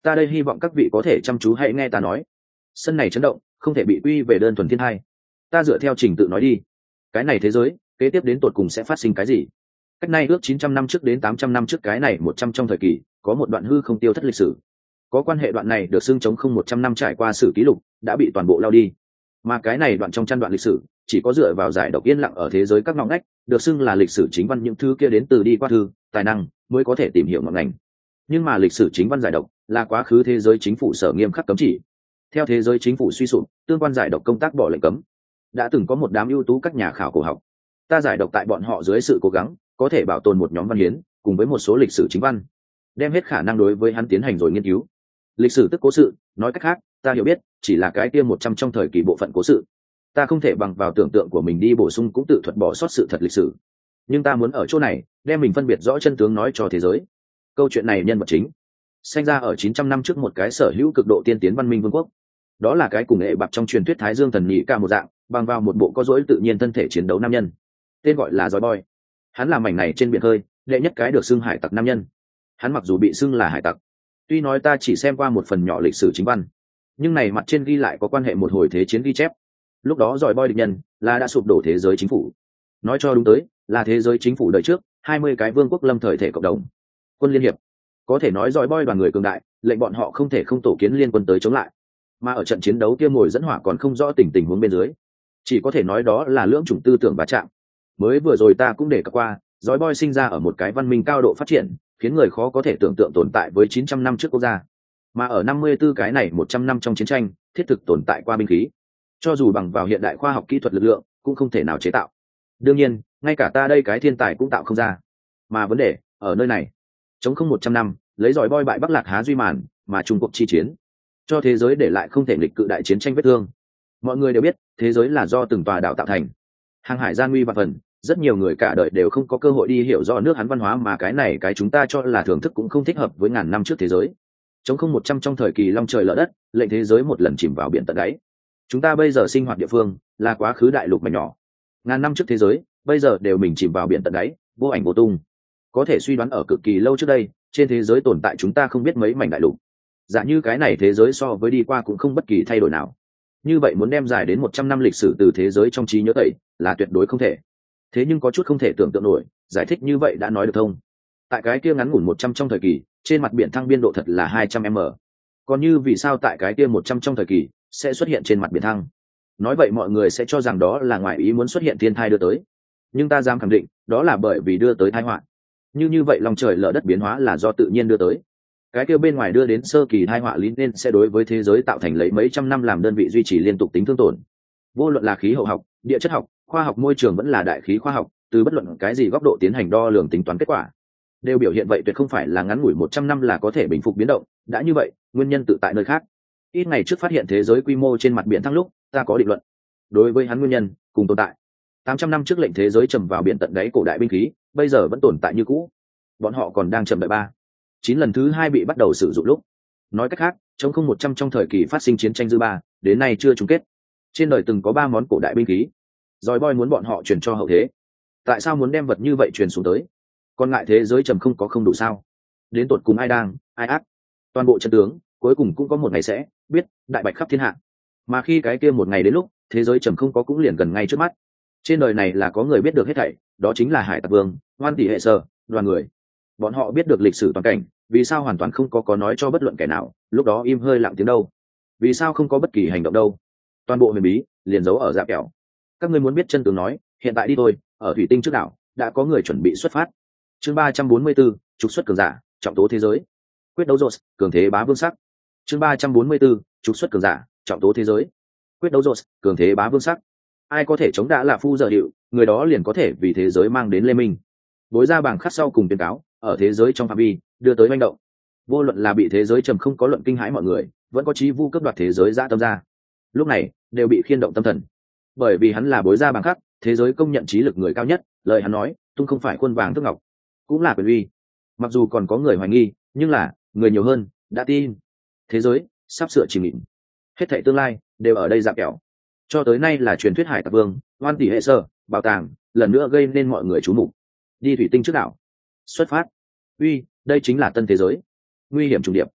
Ta đây hy vọng các vị có thể chăm chú hãy nghe ta nói. Sân này chấn động, không thể bị quy về đơn thuần thiên hai. Ta dựa theo trình tự nói đi. Cái này thế giới, kế tiếp đến tột cùng sẽ phát sinh cái gì? Cách nay ước chín trăm năm trước đến tám trăm năm trước cái này một trăm trong thời kỳ, có một đoạn hư không tiêu thất lịch sử. Có quan hệ đoạn này được xưng chống không một trăm năm trải qua sử ký lục, đã bị toàn bộ lao đi. Mà cái này đoạn trong chăn đoạn lịch sử, chỉ có dựa vào giải độc yên lặng ở thế giới các ngõ ngách, được xưng là lịch sử chính văn, những thứ kia đến từ đi qua thư, tài năng mới có thể tìm hiểu ngọn ngành. Nhưng mà lịch sử chính văn giải độc là quá khứ thế giới chính phủ sở nghiêm khắc cấm chỉ. Theo thế giới chính phủ suy sụp, tương quan giải độc công tác bỏ lệnh cấm. Đã từng có một đám ưu tú các nhà khảo cổ học, ta giải độc tại bọn họ dưới sự cố gắng, có thể bảo tồn một nhóm văn hiến cùng với một số lịch sử chính văn, đem hết khả năng đối với hắn tiến hành rồi nghiên cứu. Lịch sử tức cố sự, nói cách khác, ta hiểu biết chỉ là cái kia một trăm trong thời kỳ bộ phận cố sự. Ta không thể bằng vào tưởng tượng của mình đi bổ sung cũng tự thuật bỏ sót sự thật lịch sử, nhưng ta muốn ở chỗ này đem mình phân biệt rõ chân tướng nói cho thế giới. Câu chuyện này nhân vật chính sinh ra ở chín trăm năm trước một cái sở hữu cực độ tiên tiến văn minh vương quốc. Đó là cái cùng nghệ bạc trong truyền thuyết Thái Dương thần nhị ca một dạng, bằng vào một bộ có dối tự nhiên thân thể chiến đấu nam nhân, tên gọi là Giói Boy. Hắn là mảnh này trên biển hơi đệ nhất cái được xưng hải tặc nam nhân. Hắn mặc dù bị xưng là hải tặc, tuy nói ta chỉ xem qua một phần nhỏ lịch sử chính văn, nhưng này mặt trên ghi lại có quan hệ một hồi thế chiến ghi chép. Lúc đó Giói Boy địch nhân là đã sụp đổ thế giới chính phủ, nói cho đúng tới là thế giới chính phủ đời trước hai mươi cái vương quốc lâm thời thể cộng đồng, quân liên hiệp. Có thể nói Giói Boy đoàn người cường đại, lệnh bọn họ không thể không tổ kiến liên quân tới chống lại. Mà ở trận chiến đấu kia ngồi dẫn hỏa còn không rõ tình tình huống bên dưới, chỉ có thể nói đó là lưỡng chủng tư tưởng va chạm. Mới vừa rồi ta cũng đề cập qua, Giói Boy sinh ra ở một cái văn minh cao độ phát triển, khiến người khó có thể tưởng tượng tồn tại với chín trăm năm trước quốc gia. Mà ở năm mươi tư cái này một trăm năm trong chiến tranh, thiết thực tồn tại qua binh khí, cho dù bằng vào hiện đại khoa học kỹ thuật lực lượng cũng không thể nào chế tạo. Đương nhiên, ngay cả ta đây cái thiên tài cũng tạo không ra. Mà vấn đề ở nơi này, chống không một trăm năm, lấy Giói Boy bại Bắc Lạc Há Duy Màn, mà Trung Quốc chi chiến, cho thế giới để lại không thể nghịch cự đại chiến tranh vết thương. Mọi người đều biết, thế giới là do từng tòa đảo tạo thành, hàng hải gian nguy và phần, rất nhiều người cả đời đều không có cơ hội đi hiểu rõ nước hắn văn hóa, mà cái này cái chúng ta cho là thưởng thức cũng không thích hợp với ngàn năm trước thế giới. Chống không một trăm trong thời kỳ long trời lở đất, lệnh thế giới một lần chìm vào biển tận đáy. Chúng ta bây giờ sinh hoạt địa phương là quá khứ đại lục mảnh nhỏ, ngàn năm trước thế giới bây giờ đều mình chìm vào biển tận đáy, vô ảnh vô tung. Có thể suy đoán ở cực kỳ lâu trước đây, trên thế giới tồn tại chúng ta không biết mấy mảnh đại lục. Giả như cái này thế giới so với đi qua cũng không bất kỳ thay đổi nào, như vậy muốn đem dài đến một trăm năm lịch sử từ thế giới trong trí nhớ tẩy là tuyệt đối không thể. Thế nhưng có chút không thể tưởng tượng nổi, giải thích như vậy đã nói được thông. Tại cái kia ngắn ngủn một trăm trong thời kỳ, trên mặt biển thăng biên độ thật là hai trăm m. Còn như vì sao tại cái kia một trăm trong thời kỳ sẽ xuất hiện trên mặt biển thăng? Nói vậy mọi người sẽ cho rằng đó là ngoại ý muốn xuất hiện thiên thai đưa tới. Nhưng ta dám khẳng định, đó là bởi vì đưa tới tai họa. Như như vậy lòng trời lở đất biến hóa là do tự nhiên đưa tới. Cái kia bên ngoài đưa đến sơ kỳ tai họa lý nên sẽ đối với thế giới tạo thành lấy mấy trăm năm làm đơn vị duy trì liên tục tính thương tổn. Vô luận là khí hậu học, địa chất học, khoa học môi trường vẫn là đại khí khoa học, từ bất luận cái gì góc độ tiến hành đo lường tính toán kết quả, đều biểu hiện vậy tuyệt không phải là ngắn ngủi một trăm năm là có thể bình phục biến động. Đã như vậy, nguyên nhân tự tại nơi khác. Ít ngày trước phát hiện thế giới quy mô trên mặt biển thăng lúc, ta có định luận. Đối với hắn nguyên nhân cùng tồn tại, tám trăm năm trước lệnh thế giới trầm vào biển tận đáy cổ đại binh khí, bây giờ vẫn tồn tại như cũ. Bọn họ còn đang trầm đợi ba, chín lần thứ hai bị bắt đầu sử dụng lúc. Nói cách khác, trong không một trăm trong thời kỳ phát sinh chiến tranh dư ba, đến nay chưa chung kết. Trên đời từng có ba món cổ đại binh khí. Giói Boy muốn bọn họ truyền cho hậu thế. Tại sao muốn đem vật như vậy truyền xuống tới? Còn ngại thế giới trầm không có không đủ sao? Đến tột cùng ai đang, ai ác? Toàn bộ trận tướng, cuối cùng cũng có một ngày sẽ biết, đại bạch khắp thiên hạ. Mà khi cái kia một ngày đến lúc, thế giới trầm không có cũng liền gần ngay trước mắt. Trên đời này là có người biết được hết thảy, đó chính là Hải Tặc Vương, Hoan Tỷ Hệ Sở, đoàn người. Bọn họ biết được lịch sử toàn cảnh, vì sao hoàn toàn không có có nói cho bất luận kẻ nào, lúc đó im hơi lặng tiếng đâu? Vì sao không có bất kỳ hành động đâu? Toàn bộ huyền bí liền giấu ở dạ kẹo. Các ngươi muốn biết chân tướng nói, hiện tại đi thôi, ở thủy tinh trước đảo đã có người chuẩn bị xuất phát. Chương ba trăm bốn mươi 4, trục xuất cường giả, trọng tố thế giới. Quyết đấu rột, cường thế bá vương sắc. Chương ba trăm bốn mươi 4, trục xuất cường giả, trọng tố thế giới. Quyết đấu rột, cường thế bá vương sắc. Ai có thể chống đỡ là phu giờ hiệu, người đó liền có thể vì thế giới mang đến lê minh. Bối ra bảng khắc sau cùng tuyên cáo, ở thế giới trong phạm vi đưa tới manh động. Vô luận là bị thế giới trầm không có luận kinh hãi mọi người, vẫn có chí vu cướp đoạt thế giới dã tâm ra, lúc này đều bị khiên động tâm thần. Bởi vì hắn là bối ra bảng khắc, thế giới công nhận trí lực người cao nhất, lời hắn nói tung không phải khuôn vàng thước ngọc, cũng là quyền uy. Mặc dù còn có người hoài nghi, nhưng là người nhiều hơn đã tin. Thế giới sắp sửa chìm nghỉm, hết thảy tương lai đều ở đây dạp kẹo. Cho tới nay là truyền thuyết Hải Tặc Vương, Hoan Tỷ Hệ Sơ, bảo tàng lần nữa gây nên mọi người chú mục. Đi thủy tinh trước đảo, xuất phát. Uy, đây chính là tân thế giới, nguy hiểm trùng điệp.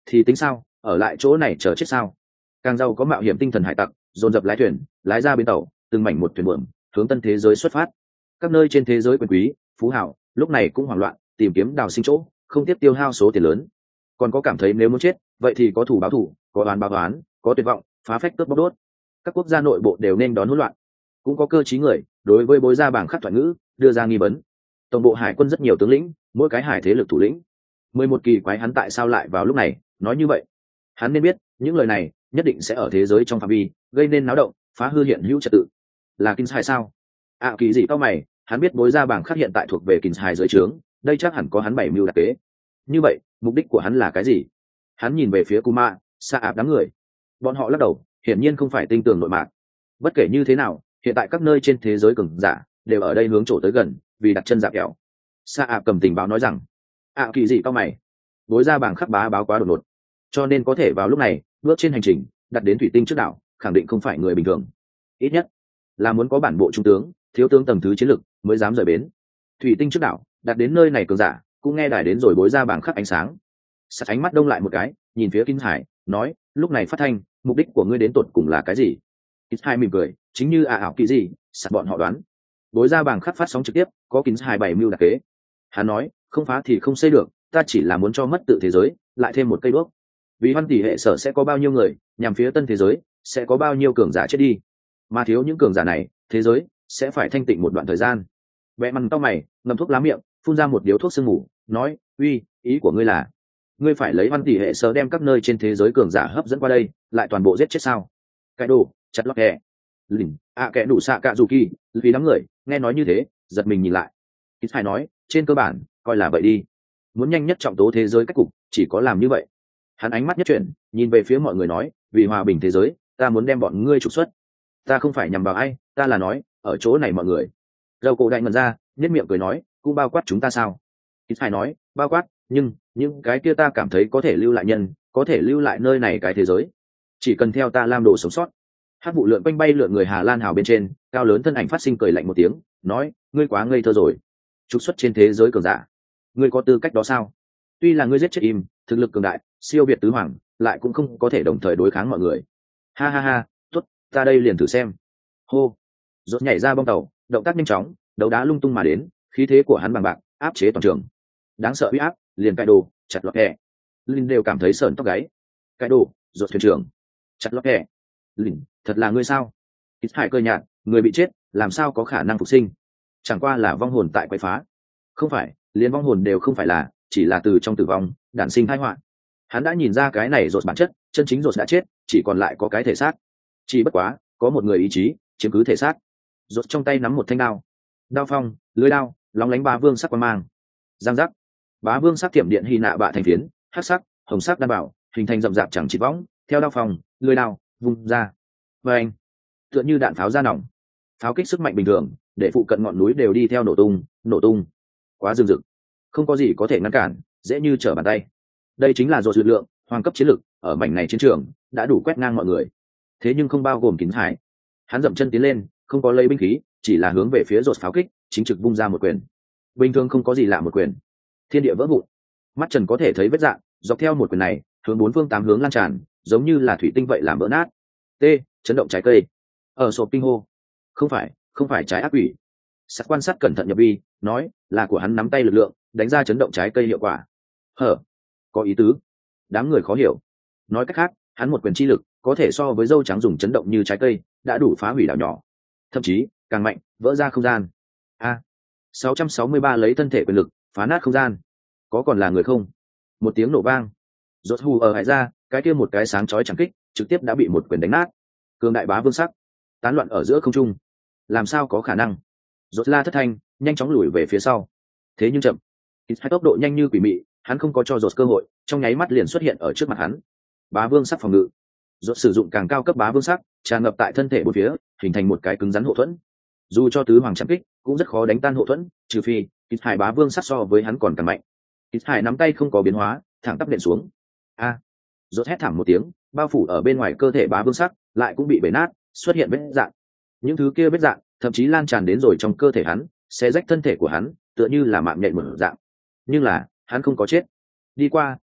thì tính sao, ở lại chỗ này chờ chết sao? Càng giàu có mạo hiểm tinh thần hải tặc dồn dập lái thuyền lái ra bến tàu, từng mảnh một thuyền buồm hướng tân thế giới xuất phát. Các nơi trên thế giới quyền quý phú hảo lúc này cũng hoảng loạn tìm kiếm đào sinh chỗ, không tiếp tiêu hao số tiền lớn. Còn có cảm thấy nếu muốn chết vậy thì có thủ báo thủ, có oán báo oán, có tuyệt vọng phá phách cướp bóc đốt. Các quốc gia nội bộ đều nên đón hỗn loạn. Cũng có cơ trí người đối với bối gia bảng khắc thoại ngữ đưa ra nghi vấn. Tổng bộ hải quân rất nhiều tướng lĩnh, mỗi cái hải thế lực thủ lĩnh. Mười một kỳ quái hắn tại sao lại vào lúc này nói như vậy? Hắn nên biết những lời này nhất định sẽ ở thế giới trong phạm vi gây nên náo động, phá hư hiện hữu trật tự. Là Kins hay sao? À kỳ gì tao mày, hắn biết bối gia bảng khắc hiện tại thuộc về Kins hai dưới trướng, đây chắc hẳn có hắn bảy mưu đặc kế. Như vậy mục đích của hắn là cái gì? Hắn nhìn về phía Kuma Sa ạp đám người, bọn họ lắc đầu, hiển nhiên không phải tinh tường nội mạc. Bất kể như thế nào, hiện tại các nơi trên thế giới cường giả đều ở đây hướng chỗ tới gần, vì đặt chân dạp kẹo. Sa ạp cầm tình báo nói rằng, à kỳ gì tao mày, bối gia bảng khắc bá báo quá đột ngột, cho nên có thể vào lúc này bước trên hành trình đặt đến thủy tinh trước đảo, khẳng định không phải người bình thường. Ít nhất là muốn có bản bộ trung tướng, thiếu tướng tầng thứ chiến lược mới dám rời bến. Thủy tinh trước đảo đặt đến nơi này cường giả cũng nghe đài đến rồi bối ra bảng khắc ánh sáng. Sắt ánh mắt đông lại một cái, nhìn phía Kinh Hải nói, lúc này phát thanh, mục đích của ngươi đến tột cùng là cái gì? Kinh Hải mỉm cười, chính như à ảo kỳ gì sắt bọn họ đoán, bối ra bảng khắc phát sóng trực tiếp có Kinh Hải bảy mưu đặc kế. Hắn nói, không phá thì không xây được, ta chỉ là muốn cho mất tự thế giới lại thêm một cây đuốc. Vì văn tỷ hệ sở sẽ có bao nhiêu người nhằm phía tân thế giới, sẽ có bao nhiêu cường giả chết đi, mà thiếu những cường giả này thế giới sẽ phải thanh tịnh một đoạn thời gian. Vẽ mằn tao mày, ngậm thuốc lá miệng, phun ra một điếu thuốc sương mù, nói, uy, ý của ngươi là ngươi phải lấy văn tỷ hệ sở đem các nơi trên thế giới cường giả hấp dẫn qua đây, lại toàn bộ giết chết sao? Cái đồ chặt lót kẻ lỉnh à kẻ đủ xạ cạ dù kỳ, vì đám người nghe nói như thế giật mình nhìn lại. Ít phải nói, trên cơ bản coi là vậy đi, muốn nhanh nhất trọng tố thế giới cách cục chỉ có làm như vậy. Hắn ánh mắt nhất chuyển, nhìn về phía mọi người nói, vì hòa bình thế giới ta muốn đem bọn ngươi trục xuất. Ta không phải nhằm vào ai, ta là nói ở chỗ này mọi người. Dầu cổ đại ngần ra, nhất miệng cười nói, cũng bao quát chúng ta sao? Ít phải nói, bao quát, nhưng những cái kia ta cảm thấy có thể lưu lại nhân, có thể lưu lại nơi này cái thế giới, chỉ cần theo ta làm đồ sống sót. Hát vụ lượn quanh bay lượn người Hà Lan hào bên trên, cao lớn thân ảnh phát sinh cười lạnh một tiếng, nói, ngươi quá ngây thơ rồi. Trục xuất trên thế giới cường giả, ngươi có tư cách đó sao? Tuy là ngươi giết chết im, thực lực cường đại, siêu việt tứ hoàng, lại cũng không có thể đồng thời đối kháng mọi người. Ha ha ha, tốt, ta đây liền thử xem. Hô, rốt nhảy ra bong tàu, động tác nhanh chóng, đấu đá lung tung mà đến, khí thế của hắn bằng bạc áp chế toàn trường. Đáng sợ uy áp, liền cài đồ chặt lọt kẹ, linh đều cảm thấy sởn tóc gáy. Cài đồ rốt thuyền trưởng chặt lọt kẹ, linh, thật là ngươi sao? Ít Hải cơ nhạt, người bị chết làm sao có khả năng phục sinh? Chẳng qua là vong hồn tại quấy phá. Không phải, liền vong hồn đều không phải là, chỉ là từ trong tử vong đản sinh tai họa. Hắn đã nhìn ra cái này rốt bản chất, chân chính rốt đã chết, chỉ còn lại có cái thể xác. Chỉ bất quá, có một người ý chí chiếm cứ thể xác. Rốt trong tay nắm một thanh đao, đao phong, lưỡi đao, lóng lánh bá vương sắc quang mang. Giang giác, bá vương sắc tiệm điện hy nạ bạ thành phiến, hắc sắc, hồng sắc đan bảo, hình thành rậm rạp chẳng chỉ võng, theo đao phong, lưỡi đao vung ra. Và anh, tựa như đạn pháo ra nòng, pháo kích sức mạnh bình thường, để phụ cận ngọn núi đều đi theo nổ tung, nổ tung. Quá rừng rực, không có gì có thể ngăn cản, dễ như trở bàn tay. Đây chính là rốt lực lượng, hoàng cấp chiến lực, ở mảnh này chiến trường đã đủ quét ngang mọi người. Thế nhưng không bao gồm Kính Hải. Hắn dậm chân tiến lên, không có lấy binh khí, chỉ là hướng về phía rốt pháo kích, chính trực vung ra một quyền. Bình thường không có gì lạ một quyền, thiên địa vỡ vụn. Mắt Trần có thể thấy vết rạn, dọc theo một quyền này, hướng bốn phương tám hướng lan tràn, giống như là thủy tinh vậy làm vỡ nát. T, chấn động trái cây. Ở sổ kinh hô. Không phải, không phải trái ác quỷ. Sát quan sát cẩn thận nhập vi, nói, là của hắn nắm tay lực lượng, đánh ra chấn động trái cây hiệu quả. Hở, có ý tứ. Đám người khó hiểu. Nói cách khác, hắn một quyền chi lực có thể so với dâu trắng dùng chấn động như trái cây, đã đủ phá hủy đảo nhỏ, thậm chí càng mạnh, vỡ ra không gian. A, sáu trăm sáu mươi ba lấy thân thể quyền lực phá nát không gian, có còn là người không? Một tiếng nổ vang, rốt hù ở hải ra, cái kia một cái sáng chói chẳng kích, trực tiếp đã bị một quyền đánh nát. Cường đại bá vương sắc tán loạn ở giữa không trung, làm sao có khả năng? Rốt la thất thanh, nhanh chóng lùi về phía sau. Thế nhưng chậm, ít hai tốc độ nhanh như quỷ mị, hắn không có cho rốt cơ hội, trong nháy mắt liền xuất hiện ở trước mặt hắn. Bá vương sắc phòng ngự, rốt sử dụng càng cao cấp bá vương sắc, tràn ngập tại thân thể bốn phía, hình thành một cái cứng rắn hộ thuẫn. Dù cho tứ hoàng chạm kích, cũng rất khó đánh tan hộ thuẫn, trừ phi ít hải bá vương sắc so với hắn còn càng mạnh. Ít hải nắm tay không có biến hóa, thẳng tắp đệm xuống. A, à, rốt hét thảm một tiếng, bao phủ ở bên ngoài cơ thể bá vương sắc lại cũng bị bể nát, xuất hiện vết rạn. Những thứ kia vết rạn thậm chí lan tràn đến rồi trong cơ thể hắn, xé rách thân thể của hắn, tựa như là mạng nhện mở dạng. Nhưng là hắn không có chết. Đi qua,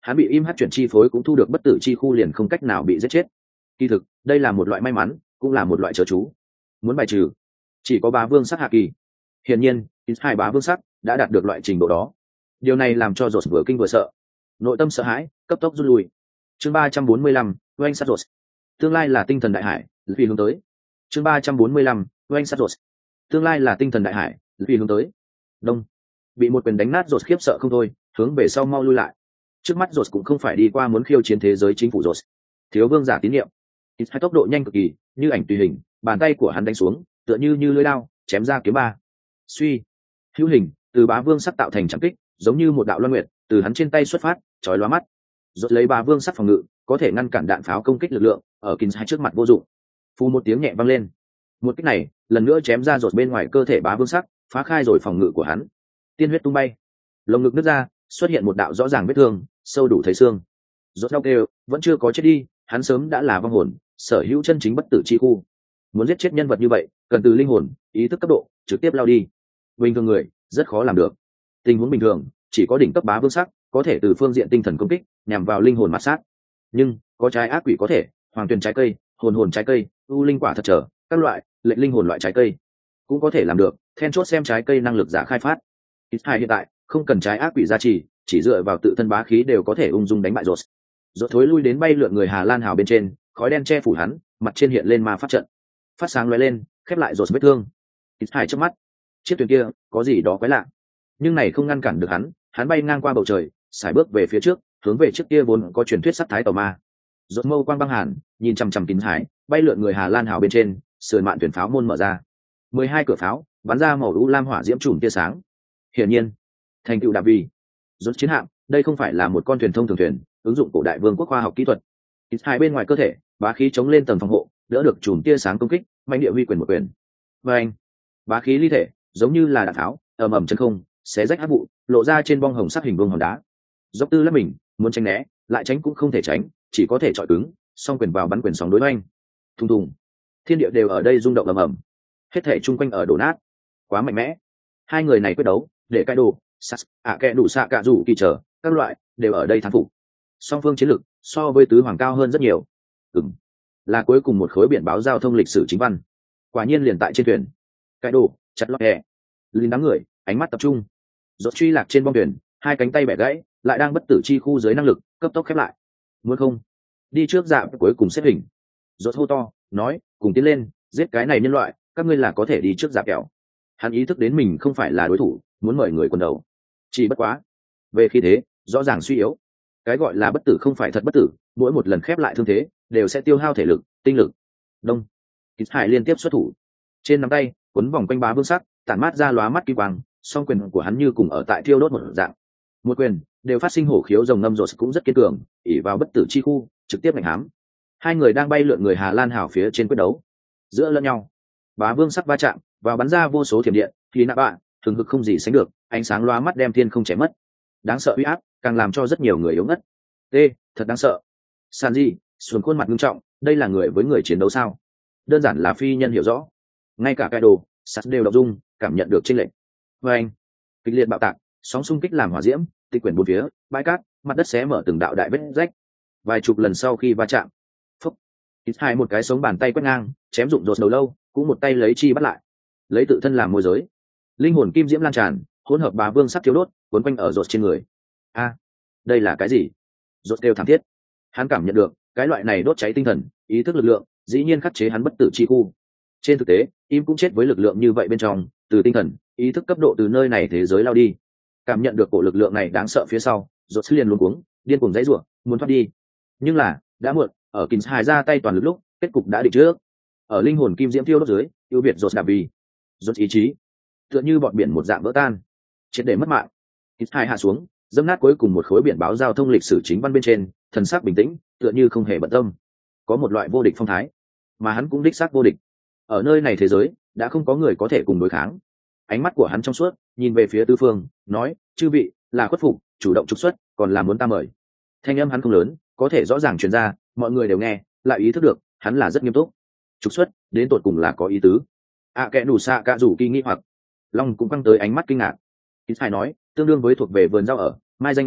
hắn bị im hát chuyển chi phối cũng thu được bất tử chi khu liền không cách nào bị giết chết. Kỳ thực đây là một loại may mắn, cũng là một loại chớ chú. Muốn bài trừ chỉ có bá vương sắc hạ kỳ. Hiển nhiên hai bá vương sắc đã đạt được loại trình độ đó. Điều này làm cho Rốt vừa kinh vừa sợ, nội tâm sợ hãi cấp tốc rút lui. Chương ba trăm bốn mươi lăm, oanh sát Rốt. Tương lai là tinh thần đại hải, vì hướng tới. Chương ba trăm bốn mươi lăm, oanh sát Rốt. Tương lai là tinh thần đại hải, vì hướng tới. Đông. Bị một quyền đánh nát Rốt khiếp sợ không thôi, hướng về sau mau lui lại. Trước mắt Rốt cũng không phải đi qua muốn khiêu chiến thế giới chính phủ Rốt. Thiếu vương giả tín nhiệm. Hai tốc độ nhanh cực kỳ, như ảnh tùy hình, bàn tay của hắn đánh xuống, tựa như như lưỡi dao, chém ra kiếm ba. Suy. Hữu hình, từ bá vương sắc tạo thành trảm kích, giống như một đạo loan nguyệt, từ hắn trên tay xuất phát, chói lóa mắt. Rốt lấy bá vương sắc phòng ngự, có thể ngăn cản đạn pháo công kích lực lượng, ở Kình hai trước mặt vô dụng. Phù một tiếng nhẹ vang lên. Một kích này, lần nữa chém ra Rốt bên ngoài cơ thể bá vương sắc, phá khai rồi phòng ngự của hắn. Tiên huyết tung bay, lồng ngực nứt ra, xuất hiện một đạo rõ ràng vết thương, sâu đủ thấy xương. Rốt đau kêu, vẫn chưa có chết đi, hắn sớm đã là vong hồn, sở hữu chân chính bất tử chi khu. Muốn giết chết nhân vật như vậy, cần từ linh hồn, ý thức cấp độ, trực tiếp lao đi. Bình thường người rất khó làm được. Tình huống bình thường, chỉ có đỉnh cấp bá vương sắc có thể từ phương diện tinh thần công kích, nhằm vào linh hồn mạt sát. Nhưng có trái ác quỷ có thể, hoàng tuyền trái cây, hồn hồn trái cây, u linh quả thật trở, các loại lệnh linh hồn loại trái cây cũng có thể làm được. Then chốt xem trái cây năng lực giả khai phát. Ít hai hiện tại không cần trái ác quỷ gia trì, chỉ dựa vào tự thân bá khí đều có thể ung dung đánh bại Rốt. Rốt thối lui đến bay lượn người Hà Lan hào bên trên, khói đen che phủ hắn, mặt trên hiện lên ma pháp trận, phát sáng lóe lên, khép lại Rốt vết thương. Ít hai chớp mắt, chiếc thuyền kia có gì đó quái lạ, nhưng này không ngăn cản được hắn. Hắn bay ngang qua bầu trời, sải bước về phía trước, hướng về chiếc kia vốn có truyền thuyết sắt thái tàu ma. Rốt mâu quang băng hàn, nhìn chằm chằm Kín Hải, bay lượn người Hà Lan hào bên trên, sườn mạn thuyền pháo môn mở ra, mười hai cửa pháo bắn ra màu u lam hỏa diễm trùm tia sáng. Hiển nhiên, thành tựu đạp vì Rốt chiến hạm, đây không phải là một con thuyền thông thường thuyền, ứng dụng cổ đại vương quốc khoa học kỹ thuật. Kín Hải bên ngoài cơ thể, bá khí chống lên tầng phòng hộ, đỡ được chùm tia sáng công kích, mạnh địa huy quyền một quyền. Và anh, bá khí ly thể, giống như là đạn tháo, ầm ầm chân không, xé rách hắc vụ, lộ ra trên bong hồng sắc hình vuông hòn đá. Dốc tư lấp mình, muốn tránh né, lại tránh cũng không thể tránh, chỉ có thể chọi cứng, song quyền vào bắn quyền sóng đối oanh. Thùng thùng, thiên địa đều ở đây rung động ầm ầm, hết thể chung quanh ở đổ nát. Quá mạnh mẽ. Hai người này quyết đấu, để cái đồ, sas, ạ kẹ đủ xạ cả rủ kỳ trở, các loại đều ở đây thắng phục. Song phương chiến lực so với tứ hoàng cao hơn rất nhiều. Ừm, là cuối cùng một khối biển báo giao thông lịch sử chính văn. Quả nhiên liền tại trên thuyền. Cái đồ, chặt lọt hè. Linh đám người, ánh mắt tập trung. Rốt truy lạc trên bong thuyền, hai cánh tay bẻ gãy, lại đang bất tử chi khu dưới năng lực, cấp tốc khép lại. Muốn không? Đi trước dạ cuối cùng xếp hình. Rốt hô to, nói, cùng tiến lên, giết cái này nhân loại, các ngươi là có thể đi trước dạ kẹo. Hắn ý thức đến mình không phải là đối thủ, muốn mời người quần đầu. Chỉ bất quá, về khí thế, rõ ràng suy yếu. Cái gọi là bất tử không phải thật bất tử, mỗi một lần khép lại thương thế, đều sẽ tiêu hao thể lực, tinh lực. Đông. Kịch Hải liên tiếp xuất thủ. Trên nắm tay, quấn vòng quanh bá vương sắc, tản mát ra lóa mắt kỳ quang, song quyền của hắn như cùng ở tại thiêu đốt một dạng. Một quyền, đều phát sinh hổ khiếu rồng ngâm Rốt cũng rất kiên cường, ỷ vào bất tử chi khu, trực tiếp mạnh hám. Hai người đang bay lượn người Hà Lan hào phía trên quyết đấu, giữa lẫn nhau. Bá vương sắc va chạm, và bắn ra vô số thiểm điện, khí nạ bạ, thường hực không gì sánh được, ánh sáng lóa mắt đem thiên không chém mất. Đáng sợ uy áp, càng làm cho rất nhiều người yếu ngất. T, thật đáng sợ. Sanji, xuống khuôn mặt nghiêm trọng, đây là người với người chiến đấu sao? Đơn giản là phi nhân hiểu rõ. Ngay cả cái đồ, sắt đều đọc dung, cảm nhận được chênh lệch. Và anh, kịch liệt bạo tạc, sóng xung kích làm hỏa diễm, tịch quyển bốn phía, bãi cát, mặt đất xé mở từng đạo đại vết rách. Vài chục lần sau khi va chạm, phúc, ít hai một cái sống bàn tay quét ngang, chém rụng Rốt đầu lâu, cũng một tay lấy chi bắt lại, lấy tự thân làm môi giới. Linh hồn kim diễm lan tràn, hỗn hợp bá vương sắc thiếu đốt, cuốn quanh ở Rốt trên người. A, đây là cái gì? Rốt đều thảm thiết. Hắn cảm nhận được cái loại này đốt cháy tinh thần, ý thức lực lượng, dĩ nhiên khắc chế hắn bất tử chi khu. Trên thực tế, im cũng chết với lực lượng như vậy bên trong, từ tinh thần, ý thức cấp độ từ nơi này thế giới lao đi. Cảm nhận được cổ lực lượng này đáng sợ phía sau, Rốt liền luống cuống, điên cuồng giãy giụa, muốn thoát đi. Nhưng là, đã muộn, ở Kình Hải ra tay toàn lực lúc, kết cục đã định trước. Ở linh hồn kim diễm tiêu đốt dưới, ưu việt Rốt đạp vì. Rốt ý chí, tựa như bọn biển một dạng vỡ tan, triệt để mất mạng. Kình Hải hạ xuống, dẫm nát cuối cùng một khối biển báo giao thông lịch sử chính văn bên trên, thần sắc bình tĩnh, tựa như không hề bận tâm. Có một loại vô địch phong thái, mà hắn cũng đích xác vô địch. Ở nơi này thế giới, đã không có người có thể cùng đối kháng. Ánh mắt của hắn trong suốt, nhìn về phía tứ phương, nói, chư vị, là khuất phục, chủ động trục xuất, còn là muốn ta mời. Thanh âm hắn không lớn, có thể rõ ràng truyền ra, mọi người đều nghe, lại ý thức được, hắn là rất nghiêm túc. Trục xuất, đến tột cùng là có ý tứ. À kẻ đủ xạ cả rủ kỳ nghi hoặc. Long cũng căng tới ánh mắt kinh ngạc. Ít Hải nói, tương đương với thuộc về vườn rau ở, mai danh nhận tích,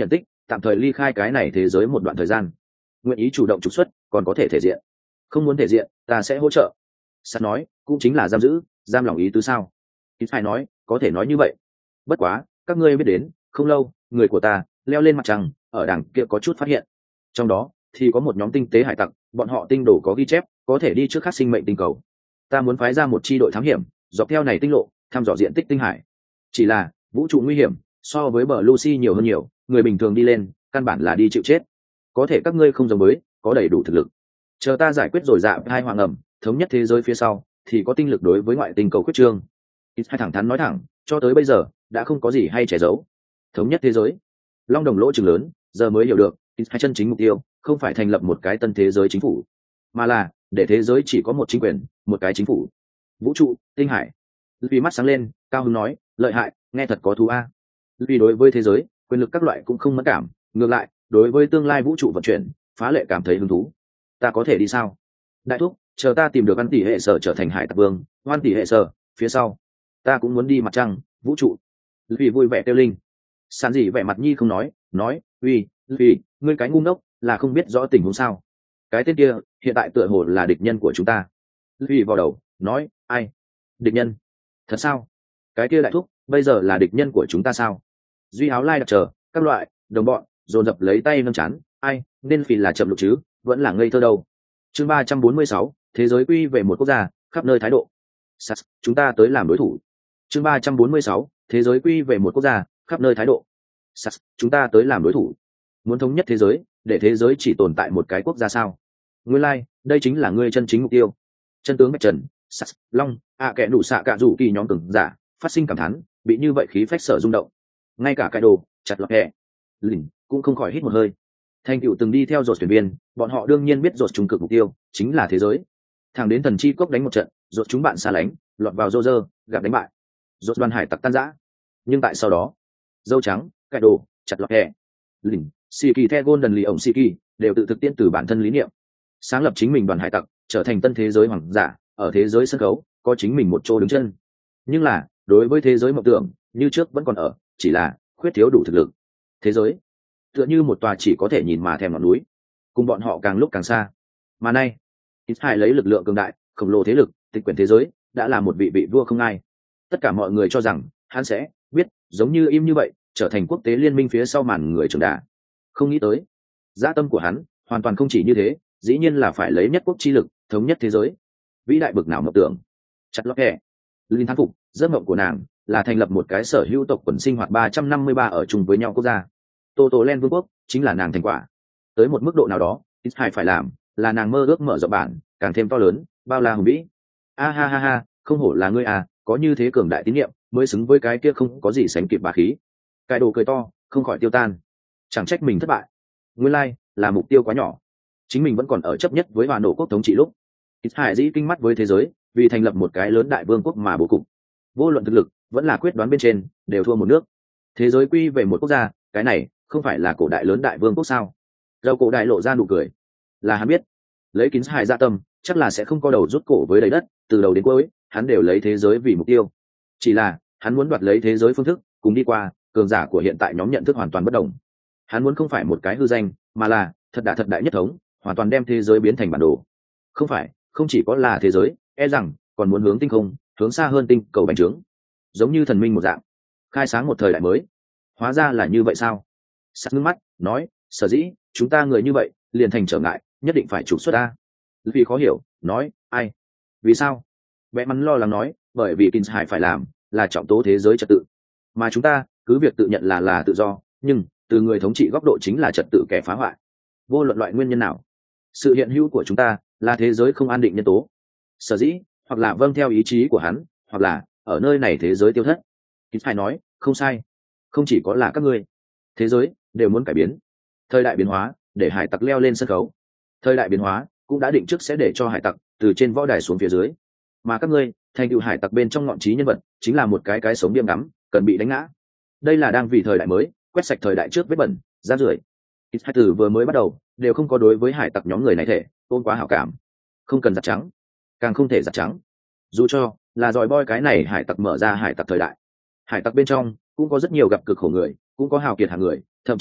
tạm thời ly khai cái này thế giới một đoạn thời gian. Nguyện ý chủ động trục xuất còn có thể thể diện, không muốn thể diện ta sẽ hỗ trợ. Sắt nói cũng chính là giam giữ giam lòng ý tứ sao? Ít phải nói có thể nói như vậy. Bất quá các ngươi biết đến, không lâu người của ta leo lên mặt trăng, ở đằng kia có chút phát hiện, trong đó thì có một nhóm tinh tế hải tặc, bọn họ tinh đồ có ghi chép có thể đi trước khắc sinh mệnh tinh cầu. Ta muốn phái ra một chi đội thám hiểm dọc theo này tinh lộ thăm dò diện tích tinh hải. Chỉ là vũ trụ nguy hiểm so với bờ Lucy nhiều hơn nhiều, người bình thường đi lên căn bản là đi chịu chết. Có thể các ngươi không giống với, có đầy đủ thực lực. Chờ ta giải quyết rồi dạ hai hoàng ẩm, thống nhất thế giới phía sau thì có tinh lực đối với ngoại tinh cầu quyết trương. Ít hai thẳng thắn nói thẳng, cho tới bây giờ đã không có gì hay che giấu. Thống nhất thế giới, long đồng lỗ chừng lớn, giờ mới hiểu được ít hai chân chính mục tiêu không phải thành lập một cái tân thế giới chính phủ, mà là để thế giới chỉ có một chính quyền, một cái chính phủ. Vũ trụ tinh hải. Vì mắt sáng lên, cao hứng nói, lợi hại, nghe thật có thú a. Vì đối với thế giới quyền lực các loại cũng không mất cảm, ngược lại đối với tương lai vũ trụ vận chuyển phá lệ cảm thấy hứng thú. Ta có thể đi sao? Đại thúc, chờ ta tìm được ăn tỷ hệ sở trở thành hải tặc vương, ngoan tỷ hệ sở phía sau ta cũng muốn đi mặt trăng vũ trụ. Vì vui vẻ kêu linh. Sàn gì vẻ mặt nhi không nói, nói uy vì ngươi cái ngu ngốc là không biết rõ tình huống sao? Cái tên kia hiện tại tựa hồ là địch nhân của chúng ta. Vì vào đầu nói, ai? Địch nhân? Thật sao? Cái kia đại thúc bây giờ là địch nhân của chúng ta sao? Duy áo lai đặc chờ các loại đồng bọn dồn dập lấy tay nâng chán, ai nên vì là chậm lục chứ, vẫn là ngây thơ đâu. Chương ba trăm bốn mươi sáu, thế giới quy về một quốc gia, khắp nơi thái độ. Sas, chúng ta tới làm đối thủ. Chương ba trăm bốn mươi sáu, thế giới quy về một quốc gia, khắp nơi thái độ. Sas, chúng ta tới làm đối thủ. Muốn thống nhất thế giới, để thế giới chỉ tồn tại một cái quốc gia sao? Nguyên lai, like, đây chính là ngươi chân chính mục tiêu. Chân tướng Bạch Trần, Sas, Long, ạ à kẻ đủ xạ cả rủ kỳ nhóm cường giả, phát sinh cảm thán, bị như vậy khí phách sở rung động. Ngay cả cái đồ, chặt lọt hẹ, lỉnh cũng không khỏi hít một hơi. Thành tựu từng đi theo dột thuyền viên, bọn họ đương nhiên biết dột trung cực mục tiêu chính là thế giới. Thẳng đến thần chi cốc đánh một trận, dột chúng bạn xa lánh, lọt vào rô rơ, gặp đánh bại, dột đoàn hải tặc tan rã. Nhưng tại sau đó, dâu trắng, cải đồ, chặt lọt hẹ, lỉnh, xì kỳ the golden lì ổng xì kỳ đều tự thực tiễn từ bản thân lý niệm, sáng lập chính mình đoàn hải tặc, trở thành tân thế giới hoàng giả, ở thế giới sân khấu có chính mình một chỗ đứng chân. Nhưng là đối với thế giới mộng tưởng như trước vẫn còn ở, chỉ là khuyết thiếu đủ thực lực. Thế giới tựa như một tòa chỉ có thể nhìn mà thèm ngọn núi, cùng bọn họ càng lúc càng xa. Mà nay ít hai lấy lực lượng cường đại khổng lồ thế lực tịch quyển thế giới, đã là một vị vị vua không ai. Tất cả mọi người cho rằng hắn sẽ biết giống như im như vậy trở thành quốc tế liên minh phía sau màn người trưởng đà. Không nghĩ tới dã tâm của hắn hoàn toàn không chỉ như thế, dĩ nhiên là phải lấy nhất quốc chi lực thống nhất thế giới. Vĩ đại bực nào mộng tưởng. Chặt lót hẹ linh thán phục giấc mộng của nàng là thành lập một cái sở hữu tộc quần sinh hoạt ba trăm năm mươi ba ở chung với nhau quốc gia. Tô Tô Len vương quốc chính là nàng thành quả. Tới một mức độ nào đó, ít hai phải làm là nàng mơ ước mở rộng bản càng thêm to lớn, bao la hùng vĩ. A ha ha ha, không hổ là ngươi à, có như thế cường đại tín nhiệm mới xứng với cái kia không có gì sánh kịp bà khí. Cái đồ cười to không khỏi tiêu tan, chẳng trách mình thất bại. Nguyên lai like, là mục tiêu quá nhỏ, chính mình vẫn còn ở chấp nhất với hòa nổ quốc thống trị lúc. Ít hải dĩ kinh mắt với thế giới, vì thành lập một cái lớn đại vương quốc mà bố cục, vô luận thực lực vẫn là quyết đoán bên trên đều thua một nước. Thế giới quy về một quốc gia, cái này không phải là cổ đại lớn đại vương quốc sao? Dầu cổ đại lộ ra nụ cười, là hắn biết lấy kín hải dạ tâm chắc là sẽ không có đầu rút cổ với đầy đất, từ đầu đến cuối hắn đều lấy thế giới vì mục tiêu. Chỉ là hắn muốn đoạt lấy thế giới phương thức cùng đi qua cường giả của hiện tại nhóm nhận thức hoàn toàn bất đồng. Hắn muốn không phải một cái hư danh, mà là thật đả thật đại nhất thống, hoàn toàn đem thế giới biến thành bản đồ. Không phải không chỉ có là thế giới, e rằng còn muốn hướng tinh không, hướng xa hơn tinh cầu bành trướng, giống như thần minh một dạng, khai sáng một thời đại mới. Hóa ra là như vậy sao? Sắt ngưng mắt nói, sở dĩ chúng ta người như vậy liền thành trở ngại, nhất định phải trục xuất ta. Vì khó hiểu nói, ai? Vì sao? Bé mắn lo lắng nói, bởi vì Kinh Hải phải làm là trọng tố thế giới trật tự, mà chúng ta cứ việc tự nhận là là tự do, nhưng từ người thống trị góc độ chính là trật tự kẻ phá hoại. Vô luận loại nguyên nhân nào, sự hiện hữu của chúng ta là thế giới không an định nhân tố. Sở dĩ hoặc là vâng theo ý chí của hắn, hoặc là ở nơi này thế giới tiêu thất. Kinh Hải nói, không sai, không chỉ có là các ngươi, thế giới đều muốn cải biến. Thời đại biến hóa để hải tặc leo lên sân khấu, thời đại biến hóa cũng đã định trước sẽ để cho hải tặc từ trên võ đài xuống phía dưới, mà các ngươi thành tựu hải tặc bên trong ngọn trí nhân vật chính là một cái cái sống điềm ngắm cần bị đánh ngã. Đây là đang vì thời đại mới quét sạch thời đại trước vết bẩn rác rưởi. Ít hai từ vừa mới bắt đầu đều không có đối với hải tặc nhóm người này thể ôn quá hảo cảm, không cần giặt trắng, càng không thể giặt trắng. Dù cho là dòi boy cái này hải tặc mở ra hải tặc thời đại, hải tặc bên trong cũng có rất nhiều gặp cực khổ người, cũng có hào kiệt hạng người, thậm chí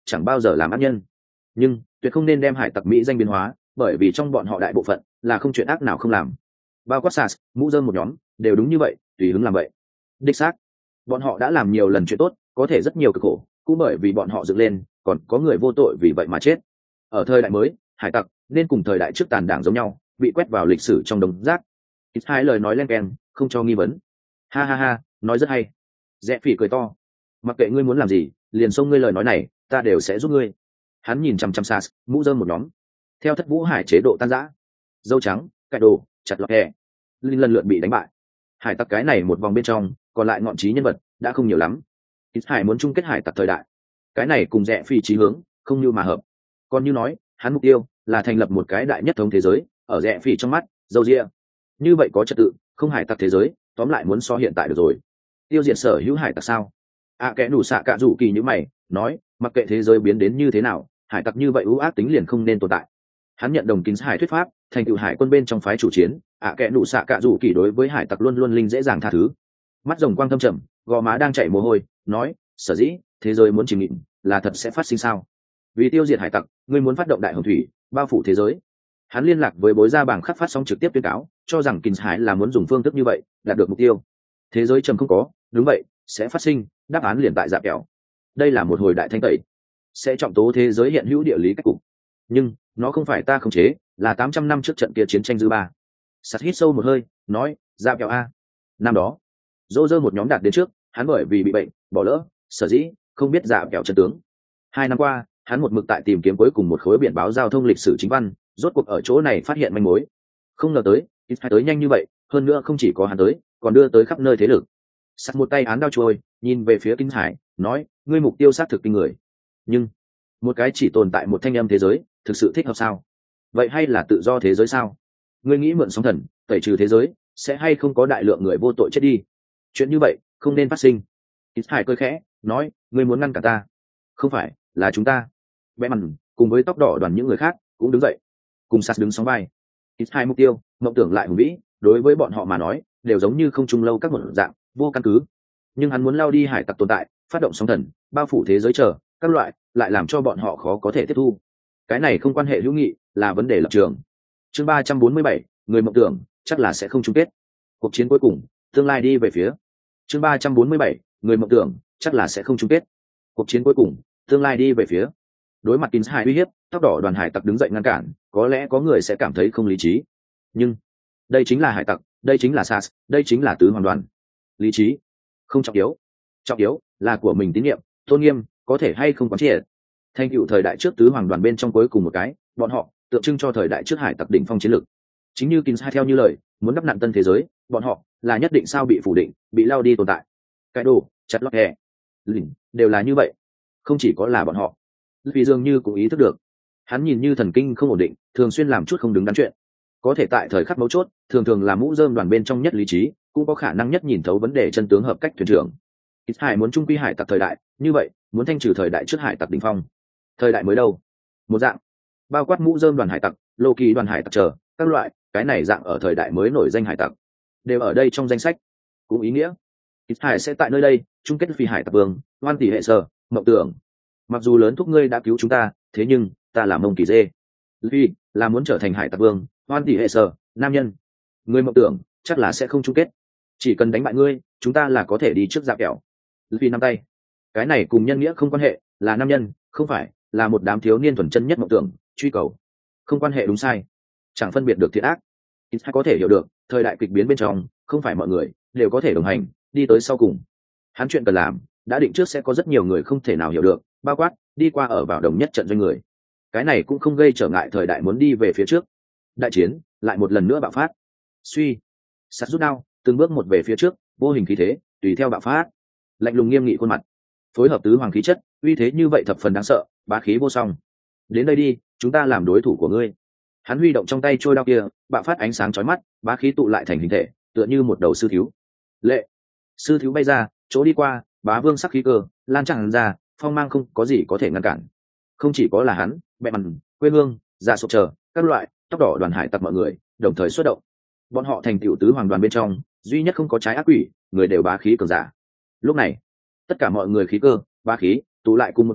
chẳng bao giờ làm ác nhân, nhưng tuyệt không nên đem hải tặc Mỹ danh biến hóa, bởi vì trong bọn họ đại bộ phận là không chuyện ác nào không làm. Bao quát Sas, mũ rơm một nhóm, đều đúng như vậy, tùy hứng làm vậy. Đích xác, bọn họ đã làm nhiều lần chuyện tốt, có thể rất nhiều cực khổ, cũng bởi vì bọn họ dựng lên, còn có người vô tội vì vậy mà chết. Ở thời đại mới, hải tặc nên cùng thời đại trước tàn đảng giống nhau, bị quét vào lịch sử trong đống rác. Ít hai lời nói len keng, không cho nghi vấn. Ha ha ha, nói rất hay. Rẽ phỉ cười to. Mặc kệ ngươi muốn làm gì, liền xông ngươi lời nói này, ta đều sẽ giúp ngươi. Hắn nhìn chằm chằm Sas, mũ rơm một nhóm. Theo thất vũ hải chế độ tan rã, dâu trắng, cải đồ, chặt lọt hè, linh lần lượt bị đánh bại. Hải tặc cái này một vòng bên trong, còn lại ngọn trí nhân vật đã không nhiều lắm. Ít hải muốn chung kết hải tặc thời đại, cái này cùng rẽ phi chí hướng không như mà hợp. Còn như nói, hắn mục tiêu là thành lập một cái đại nhất thống thế giới, ở rẽ phi trong mắt, dâu ria. Như vậy có trật tự, không hải tặc thế giới, tóm lại muốn so hiện tại được rồi. Tiêu diệt sở hữu hải tặc sao? À kẻ đủ xạ cạ rủ kỳ như mày, nói, mặc kệ thế giới biến đến như thế nào, hải tặc như vậy ưu ác tính liền không nên tồn tại. Hắn nhận đồng kín hải thuyết pháp, thành tựu hải quân bên trong phái chủ chiến, ạ à kẻ đủ xạ cạ rủ kỳ đối với hải tặc luôn luôn linh dễ dàng tha thứ. Mắt rồng quang thâm trầm, gò má đang chảy mồ hôi, nói, sở dĩ thế giới muốn chìm nghịm là thật sẽ phát sinh sao? Vì tiêu diệt hải tặc, ngươi muốn phát động đại hồng thủy, bao phủ thế giới. Hắn liên lạc với bối gia bảng khắc phát sóng trực tiếp tuyên cáo, cho rằng kín hải là muốn dùng phương thức như vậy đạt được mục tiêu. Thế giới trầm không có, đúng vậy, sẽ phát sinh, đáp án liền tại dạ kẹo. Đây là một hồi đại thanh tẩy, sẽ trọng tố thế giới hiện hữu địa lý cách cục. Nhưng nó không phải ta khống chế, là tám trăm năm trước trận kia chiến tranh dư ba. Sắt hít sâu một hơi, nói, dạ kẹo a. Năm đó, dô dơ một nhóm đạt đến trước, hắn bởi vì bị bệnh, bỏ lỡ, sở dĩ không biết dạ kẹo chân tướng. Hai năm qua, hắn một mực tại tìm kiếm cuối cùng một khối biển báo giao thông lịch sử chính văn, rốt cuộc ở chỗ này phát hiện manh mối. Không ngờ tới, ít tới nhanh như vậy, hơn nữa không chỉ có hắn tới, còn đưa tới khắp nơi thế lực. Sắt một tay án đao trôi, nhìn về phía Kinh Hải, nói, ngươi mục tiêu xác thực kinh người. Nhưng một cái chỉ tồn tại một thanh âm thế giới, thực sự thích hợp sao? Vậy hay là tự do thế giới sao? Ngươi nghĩ mượn sóng thần tẩy trừ thế giới, sẽ hay không có đại lượng người vô tội chết đi? Chuyện như vậy không nên phát sinh. Ít Hải cười khẽ, nói, ngươi muốn ngăn cả ta? Không phải, là chúng ta. Vẽ mặt cùng với tóc đỏ đoàn những người khác cũng đứng dậy, cùng Sắt đứng sóng vai. Ít Hải mục tiêu, mộng tưởng lại hùng vĩ, đối với bọn họ mà nói, đều giống như không trung lâu các một dạng, vô căn cứ. Nhưng hắn muốn lao đi hải tặc tồn tại, phát động sóng thần, bao phủ thế giới chờ các loại, lại làm cho bọn họ khó có thể tiếp thu. Cái này không quan hệ hữu nghị, là vấn đề lập trường. Chương ba trăm bốn mươi bảy, người mộng tưởng chắc là sẽ không chung kết. Cuộc chiến cuối cùng, tương lai đi về phía. Chương ba trăm bốn mươi bảy, người mộng tưởng chắc là sẽ không chung kết. Cuộc chiến cuối cùng, tương lai đi về phía. Đối mặt Kín Hải uy hiếp, tóc đỏ đoàn hải tặc đứng dậy ngăn cản, có lẽ có người sẽ cảm thấy không lý trí. Nhưng đây chính là hải tặc, đây chính là Sas, đây chính là tứ hoàng đoàn. Lý trí không trọng yếu, trọng yếu là của mình tín nhiệm, tôn nghiêm, có thể hay không quán triệt. Thành tựu thời đại trước tứ hoàng đoàn bên trong cuối cùng một cái, bọn họ tượng trưng cho thời đại trước hải tặc đỉnh phong chiến lược. Chính như Kín Hải theo như lời, muốn đắp nặn tân thế giới, bọn họ là nhất định sao bị phủ định, bị lao đi tồn tại. Cái đồ chặt lót hè lỉnh đều là như vậy, không chỉ có là bọn họ. Vì dường như cũng ý thức được, hắn nhìn như thần kinh không ổn định, thường xuyên làm chút không đứng đắn chuyện, có thể tại thời khắc mấu chốt, thường thường là mũ rơm đoàn bên trong nhất lý trí, cũng có khả năng nhất nhìn thấu vấn đề chân tướng hợp cách thuyền trưởng. Ít Hải muốn trung quy hải tặc thời đại, như vậy muốn thanh trừ thời đại trước hải tặc đỉnh phong. Thời đại mới đâu? Một dạng, bao quát mũ rơm đoàn hải tặc, lô kỳ đoàn hải tặc chờ các loại, cái này dạng ở thời đại mới nổi danh hải tặc đều ở đây trong danh sách. Cũng ý nghĩa, Ít Hải sẽ tại nơi đây chung kết phi hải tặc vương, oan tỷ hệ sở, mộng tưởng. Mặc dù lớn thúc ngươi đã cứu chúng ta, thế nhưng ta là mông kỳ dê. Vì là muốn trở thành hải tặc vương, oan tỷ hệ sở, nam nhân. Ngươi mộng tưởng chắc là sẽ không chung kết. Chỉ cần đánh bại ngươi, chúng ta là có thể đi trước dạ kẹo. Vì nắm tay, cái này cùng nhân nghĩa không quan hệ, là nam nhân, không phải là một đám thiếu niên thuần chân nhất mộng tưởng truy cầu, không quan hệ đúng sai, chẳng phân biệt được thiện ác. Ít có thể hiểu được, thời đại kịch biến bên trong, không phải mọi người đều có thể đồng hành đi tới sau cùng. Hắn chuyện cần làm đã định trước, sẽ có rất nhiều người không thể nào hiểu được, bao quát đi qua ở vào đồng nhất trận doanh người. Cái này cũng không gây trở ngại thời đại muốn đi về phía trước. Đại chiến lại một lần nữa bạo phát. Suy, Sắt rút đao, từng bước một về phía trước, vô hình khí thế tùy theo bạo phát. Lạnh lùng nghiêm nghị khuôn mặt, phối hợp tứ hoàng khí chất, uy thế như vậy thập phần đáng sợ, bá khí vô song. Đến đây đi, chúng ta làm đối thủ của ngươi. Hắn huy động trong tay trôi đao kia, bạo phát ánh sáng chói mắt, bá khí tụ lại thành hình thể, tựa như một đầu sư thiếu. Lệ, sư thiếu bay ra, chỗ đi qua, bá vương sắc khí cơ lan tràn ra, phong mang không có gì có thể ngăn cản. Không chỉ có là hắn, mẹ mằn, quê hương, dạ sộp chờ các loại tóc đỏ đoàn hải tặc mọi người đồng thời xuất động. Bọn họ thành tiểu tứ hoàng đoàn bên trong duy nhất không có trái ác quỷ, người đều bá khí cường giả. Lúc này tất cả mọi người khí cơ bá khí tụ lại cùng một chỗ,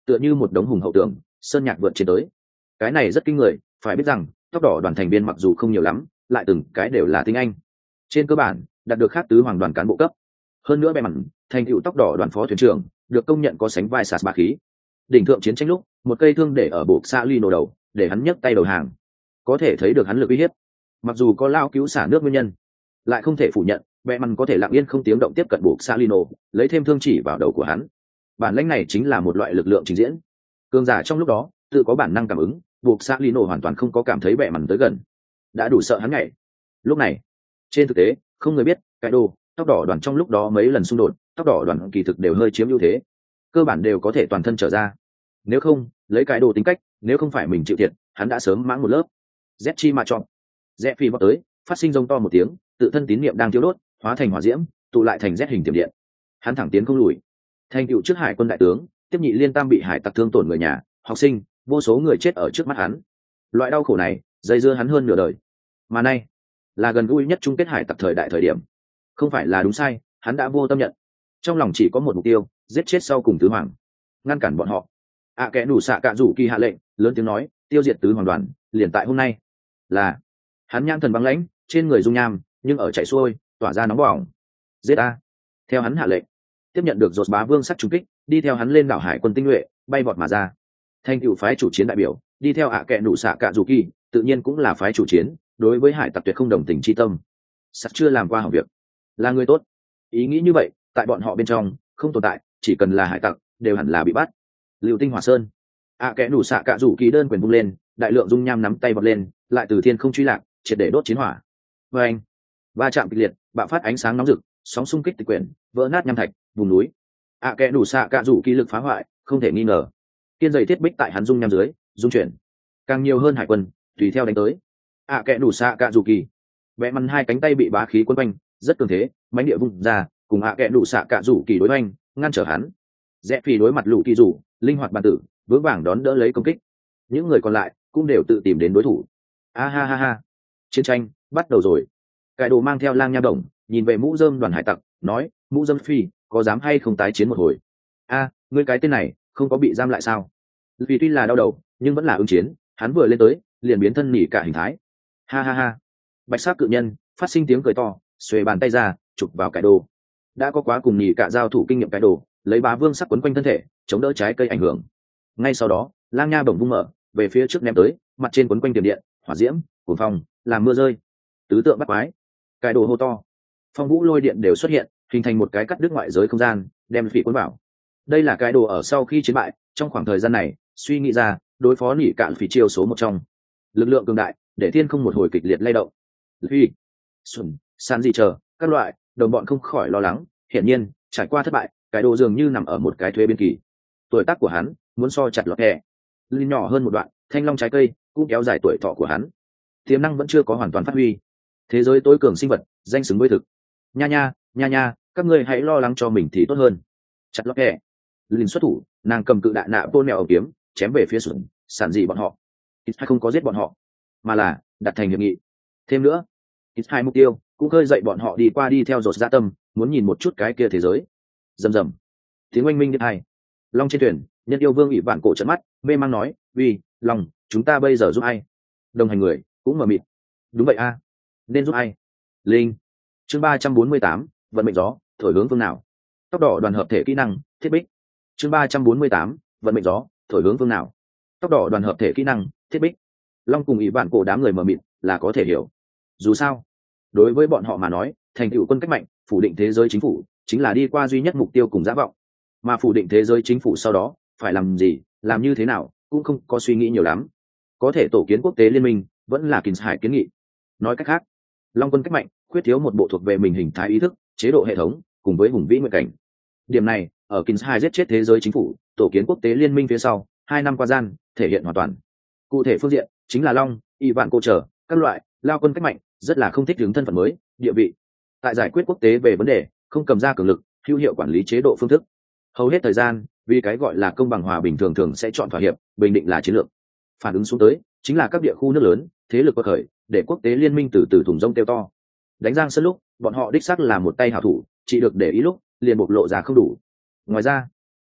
tựa như một đống hùng hậu tượng sơn nhạc vượt trên tới. Cái này rất kinh người, phải biết rằng tóc đỏ đoàn thành viên mặc dù không nhiều lắm, lại từng cái đều là tinh anh, trên cơ bản đạt được khác tứ hoàng đoàn cán bộ cấp. Hơn nữa bề mặt thành tựu tóc đỏ đoàn phó thuyền trưởng được công nhận có sánh vai sạt bá khí. Đỉnh thượng chiến tranh lúc một cây thương để ở bộ xa ly nổ đầu để hắn nhấc tay đầu hàng, có thể thấy được hắn lực uy hiếp. Mặc dù có lao cứu xả nước nguyên nhân, lại không thể phủ nhận bệ mặt có thể lặng yên không tiếng động tiếp cận bộ Salino, lấy thêm thương chỉ vào đầu của hắn. Bản lĩnh này chính là một loại lực lượng trình diễn. Cường giả trong lúc đó tự có bản năng cảm ứng, bộ Salino hoàn toàn không có cảm thấy bệ mặt tới gần, đã đủ sợ hắn nhảy. Lúc này trên thực tế không người biết cái đồ tóc đỏ đoàn trong lúc đó mấy lần xung đột, tóc đỏ đoàn kỳ thực đều hơi chiếm ưu thế, cơ bản đều có thể toàn thân trở ra. Nếu không lấy cái đồ tính cách, nếu không phải mình chịu thiệt, hắn đã sớm mãng một lớp. Z chi mà chọn rẽ phi vào tới, phát sinh rông to một tiếng, tự thân tín niệm đang thiêu đốt hóa thành hỏa diễm, tụ lại thành Z hình tiềm điện. Hắn thẳng tiến không lùi, thành cựu trước hải quân đại tướng, tiếp nhị liên tam bị hải tặc thương tổn người nhà, học sinh, vô số người chết ở trước mắt hắn. Loại đau khổ này dây dưa hắn hơn nửa đời, mà nay là gần gũi nhất chung kết hải tặc thời đại thời điểm. Không phải là đúng sai, hắn đã vô tâm nhận, trong lòng chỉ có một mục tiêu, giết chết sau cùng tứ hoàng, ngăn cản bọn họ. ạ à, kẻ đủ xạ cạ rủ kỳ hạ lệnh lớn tiếng nói, tiêu diệt tứ hoàng đoàn liền tại hôm nay. Là hắn nhãn thần băng lãnh, trên người dung nham nhưng ở chạy xuôi tỏa ra nóng bỏng. Giết a! Theo hắn hạ lệnh, tiếp nhận được dột bá vương sắc trúng kích, đi theo hắn lên đảo hải quân tinh nhuệ bay vọt mà ra. Thanh cựu phái chủ chiến đại biểu đi theo ạ à kệ đủ xạ cạ rủ kỳ, tự nhiên cũng là phái chủ chiến, đối với hải tặc tuyệt không đồng tình chi tâm. Sắt chưa làm qua hỏng việc, là người tốt. Ý nghĩ như vậy tại bọn họ bên trong không tồn tại, chỉ cần là hải tặc đều hẳn là bị bắt. Lưu tinh hỏa sơn, ạ à kệ đủ xạ cạ rủ kỳ đơn quyền vung lên, đại lượng dung nham nắm tay vọt lên, lại từ thiên không truy lạc, triệt để đốt chiến hỏa. Và anh va chạm kịch liệt, bạo phát ánh sáng nóng rực, sóng xung kích tịch quyển, vỡ nát nham thạch, vùng núi. ạ à, kẻ đủ xạ cạ rủ kỳ lực phá hoại không thể nghi ngờ. Kiên dày thiết bích tại hắn dung nham dưới dung chuyển, càng nhiều hơn hải quân tùy theo đánh tới. ạ à, kẻ đủ xạ cạ rủ kỳ vẽ măn hai cánh tay bị bá khí quấn quanh, rất cường thế, mánh địa vung ra cùng ạ à, kẻ đủ xạ cạ rủ kỳ đối oanh, ngăn trở hắn. Rẽ phi đối mặt lũ kỳ rủ linh hoạt bàn tử vững vàng đón đỡ lấy công kích. Những người còn lại cũng đều tự tìm đến đối thủ. a ha ha ha, chiến tranh bắt đầu rồi. Cải đồ mang theo lang nha đồng nhìn về mũ dơm đoàn hải tặc, nói, mũ dơm phi có dám hay không tái chiến một hồi? A, ngươi cái tên này không có bị giam lại sao? Vì tuy là đau đầu nhưng vẫn là ứng chiến, hắn vừa lên tới liền biến thân nỉ cả hình thái. Ha ha ha, bạch sắc cự nhân phát sinh tiếng cười to, xuề bàn tay ra chụp vào cải đồ. Đã có quá cùng nỉ cả giao thủ kinh nghiệm cải đồ, lấy bá vương sắc quấn quanh thân thể chống đỡ trái cây ảnh hưởng. Ngay sau đó lang nha bổng vung mở về phía trước ném tới, mặt trên quấn quanh tiềm điện, hỏa diễm, cuồng phong, làm mưa rơi, tứ tượng bắt quái. Cải đồ hô to, phong vũ lôi điện đều xuất hiện, hình thành một cái cắt đứt ngoại giới không gian, đem phỉ cuốn vào. Đây là cái đồ ở sau khi chiến bại trong khoảng thời gian này suy nghĩ ra đối phó nỉ cạn phỉ chiêu số một trong. Lực lượng cường đại để thiên không một hồi kịch liệt lay động. Phi, xuân, san gì chờ các loại đồng bọn không khỏi lo lắng. Hiển nhiên trải qua thất bại, cái đồ dường như nằm ở một cái thuế biên kỳ. Tuổi tác của hắn muốn so chặt lọt hẹ linh nhỏ hơn một đoạn, thanh long trái cây cũng kéo dài tuổi thọ của hắn. Tiềm năng vẫn chưa có hoàn toàn phát huy. Thế giới tối cường sinh vật danh xứng với thực. Nha nha nha nha, các ngươi hãy lo lắng cho mình thì tốt hơn. Chặt lọt hẹ linh xuất thủ, nàng cầm cự đại nạ vô nẹo ở kiếm chém về phía sườn sản dị bọn họ. Ít hai không có giết bọn họ, mà là đặt thành hiệp nghị. Thêm nữa, ít hai mục tiêu cũng khơi dậy bọn họ đi qua đi theo dột dạ tâm, muốn nhìn một chút cái kia thế giới. Rầm rầm, tiếng oanh minh điện hai. Long trên thuyền, nhân yêu vương ỷ vạn cổ trận mắt mê mang nói, uy long, chúng ta bây giờ giúp ai? Đồng hành người cũng mờ mịt. Đúng vậy a, nên giúp ai? Linh, chương ba trăm bốn mươi tám, vận mệnh gió thổi hướng phương nào? Tóc đỏ đoàn hợp thể kỹ năng thiết bích. Chương ba trăm bốn mươi tám, vận mệnh gió thổi hướng phương nào? Tóc đỏ đoàn hợp thể kỹ năng thiết bích. Long cùng ỷ vạn cổ đám người mờ mịt là có thể hiểu. Dù sao đối với bọn họ mà nói, thành tựu quân cách mạnh, phủ định thế giới chính phủ chính là đi qua duy nhất mục tiêu cùng giả vọng. Mà phủ định thế giới chính phủ sau đó phải làm gì, làm như thế nào cũng không có suy nghĩ nhiều lắm. Có thể tổ kiến quốc tế liên minh vẫn là Kình Hải kiến nghị. Nói cách khác, Long quân cách mạnh khuyết thiếu một bộ thuộc về mình hình thái ý thức, chế độ hệ thống cùng với hùng vĩ nguyện cảnh. Điểm này ở Kình Hải giết chết thế giới chính phủ, tổ kiến quốc tế liên minh phía sau hai năm qua gian thể hiện hoàn toàn. Cụ thể phương diện chính là Long, y vạn cô trở các loại lao quân cách mạnh rất là không thích ứng thân phận mới, địa vị tại giải quyết quốc tế về vấn đề không cầm ra cường lực, hữu hiệu quản lý chế độ phương thức. Hầu hết thời gian vì cái gọi là công bằng hòa bình thường thường sẽ chọn thỏa hiệp, bình định là chiến lược. Phản ứng xuống tới chính là các địa khu nước lớn thế lực quật khởi, để quốc tế liên minh từ từ thùng rông kêu to. Đánh giang sân lúc bọn họ đích xác là một tay hảo thủ, chỉ được để ý lúc liền bộc lộ ra không đủ. Ngoài ra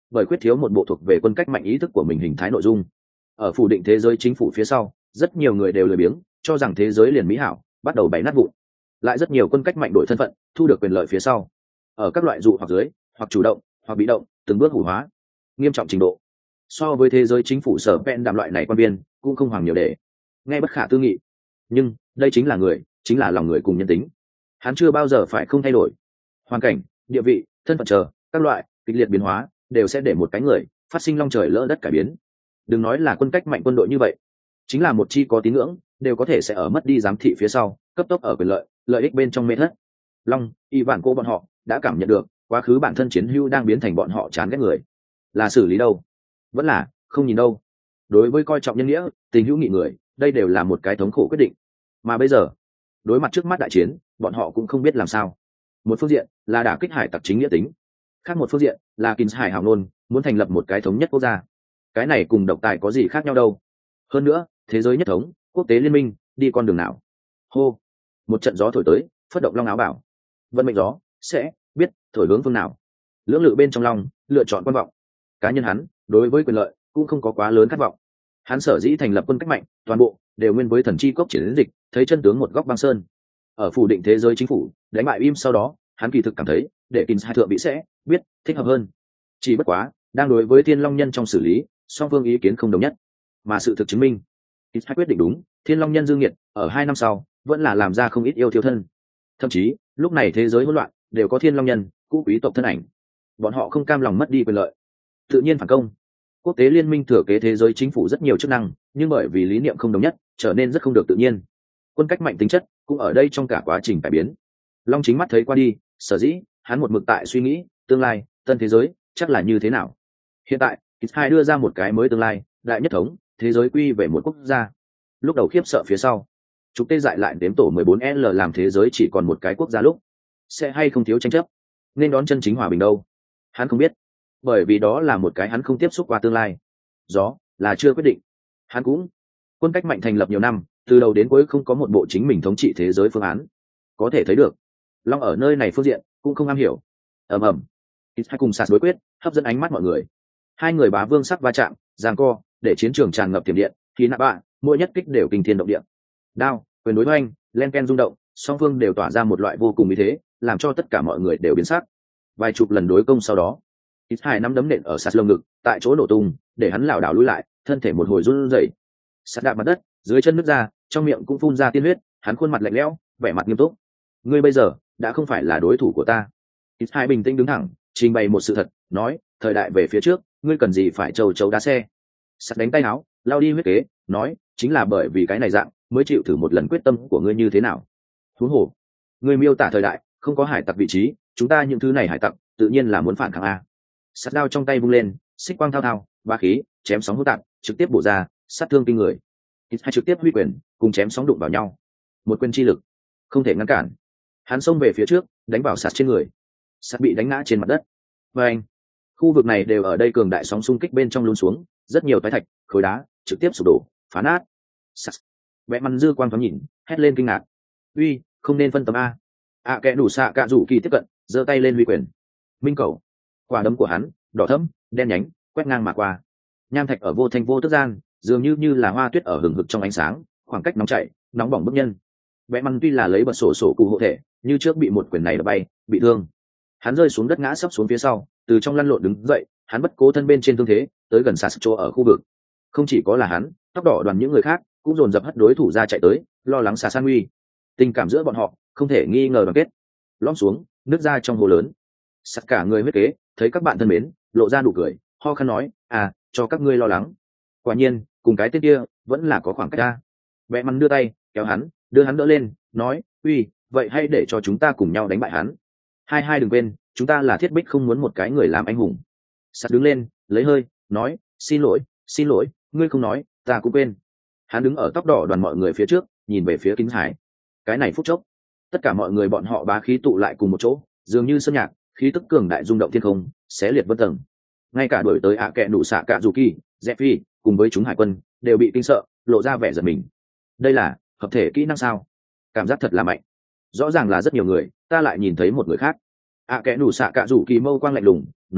bởi quyết thiếu một bộ thuộc về quân cách mạnh ý thức của mình hình thái nội dung. Ở phủ định thế giới chính phủ phía sau, rất nhiều người đều lười biếng cho rằng thế giới liền mỹ hảo, bắt đầu bày nát vụn. Lại rất nhiều quân cách mạnh đổi thân phận, thu được quyền lợi phía sau, ở các loại dụ hoặc dưới, hoặc chủ động hoặc bị động, từng bước hủ hóa, nghiêm trọng trình độ so với thế giới chính phủ sở pen đạm loại này quan viên cũng không hoàng nhiều để nghe bất khả tư nghị. Nhưng đây chính là người, chính là lòng người cùng nhân tính, hắn chưa bao giờ phải không thay đổi. Hoàn cảnh, địa vị, thân phận chờ các loại kịch liệt biến hóa đều sẽ để một cái người phát sinh long trời lỡ đất cải biến. Đừng nói là quân cách mạnh quân đội như vậy, chính là một chi có tín ngưỡng đều có thể sẽ ở mất đi giám thị phía sau cấp tốc ở quyền lợi lợi ích bên trong mê thất. Long y vạn cô bọn họ đã cảm nhận được quá khứ bản thân chiến hữu đang biến thành bọn họ chán ghét người, là xử lý đâu vẫn là không nhìn đâu. Đối với coi trọng nhân nghĩa tình hữu nghị người, đây đều là một cái thống khổ quyết định. Mà bây giờ đối mặt trước mắt đại chiến, bọn họ cũng không biết làm sao. Một phương diện là đả kích hải tặc chính nghĩa tính, khác một phương diện là kín hải hào nôn muốn thành lập một cái thống nhất quốc gia. Cái này cùng độc tài có gì khác nhau đâu. Hơn nữa thế giới nhất thống, quốc tế liên minh đi con đường nào? Hô, một trận gió thổi tới, phất động long áo bảo. Vận mệnh gió sẽ biết thổi hướng phương nào. Lưỡng lự bên trong long lựa chọn quan vọng. Cá nhân hắn đối với quyền lợi cũng không có quá lớn khát vọng. Hắn sở dĩ thành lập quân cách mạnh, toàn bộ đều nguyên với thần chi cốc triển dịch, thấy chân tướng một góc băng sơn. Ở phủ định thế giới chính phủ đánh bại im sau đó, hắn kỳ thực cảm thấy để kín hai thượng bị sẽ biết thích hợp hơn. Chỉ bất quá đang đối với thiên long nhân trong xử lý, song phương ý kiến không đồng nhất, mà sự thực chứng minh kín hai quyết định đúng. Thiên long nhân dương nhiệt ở hai năm sau vẫn là làm ra không ít yêu thiếu thân. Thậm chí lúc này thế giới hỗn loạn đều có thiên long nhân cũ quý tộc thân ảnh, bọn họ không cam lòng mất đi quyền lợi, tự nhiên phản công. Quốc tế liên minh thừa kế thế giới chính phủ rất nhiều chức năng, nhưng bởi vì lý niệm không đồng nhất trở nên rất không được tự nhiên. Quân cách mạnh tính chất cũng ở đây trong cả quá trình cải biến. Long chính mắt thấy qua đi, sở dĩ hắn một mực tại suy nghĩ tương lai tân thế giới chắc là như thế nào. Hiện tại kín hai đưa ra một cái mới tương lai đại nhất thống, thế giới quy về một quốc gia. Lúc đầu khiếp sợ phía sau, chúng tê dại lại đếm tổ mười bốn L làm thế giới chỉ còn một cái quốc gia lúc, sẽ hay không thiếu tranh chấp, nên đón chân chính hòa bình đâu, hắn không biết, bởi vì đó là một cái hắn không tiếp xúc qua tương lai. Gió là chưa quyết định. Hắn cũng quân cách mạnh thành lập nhiều năm, từ đầu đến cuối không có một bộ chính mình thống trị thế giới phương án. Có thể thấy được long ở nơi này phương diện cũng không am hiểu. Ầm ầm, ít hai cùng sạt đối quyết hấp dẫn ánh mắt mọi người. Hai người bá vương sắc va chạm giằng co, để chiến trường tràn ngập tiềm điện, khí nạ bạ mỗi nhất kích đều kinh thiên động địa. Đao quyền đối hoành, len ken rung động, song phương đều tỏa ra một loại vô cùng ý thế, làm cho tất cả mọi người đều biến sắc. Vài chục lần đối công sau đó, ít hai nắm đấm nện ở sạt lồng ngực, tại chỗ nổ tung, để hắn lảo đảo lùi lại, thân thể một hồi run rẩy. Sạt đạp mặt đất, dưới chân nứt ra, trong miệng cũng phun ra tiên huyết, hắn khuôn mặt lạnh lẽo, vẻ mặt nghiêm túc. Ngươi bây giờ đã không phải là đối thủ của ta. Ít hai bình tĩnh đứng thẳng, trình bày một sự thật, nói, thời đại về phía trước, ngươi cần gì phải trâu trâu đá xe. Sạt đánh tay áo, lao đi huyết kế, nói, chính là bởi vì cái này dạng, mới chịu thử một lần quyết tâm của ngươi như thế nào. Huống hồ, ngươi miêu tả thời đại không có hải tặc vị trí, chúng ta những thứ này hải tặc tự nhiên là muốn phản kháng a. Sắt đao trong tay vung lên, xích quang thao thao, ba khí chém sóng hỗn tạp, trực tiếp bổ ra, sát thương kinh người. Ít hai trực tiếp huy quyền, cùng chém sóng đụng vào nhau, một quyền chi lực không thể ngăn cản. Hắn xông về phía trước, đánh vào sạt trên người, sạt bị đánh ngã trên mặt đất. Và anh, khu vực này đều ở đây cường đại sóng xung kích bên trong lún xuống, rất nhiều toái thạch, khối đá trực tiếp sụp đổ, phá nát. Sạt vẽ măn dư quang thoáng nhìn, hét lên kinh ngạc. Uy, không nên phân tâm a. À kẻ đủ xạ cạ rủ kỳ tiếp cận, giơ tay lên huy quyền. Minh cầu, quả đấm của hắn đỏ thẫm đen nhánh, quét ngang mà qua. Nham thạch ở vô thanh vô tức gian, dường như như là hoa tuyết ở hừng hực trong ánh sáng, khoảng cách nóng chảy nóng bỏng bức nhân. Vẽ măn tuy là lấy bật sổ sổ cụ hộ thể, như trước bị một quyền này đập bay, bị thương. Hắn rơi xuống đất ngã sấp xuống phía sau, từ trong lăn lộn đứng dậy, hắn bất cố thân bên trên thương thế, tới gần sạt chỗ ở khu vực. Không chỉ có là hắn, tóc đỏ đoàn những người khác cũng dồn dập hất đối thủ ra chạy tới, lo lắng xà san nguy. Tình cảm giữa bọn họ không thể nghi ngờ đoàn kết. Lõm xuống nước ra trong hồ lớn, sắt cả người huyết kế thấy các bạn thân mến, lộ ra nụ cười, ho khăn nói, à cho các ngươi lo lắng. Quả nhiên cùng cái tên kia vẫn là có khoảng cách ra. Vẽ mắn đưa tay kéo hắn, đưa hắn đỡ lên, nói, uy, vậy hay để cho chúng ta cùng nhau đánh bại hắn. Hai hai đừng quên, chúng ta là thiết bích, không muốn một cái người làm anh hùng. Sắt đứng lên lấy hơi, nói, xin lỗi xin lỗi, ngươi không nói ta cũng quên. Hắn đứng ở tóc đỏ đoàn mọi người phía trước, nhìn về phía Kính Hải. Cái này phút chốc, tất cả mọi người bọn họ bá khí tụ lại cùng một chỗ, dường như sơn nhạc, khí tức cường đại rung động thiên không, xé liệt vân tầng. Ngay cả đuổi tới ạ kẹ nụ xạ cạ dù kỳ, Zephy cùng với chúng hải quân đều bị kinh sợ, lộ ra vẻ giật mình. Đây là hợp thể kỹ năng sao? Cảm giác thật là mạnh. Rõ ràng là rất nhiều người, ta lại nhìn thấy một người khác. ạ kẹ nụ xạ cạ dù kỳ mâu quang lạnh lùng, nói,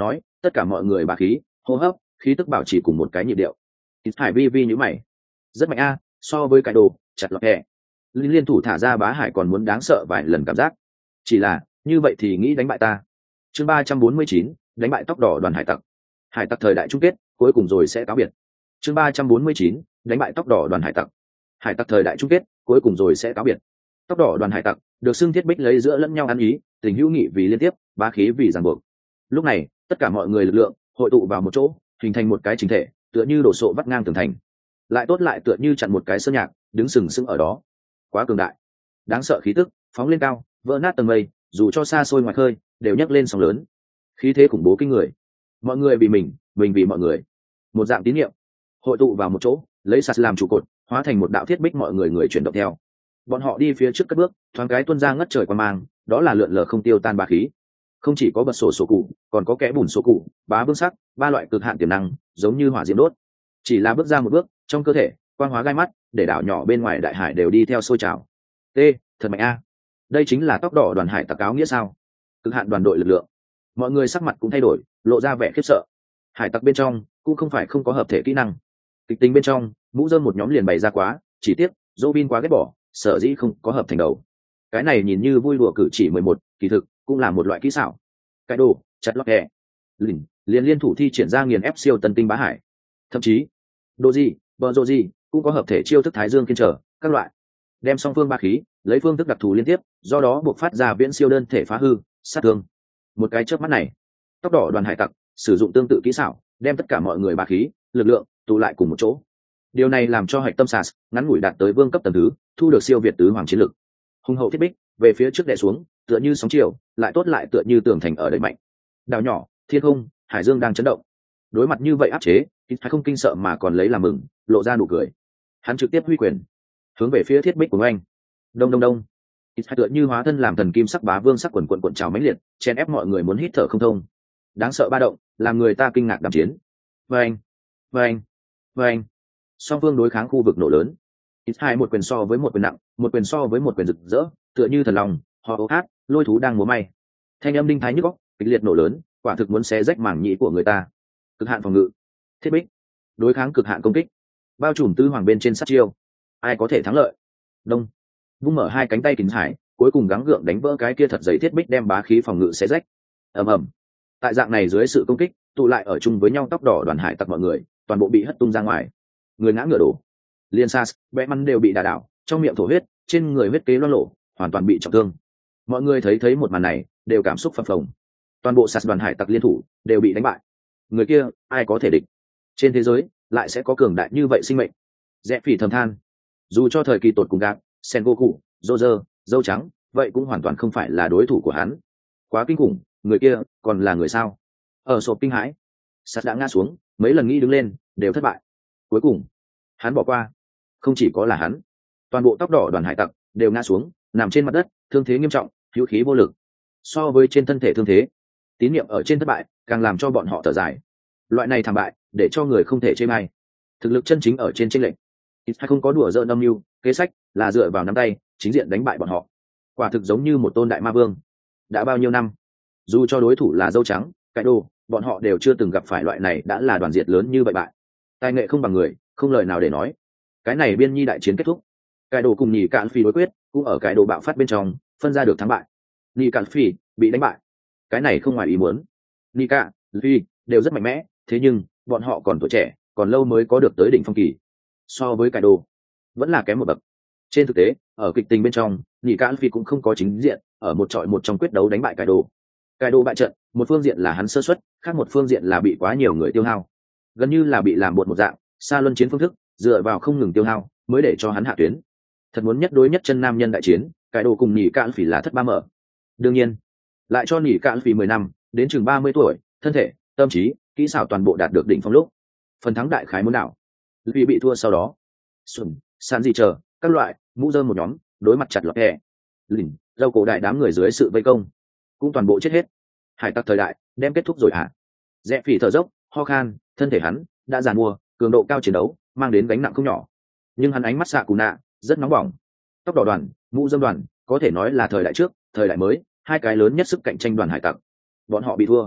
tất cả mọi người bá khí hô hấp khí tức bảo trì cùng một cái nhịp điệu. Hải vi vi nhữ mày, rất mạnh a, so với cái đồ chặt lọt hẹ liên liên thủ thả ra bá hải còn muốn đáng sợ vài lần cảm giác. Chỉ là như vậy thì nghĩ đánh bại ta. Chương ba trăm bốn mươi chín, đánh bại tóc đỏ đoàn hải tặc. Hải tặc thời đại chung kết cuối cùng rồi sẽ cáo biệt. Chương ba trăm bốn mươi chín, đánh bại tóc đỏ đoàn hải tặc. Hải tặc thời đại chung kết cuối cùng rồi sẽ cáo biệt. Tóc đỏ đoàn hải tặc được xưng thiết bích lấy giữa lẫn nhau ăn ý, tình hữu nghị vì liên tiếp, bá khí vì ràng buộc. Lúc này tất cả mọi người lực lượng hội tụ vào một chỗ, hình thành một cái chính thể, tựa như đổ sộ vắt ngang tường thành, lại tốt lại tựa như chặn một cái sơn nhạc đứng sừng sững ở đó. Quá cường đại, đáng sợ khí tức phóng lên cao, vỡ nát tầng mây, dù cho xa xôi ngoài khơi đều nhấc lên sóng lớn. Khí thế khủng bố kinh người, mọi người vì mình mình vì mọi người, một dạng tín nhiệm hội tụ vào một chỗ, lấy sạt làm trụ cột, hóa thành một đạo thiết bích, mọi người người chuyển động theo. Bọn họ đi phía trước cất bước, thoáng cái tuôn ra ngất trời quan mang, đó là lượn lờ không tiêu tan bá khí. Không chỉ có bật sổ sổ cụ, còn có kẽ bùn sổ cụ, bá vương sắc, ba loại cực hạn tiềm năng giống như hỏa diễm đốt. Chỉ là bước ra một bước, trong cơ thể quang hóa gai mắt, để đảo nhỏ bên ngoài đại hải đều đi theo sôi trào. T, thật mạnh a. Đây chính là tóc đỏ đoàn hải tặc áo nghĩa sao? Cực hạn đoàn đội lực lượng. Mọi người sắc mặt cũng thay đổi, lộ ra vẻ khiếp sợ. Hải tặc bên trong cũng không phải không có hợp thể kỹ năng. Kịch tính bên trong mũ rơm một nhóm liền bày ra quá, chỉ tiếc Robin quá ghét bỏ, sở dĩ không có hợp thành đầu. Cái này nhìn như vui đùa cử chỉ mười một, kỳ thực cũng là một loại kỹ xảo. Cái đồ chặt lọt hẹ lỉnh liền liên thủ thi triển ra nghiền ép siêu tân tinh bá hải. Thậm chí đồ gì bờ rô gì cũng có hợp thể chiêu thức thái dương kiên trở các loại, đem song phương ba khí lấy phương thức đặc thù liên tiếp, do đó buộc phát ra viễn siêu đơn thể phá hư sát thương. Một cái chớp mắt này, tóc đỏ đoàn hải tặc sử dụng tương tự kỹ xảo, đem tất cả mọi người ba khí lực lượng tụ lại cùng một chỗ. Điều này làm cho hạch tâm sas ngắn ngủi đạt tới vương cấp tầng thứ, thu được siêu việt tứ hoàng chiến lực. Hùng hậu thiết bích về phía trước đè xuống, tựa như sóng chiều, lại tốt lại tựa như tường thành ở đẩy mạnh. Đảo nhỏ thiên không hải dương đang chấn động. Đối mặt như vậy áp chế, ít không kinh sợ mà còn lấy làm mừng, lộ ra nụ cười. Hắn trực tiếp huy quyền hướng về phía thiết bích của anh. Đông đông đông, ít tựa như hóa thân làm thần kim sắc bá vương sắc quần quần cuộn trào mãnh liệt, chen ép mọi người muốn hít thở không thông. Đáng sợ ba động, làm người ta kinh ngạc đạm chiến. Vâng, vâng, vâng. Song phương đối kháng khu vực nổ lớn. Ít hai một quyền so với một quyền nặng, một quyền so với một quyền rực rỡ, tựa như thần lòng họ ố hát lôi thú đang múa may. Thanh âm đinh thái nhức óc, kịch liệt nổ lớn, quả thực muốn xé rách màng nhĩ của người ta. Cực hạn phòng ngự, thiết bích đối kháng cực hạn công kích, bao trùm tứ hoàng bên trên sát chiêu, ai có thể thắng lợi? Đông, vung mở hai cánh tay kính hải, cuối cùng gắng gượng đánh vỡ cái kia thật giấy thiết bích, đem bá khí phòng ngự xé rách. Ầm ầm. Tại dạng này dưới sự công kích, tụ lại ở chung với nhau tóc đỏ đoàn hải tặc mọi người, toàn bộ bị hất tung ra ngoài, người ngã ngựa đổ. Liên Sas, bẽ mắn đều bị đả đảo, trong miệng thổ huyết, trên người huyết kế loang lộ, hoàn toàn bị trọng thương. Mọi người thấy thấy một màn này, đều cảm xúc phập phồng. Toàn bộ Sas đoàn hải tặc liên thủ đều bị đánh bại. Người kia, ai có thể địch? Trên thế giới lại sẽ có cường đại như vậy sinh mệnh. Rẽ Phỉ thầm than, dù cho thời kỳ tột cùng gạt, Sengoku, Roger, dâu trắng, vậy cũng hoàn toàn không phải là đối thủ của hắn. Quá kinh khủng, người kia còn là người sao? Ở sộp kinh hãi, Sas đã ngã xuống, mấy lần nghĩ đứng lên, đều thất bại. Cuối cùng, hắn bỏ qua. Không chỉ có là hắn, toàn bộ tóc đỏ đoàn hải tặc đều ngã xuống, nằm trên mặt đất, thương thế nghiêm trọng, hữu khí vô lực. So với trên thân thể thương thế, tín niệm ở trên thất bại càng làm cho bọn họ thở dài. Loại này thảm bại để cho người không thể chê may. Thực lực chân chính ở trên chênh lệch, ít hay không có đùa giỡn âm mưu kế sách, là dựa vào nắm tay chính diện đánh bại bọn họ. Quả thực giống như một tôn đại ma vương. Đã bao nhiêu năm, dù cho đối thủ là dâu trắng, cái đồ, bọn họ đều chưa từng gặp phải loại này đã là đoàn diệt lớn như vậy bại. Tài nghệ không bằng người, không lời nào để nói. Cái này biên nhi đại chiến kết thúc, cái đồ cùng nhì cạn phi đối quyết, cũng ở cái đồ bạo phát bên trong phân ra được thắng bại. Nhì cạn phi bị đánh bại, cái này không ngoài ý muốn. Nhì cạn phi đều rất mạnh mẽ, thế nhưng bọn họ còn tuổi trẻ, còn lâu mới có được tới đỉnh phong kỳ. So với cái đồ, vẫn là kém một bậc. Trên thực tế, ở kịch tình bên trong, nhì cạn phi cũng không có chính diện ở một trọi một trong quyết đấu đánh bại cái đồ. Cái đồ bại trận, một phương diện là hắn sơ suất, khác một phương diện là bị quá nhiều người tiêu hao, gần như là bị làm bột một dạng. Xa luân chiến phương thức, dựa vào không ngừng tiêu hao mới để cho hắn hạ tuyến. Thật muốn nhất đối nhất chân nam nhân đại chiến, cái đồ cùng nhì cạn phỉ là thất ba mở. Đương nhiên, lại cho nhì cạn phỉ mười năm, đến chừng ba mươi tuổi, thân thể, tâm trí, kỹ xảo toàn bộ đạt được đỉnh phong lúc. Phần thắng đại khái muốn đảo. Vì bị thua sau đó, xuân, san gì chờ, các loại, mũ rơm một nhóm, đối mặt chặt lọt hẹ, lỉnh, râu cổ đại đám người dưới sự vây công, cũng toàn bộ chết hết. Hải tặc thời đại đem kết thúc rồi hả? Rẽ Phỉ thở dốc, ho khan, thân thể hắn đã già mua, cường độ cao chiến đấu mang đến gánh nặng không nhỏ, nhưng hắn ánh mắt xạ cù nạ rất nóng bỏng. Tóc đỏ đoàn, mũ dâm đoàn có thể nói là thời đại trước thời đại mới hai cái lớn nhất sức cạnh tranh đoàn hải tặc, bọn họ bị thua,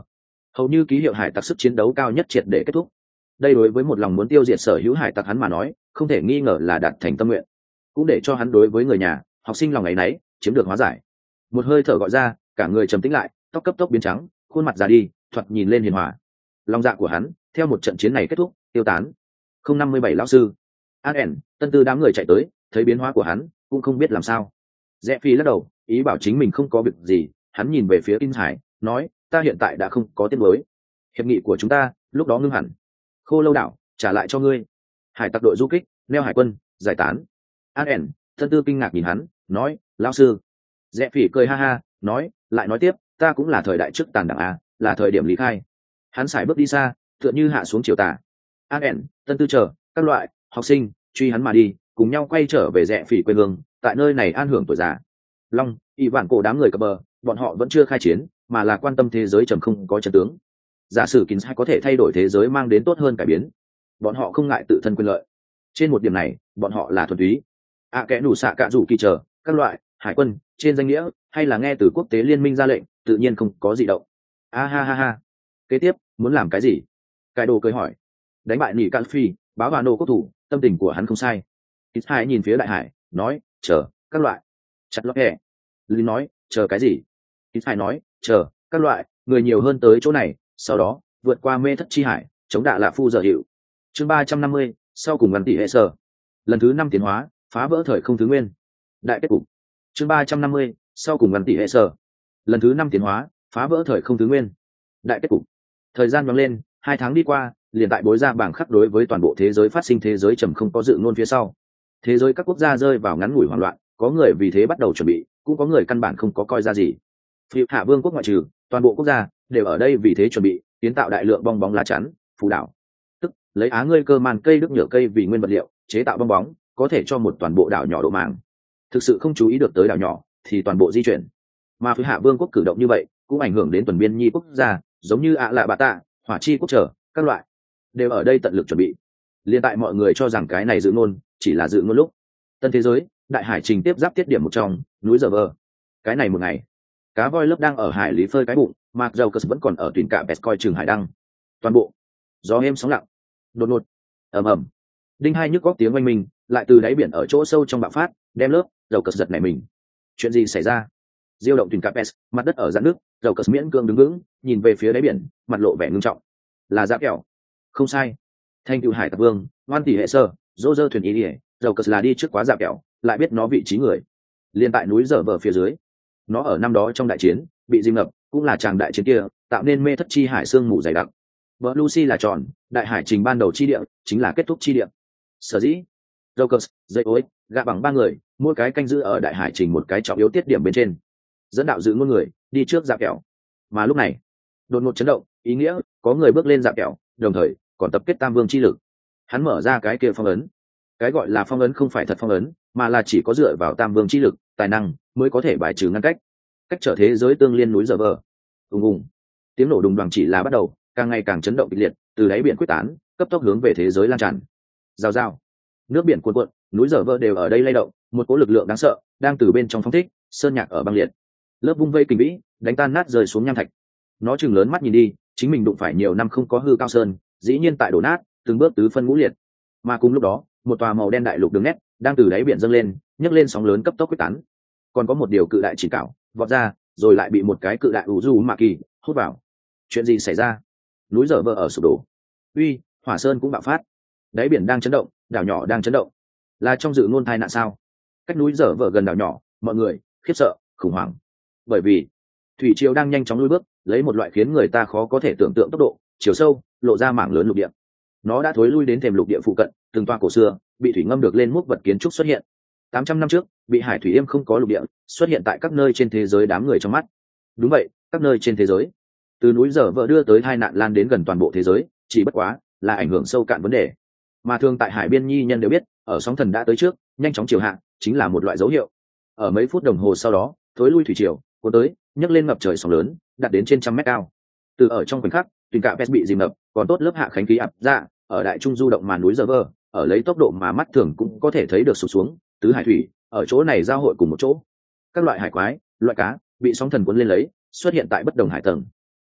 hầu như ký hiệu hải tặc sức chiến đấu cao nhất triệt để kết thúc. Đây đối với một lòng muốn tiêu diệt sở hữu hải tặc hắn mà nói không thể nghi ngờ là đạt thành tâm nguyện, cũng để cho hắn đối với người nhà học sinh lòng ấy nấy chiếm được hóa giải. Một hơi thở gọi ra, cả người trầm tĩnh lại, tóc cấp tốc biến trắng, khuôn mặt già đi, thoạt nhìn lên hiền hòa. Lòng dạ của hắn theo một trận chiến này kết thúc tiêu tán. Không năm mươi bảy lão sư an ẻn tân tư đám người chạy tới, thấy biến hóa của hắn cũng không biết làm sao. Rẽ phi lắc đầu, ý bảo chính mình không có việc gì. Hắn nhìn về phía In Hải, nói: ta hiện tại đã không có tiếng mới, hiệp nghị của chúng ta lúc đó ngưng hẳn. Khô lâu đảo trả lại cho ngươi. Hải tặc đội du kích neo hải quân giải tán. An ẻn tân tư kinh ngạc nhìn hắn, nói: lão sư. Rẽ phỉ cười ha ha, nói: lại nói tiếp, ta cũng là thời đại trước tàn đảng a, là thời điểm lý khai. Hắn sải bước đi xa, tựa như hạ xuống chiều tà. An ẻn tân tư chờ các loại học sinh truy hắn mà đi, cùng nhau quay trở về Rẽ phỉ quê hương, tại nơi này an hưởng tuổi già. Long y vạn cổ đám người cập bờ, bọn họ vẫn chưa khai chiến, mà là quan tâm thế giới trầm không có chân tướng. Giả sử kín hay có thể thay đổi thế giới mang đến tốt hơn cải biến, bọn họ không ngại tự thân quyền lợi. Trên một điểm này bọn họ là thuần túy. À kẽ đủ xạ cạ rủ kỳ chờ các loại hải quân trên danh nghĩa, hay là nghe từ quốc tế liên minh ra lệnh, tự nhiên không có gì động. A ha ha ha, kế tiếp muốn làm cái gì? Cái đồ cười hỏi. Đánh bại nỉ can phi, báo vào nô quốc thủ, tâm tình của hắn không sai. Ít hai nhìn phía đại hải, nói: chờ các loại. Chặt lót hẹ. Linh nói: chờ cái gì? Ít hai nói: chờ các loại người nhiều hơn tới chỗ này, sau đó vượt qua mê thất chi hải, chống đạ lạ phu giờ hiệu. Chương ba trăm năm mươi, sau cùng ngắn tỷ hệ sở. Lần thứ năm tiến hóa, phá vỡ thời không thứ nguyên. Đại kết cục. Chương ba trăm năm mươi, sau cùng ngắn tỷ hệ sở. Lần thứ năm tiến hóa, phá vỡ thời không thứ nguyên. Đại kết cục. Thời gian nhoáng lên, hai tháng đi qua, liền tại bối ra bảng khắc đối với toàn bộ thế giới phát sinh thế giới trầm không có dự ngôn phía sau. Thế giới các quốc gia rơi vào ngắn ngủi hoảng loạn, có người vì thế bắt đầu chuẩn bị, cũng có người căn bản không có coi ra gì. Phiêu Hạ Vương quốc ngoại trừ, toàn bộ quốc gia đều ở đây vì thế chuẩn bị kiến tạo đại lượng bong bóng lá chắn phù đảo, tức lấy á ngươi cơ màn cây đức nhựa cây vì nguyên vật liệu chế tạo bong bóng, có thể cho một toàn bộ đảo nhỏ độ màng. Thực sự không chú ý được tới đảo nhỏ thì toàn bộ di chuyển. Mà Phiêu Hạ Vương quốc cử động như vậy cũng ảnh hưởng đến tuần biên nhi quốc gia, giống như ạ lạ bà tạ, hỏa chi quốc trở các loại đều ở đây tận lực chuẩn bị. Liên tại mọi người cho rằng cái này dự ngôn chỉ là dự ngôn lúc, tân thế giới đại hải trình tiếp giáp tiết điểm một trong núi giờ vơ. Cái này một ngày, cá voi lớp đang ở hải lý phơi cái bụng, Mark Jokus vẫn còn ở tuyển cạ bẹt coi trường hải đăng. Toàn bộ gió êm sóng lặng, đột ngột ầm ầm, đinh hai nhức góc tiếng oanh minh lại từ đáy biển ở chỗ sâu trong bạo phát, đem lớp Jokus giật nảy mình. Chuyện gì xảy ra? Diêu động tuyển cạ bẹt, mặt đất ở dạn nước, Jokus miễn cương đứng vững, nhìn về phía đáy biển, mặt lộ vẻ ngưng trọng. Là giáp kẹo. Không sai. Thanh cựu hải tặc vương, ngoan tỷ hệ sơ, dô dơ thuyền ý ỉa, Jokus là đi trước quá giáp kẹo, lại biết nó vị trí người. Liên tại núi dở vờ phía dưới, nó ở năm đó trong đại chiến bị dìm ngập, cũng là tràng đại chiến kia tạo nên mê thất chi hải sương mù dày đặc. Vợ Lucy là tròn, đại hải trình ban đầu chi địa chính là kết thúc chi địa. Sở dĩ Jokers, dây ối, gạ bằng ba người, mỗi cái canh giữ ở đại hải trình một cái trọng yếu tiết điểm bên trên, dẫn đạo giữ ngôn người đi trước dạp kẹo. Mà lúc này đột ngột chấn động, ý nghĩa có người bước lên dạp kẹo, đồng thời còn tập kết tam vương chi lực. Hắn mở ra cái kia phong ấn. Cái gọi là phong ấn không phải thật phong ấn, mà là chỉ có dựa vào tam vương chi lực, tài năng mới có thể bài trừ ngăn cách cách trở thế giới tương liên núi giờ vờ. Ùng ùng, tiếng nổ đùng đoàng chỉ là bắt đầu, càng ngày càng chấn động kịch liệt, từ đáy biển quyết tán, cấp tốc hướng về thế giới lan tràn. Rào rào, nước biển cuồn cuộn, núi giờ vờ đều ở đây lay động, một cỗ lực lượng đáng sợ đang từ bên trong phóng thích, sơn nhạc ở băng liệt. Lớp vung vây kình vĩ, đánh tan nát rơi xuống nham thạch. Nó chừng lớn mắt nhìn đi, chính mình đụng phải nhiều năm không có hư cao sơn, dĩ nhiên tại đổ nát, từng bước tứ phân ngũ liệt. Mà cùng lúc đó, một tòa màu đen đại lục đường nét đang từ đáy biển dâng lên, nhấc lên sóng lớn cấp tốc quyết tán. Còn có một điều cự đại chỉ cảo vọt ra, rồi lại bị một cái cự đại ủ du mạ kỳ hút vào. Chuyện gì xảy ra? Núi dở vỡ ở sụp đổ. Uy, hỏa sơn cũng bạo phát. Đáy biển đang chấn động, đảo nhỏ đang chấn động. Là trong dự ngôn thai nạn sao? Cách núi dở vỡ gần đảo nhỏ, mọi người khiếp sợ, khủng hoảng. Bởi vì thủy triều đang nhanh chóng lui bước, lấy một loại khiến người ta khó có thể tưởng tượng tốc độ, chiều sâu, lộ ra mảng lớn lục địa. Nó đã thối lui đến thềm lục địa phụ cận, từng toa cổ xưa bị thủy ngâm được lên múc vật kiến trúc xuất hiện. Tám trăm năm trước, bị hải thủy yêm không có lục địa, xuất hiện tại các nơi trên thế giới đám người trong mắt. Đúng vậy, các nơi trên thế giới. Từ núi dở vỡ đưa tới tai nạn lan đến gần toàn bộ thế giới, chỉ bất quá là ảnh hưởng sâu cạn vấn đề. Mà thường tại hải biên nhi nhân đều biết, ở sóng thần đã tới trước, nhanh chóng chiều hạ, chính là một loại dấu hiệu. Ở mấy phút đồng hồ sau đó, thối lui thủy triều, cuốn tới, nhấc lên ngập trời sóng lớn, đạt đến trên trăm mét cao. Từ ở trong khoảnh khắc, tuyển cạ pes bị dìm ngập, còn tốt lớp hạ khánh khí ập ra, ở đại trung du động mà núi dở vỡ, ở lấy tốc độ mà mắt thường cũng có thể thấy được sụt xuống, tứ hải thủy ở chỗ này giao hội cùng một chỗ. Các loại hải quái, loại cá bị sóng thần cuốn lên lấy, xuất hiện tại bất đồng hải tầng.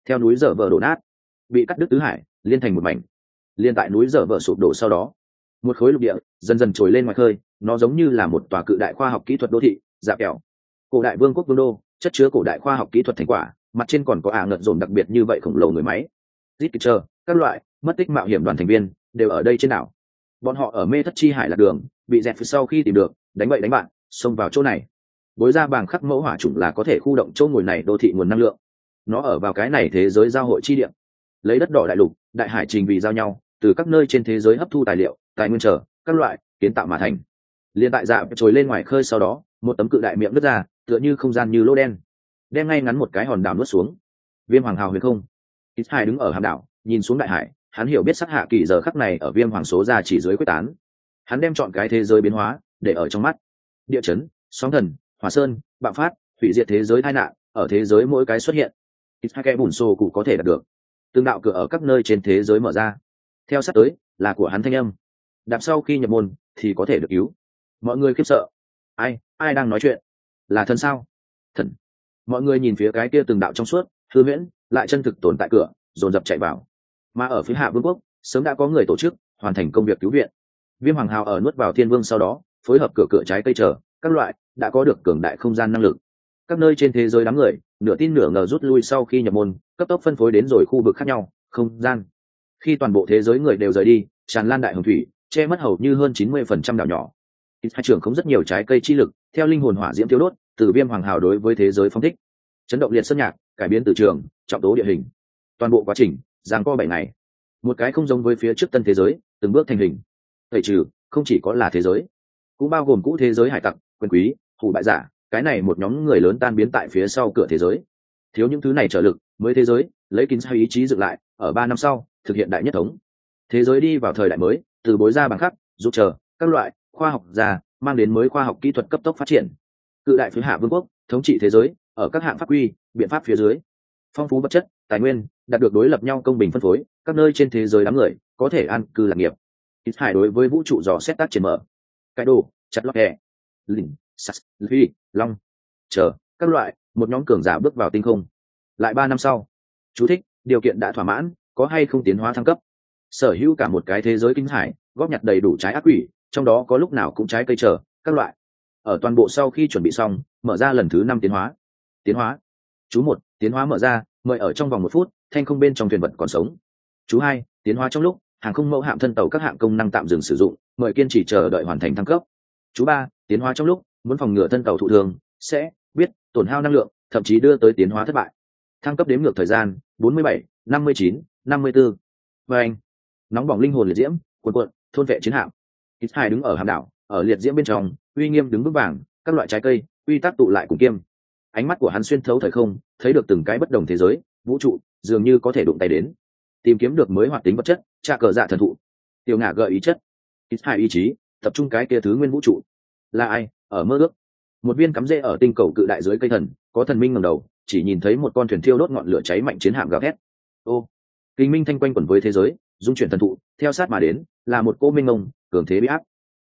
theo núi dở vỡ đổ nát, bị cắt đứt tứ hải, liên thành một mảnh. Liên tại núi dở vỡ sụp đổ sau đó, một khối lục địa dần dần trồi lên ngoài khơi, nó giống như là một tòa cự đại khoa học kỹ thuật đô thị, dạ kẹo. Cổ đại vương quốc vương đô, chất chứa cổ đại khoa học kỹ thuật thành quả, mặt trên còn có ả ngợt dồn đặc biệt như vậy khổng lồ người máy. Ditcher, các loại mất tích mạo hiểm đoàn thành viên đều ở đây trên đảo. Bọn họ ở mê thất chi hải lạc đường, bị dẹt phía sau khi tìm được, đánh bậy đánh bạn, xông vào chỗ này. Bối ra bảng khắc mẫu hỏa chủng là có thể khu động chỗ ngồi này đô thị nguồn năng lượng. Nó ở vào cái này thế giới giao hội chi địa, lấy đất đỏ đại lục, đại hải trình vì giao nhau, từ các nơi trên thế giới hấp thu tài liệu, tài nguyên trở, các loại kiến tạo mà thành. Liên tại dạ trồi lên ngoài khơi sau đó, một tấm cự đại miệng nứt ra, tựa như không gian như lỗ đen, đem ngay ngắn một cái hòn đảo nuốt xuống. Viêm hoàng hào huyền không, ít hai đứng ở hàm đảo, nhìn xuống đại hải, hắn hiểu biết sắc hạ kỳ giờ khắc này ở viêm hoàng số ra chỉ dưới quyết tán. Hắn đem chọn cái thế giới biến hóa để ở trong mắt. Địa chấn, sóng thần, hỏa sơn, bạo phát, hủy diệt thế giới tai nạn, ở thế giới mỗi cái xuất hiện, ít hai cái bùn xô cụ có thể đạt được. Tương đạo cửa ở các nơi trên thế giới mở ra. Theo sát tới là của hắn thanh âm. Đạp sau khi nhập môn thì có thể được cứu. Mọi người khiếp sợ. Ai, ai đang nói chuyện? Là thần sao? Thần. Mọi người nhìn phía cái kia từng đạo trong suốt, hư huyễn, lại chân thực tồn tại cửa, dồn dập chạy vào. Mà ở phía hạ vương quốc, sớm đã có người tổ chức, hoàn thành công việc cứu viện. Viêm hoàng hào ở nuốt vào thiên vương sau đó, phối hợp cửa cửa trái cây chờ, các loại đã có được cường đại không gian năng lực. Các nơi trên thế giới đám người, nửa tin nửa ngờ rút lui sau khi nhập môn, cấp tốc phân phối đến rồi khu vực khác nhau, không gian. Khi toàn bộ thế giới người đều rời đi, tràn lan đại hồng thủy, che mất hầu như hơn chín mươi phần trăm đảo nhỏ. Ít hai trưởng không rất nhiều trái cây chi lực, theo linh hồn hỏa diễm tiêu đốt, từ viêm hoàng hào đối với thế giới phong thích. Chấn động liệt sơn nhạc, cải biến từ trường, trọng tố địa hình. Toàn bộ quá trình, giằng co bảy ngày. Một cái không giống với phía trước tân thế giới, từng bước thành hình. Tẩy trừ, không chỉ có là thế giới, cũng bao gồm cũ thế giới hải tặc, quyền quý, hủ bại giả, cái này một nhóm người lớn tan biến tại phía sau cửa thế giới. Thiếu những thứ này trợ lực, mới thế giới lấy kín sao ý chí dựng lại, ở ba năm sau thực hiện đại nhất thống. Thế giới đi vào thời đại mới, từ bối ra bằng khắc, giúp chờ các loại khoa học gia mang đến mới khoa học kỹ thuật cấp tốc phát triển. Cự đại phía hạ vương quốc thống trị thế giới ở các hạng pháp quy, biện pháp phía dưới, phong phú vật chất, tài nguyên đạt được đối lập nhau công bình phân phối, các nơi trên thế giới đám người có thể an cư lạc nghiệp. Ít hải đối với vũ trụ dò xét tác triển mở. Cái đồ, chặt lót hẹ, lỉnh, sắt, phi, long, chờ các loại một nhóm cường giả bước vào tinh không. Lại ba năm sau, chú thích, điều kiện đã thỏa mãn, có hay không tiến hóa thăng cấp. Sở hữu cả một cái thế giới kinh hải, góp nhặt đầy đủ trái ác quỷ, trong đó có lúc nào cũng trái cây chờ các loại. Ở toàn bộ sau khi chuẩn bị xong, mở ra lần thứ năm tiến hóa. Tiến hóa. Chú một, tiến hóa mở ra, mời ở trong vòng một phút, thanh không bên trong thuyền vật còn sống. Chú hai, tiến hóa trong lúc, hàng không mẫu hạm thân tàu các hạng công năng tạm dừng sử dụng, mời kiên trì chờ đợi hoàn thành thăng cấp. Chú ba, tiến hóa trong lúc, muốn phòng ngừa thân tàu thụ thường, sẽ biết tổn hao năng lượng, thậm chí đưa tới tiến hóa thất bại. Thăng cấp đếm ngược thời gian, bốn mươi bảy, năm mươi chín, năm mươi tư. Và anh, nóng bỏng linh hồn liệt diễm, cuồn cuộn, thôn vệ chiến hạm. Ít hai đứng ở hạm đảo, ở liệt diễm bên trong, uy nghiêm đứng vững vàng, các loại trái cây, quy tắc tụ lại cùng kiêm. Ánh mắt của hắn xuyên thấu thời không, thấy được từng cái bất đồng thế giới, vũ trụ, dường như có thể đụng tay đến. Tìm kiếm được mới hoạt tính vật chất, tra cờ dạ thần thụ. Tiểu ngả gợi ý chất. Ít hai ý chí, tập trung cái kia thứ nguyên vũ trụ. Là ai, ở mơ ước. Một viên cắm rễ ở tinh cầu cự đại dưới cây thần, có thần minh ngẩng đầu, chỉ nhìn thấy một con thuyền thiêu đốt ngọn lửa cháy mạnh chiến hạm gào thét. Ô, kinh minh thanh quanh quẩn với thế giới, dung chuyển thần thụ, theo sát mà đến, là một cô minh mông, cường thế bị áp.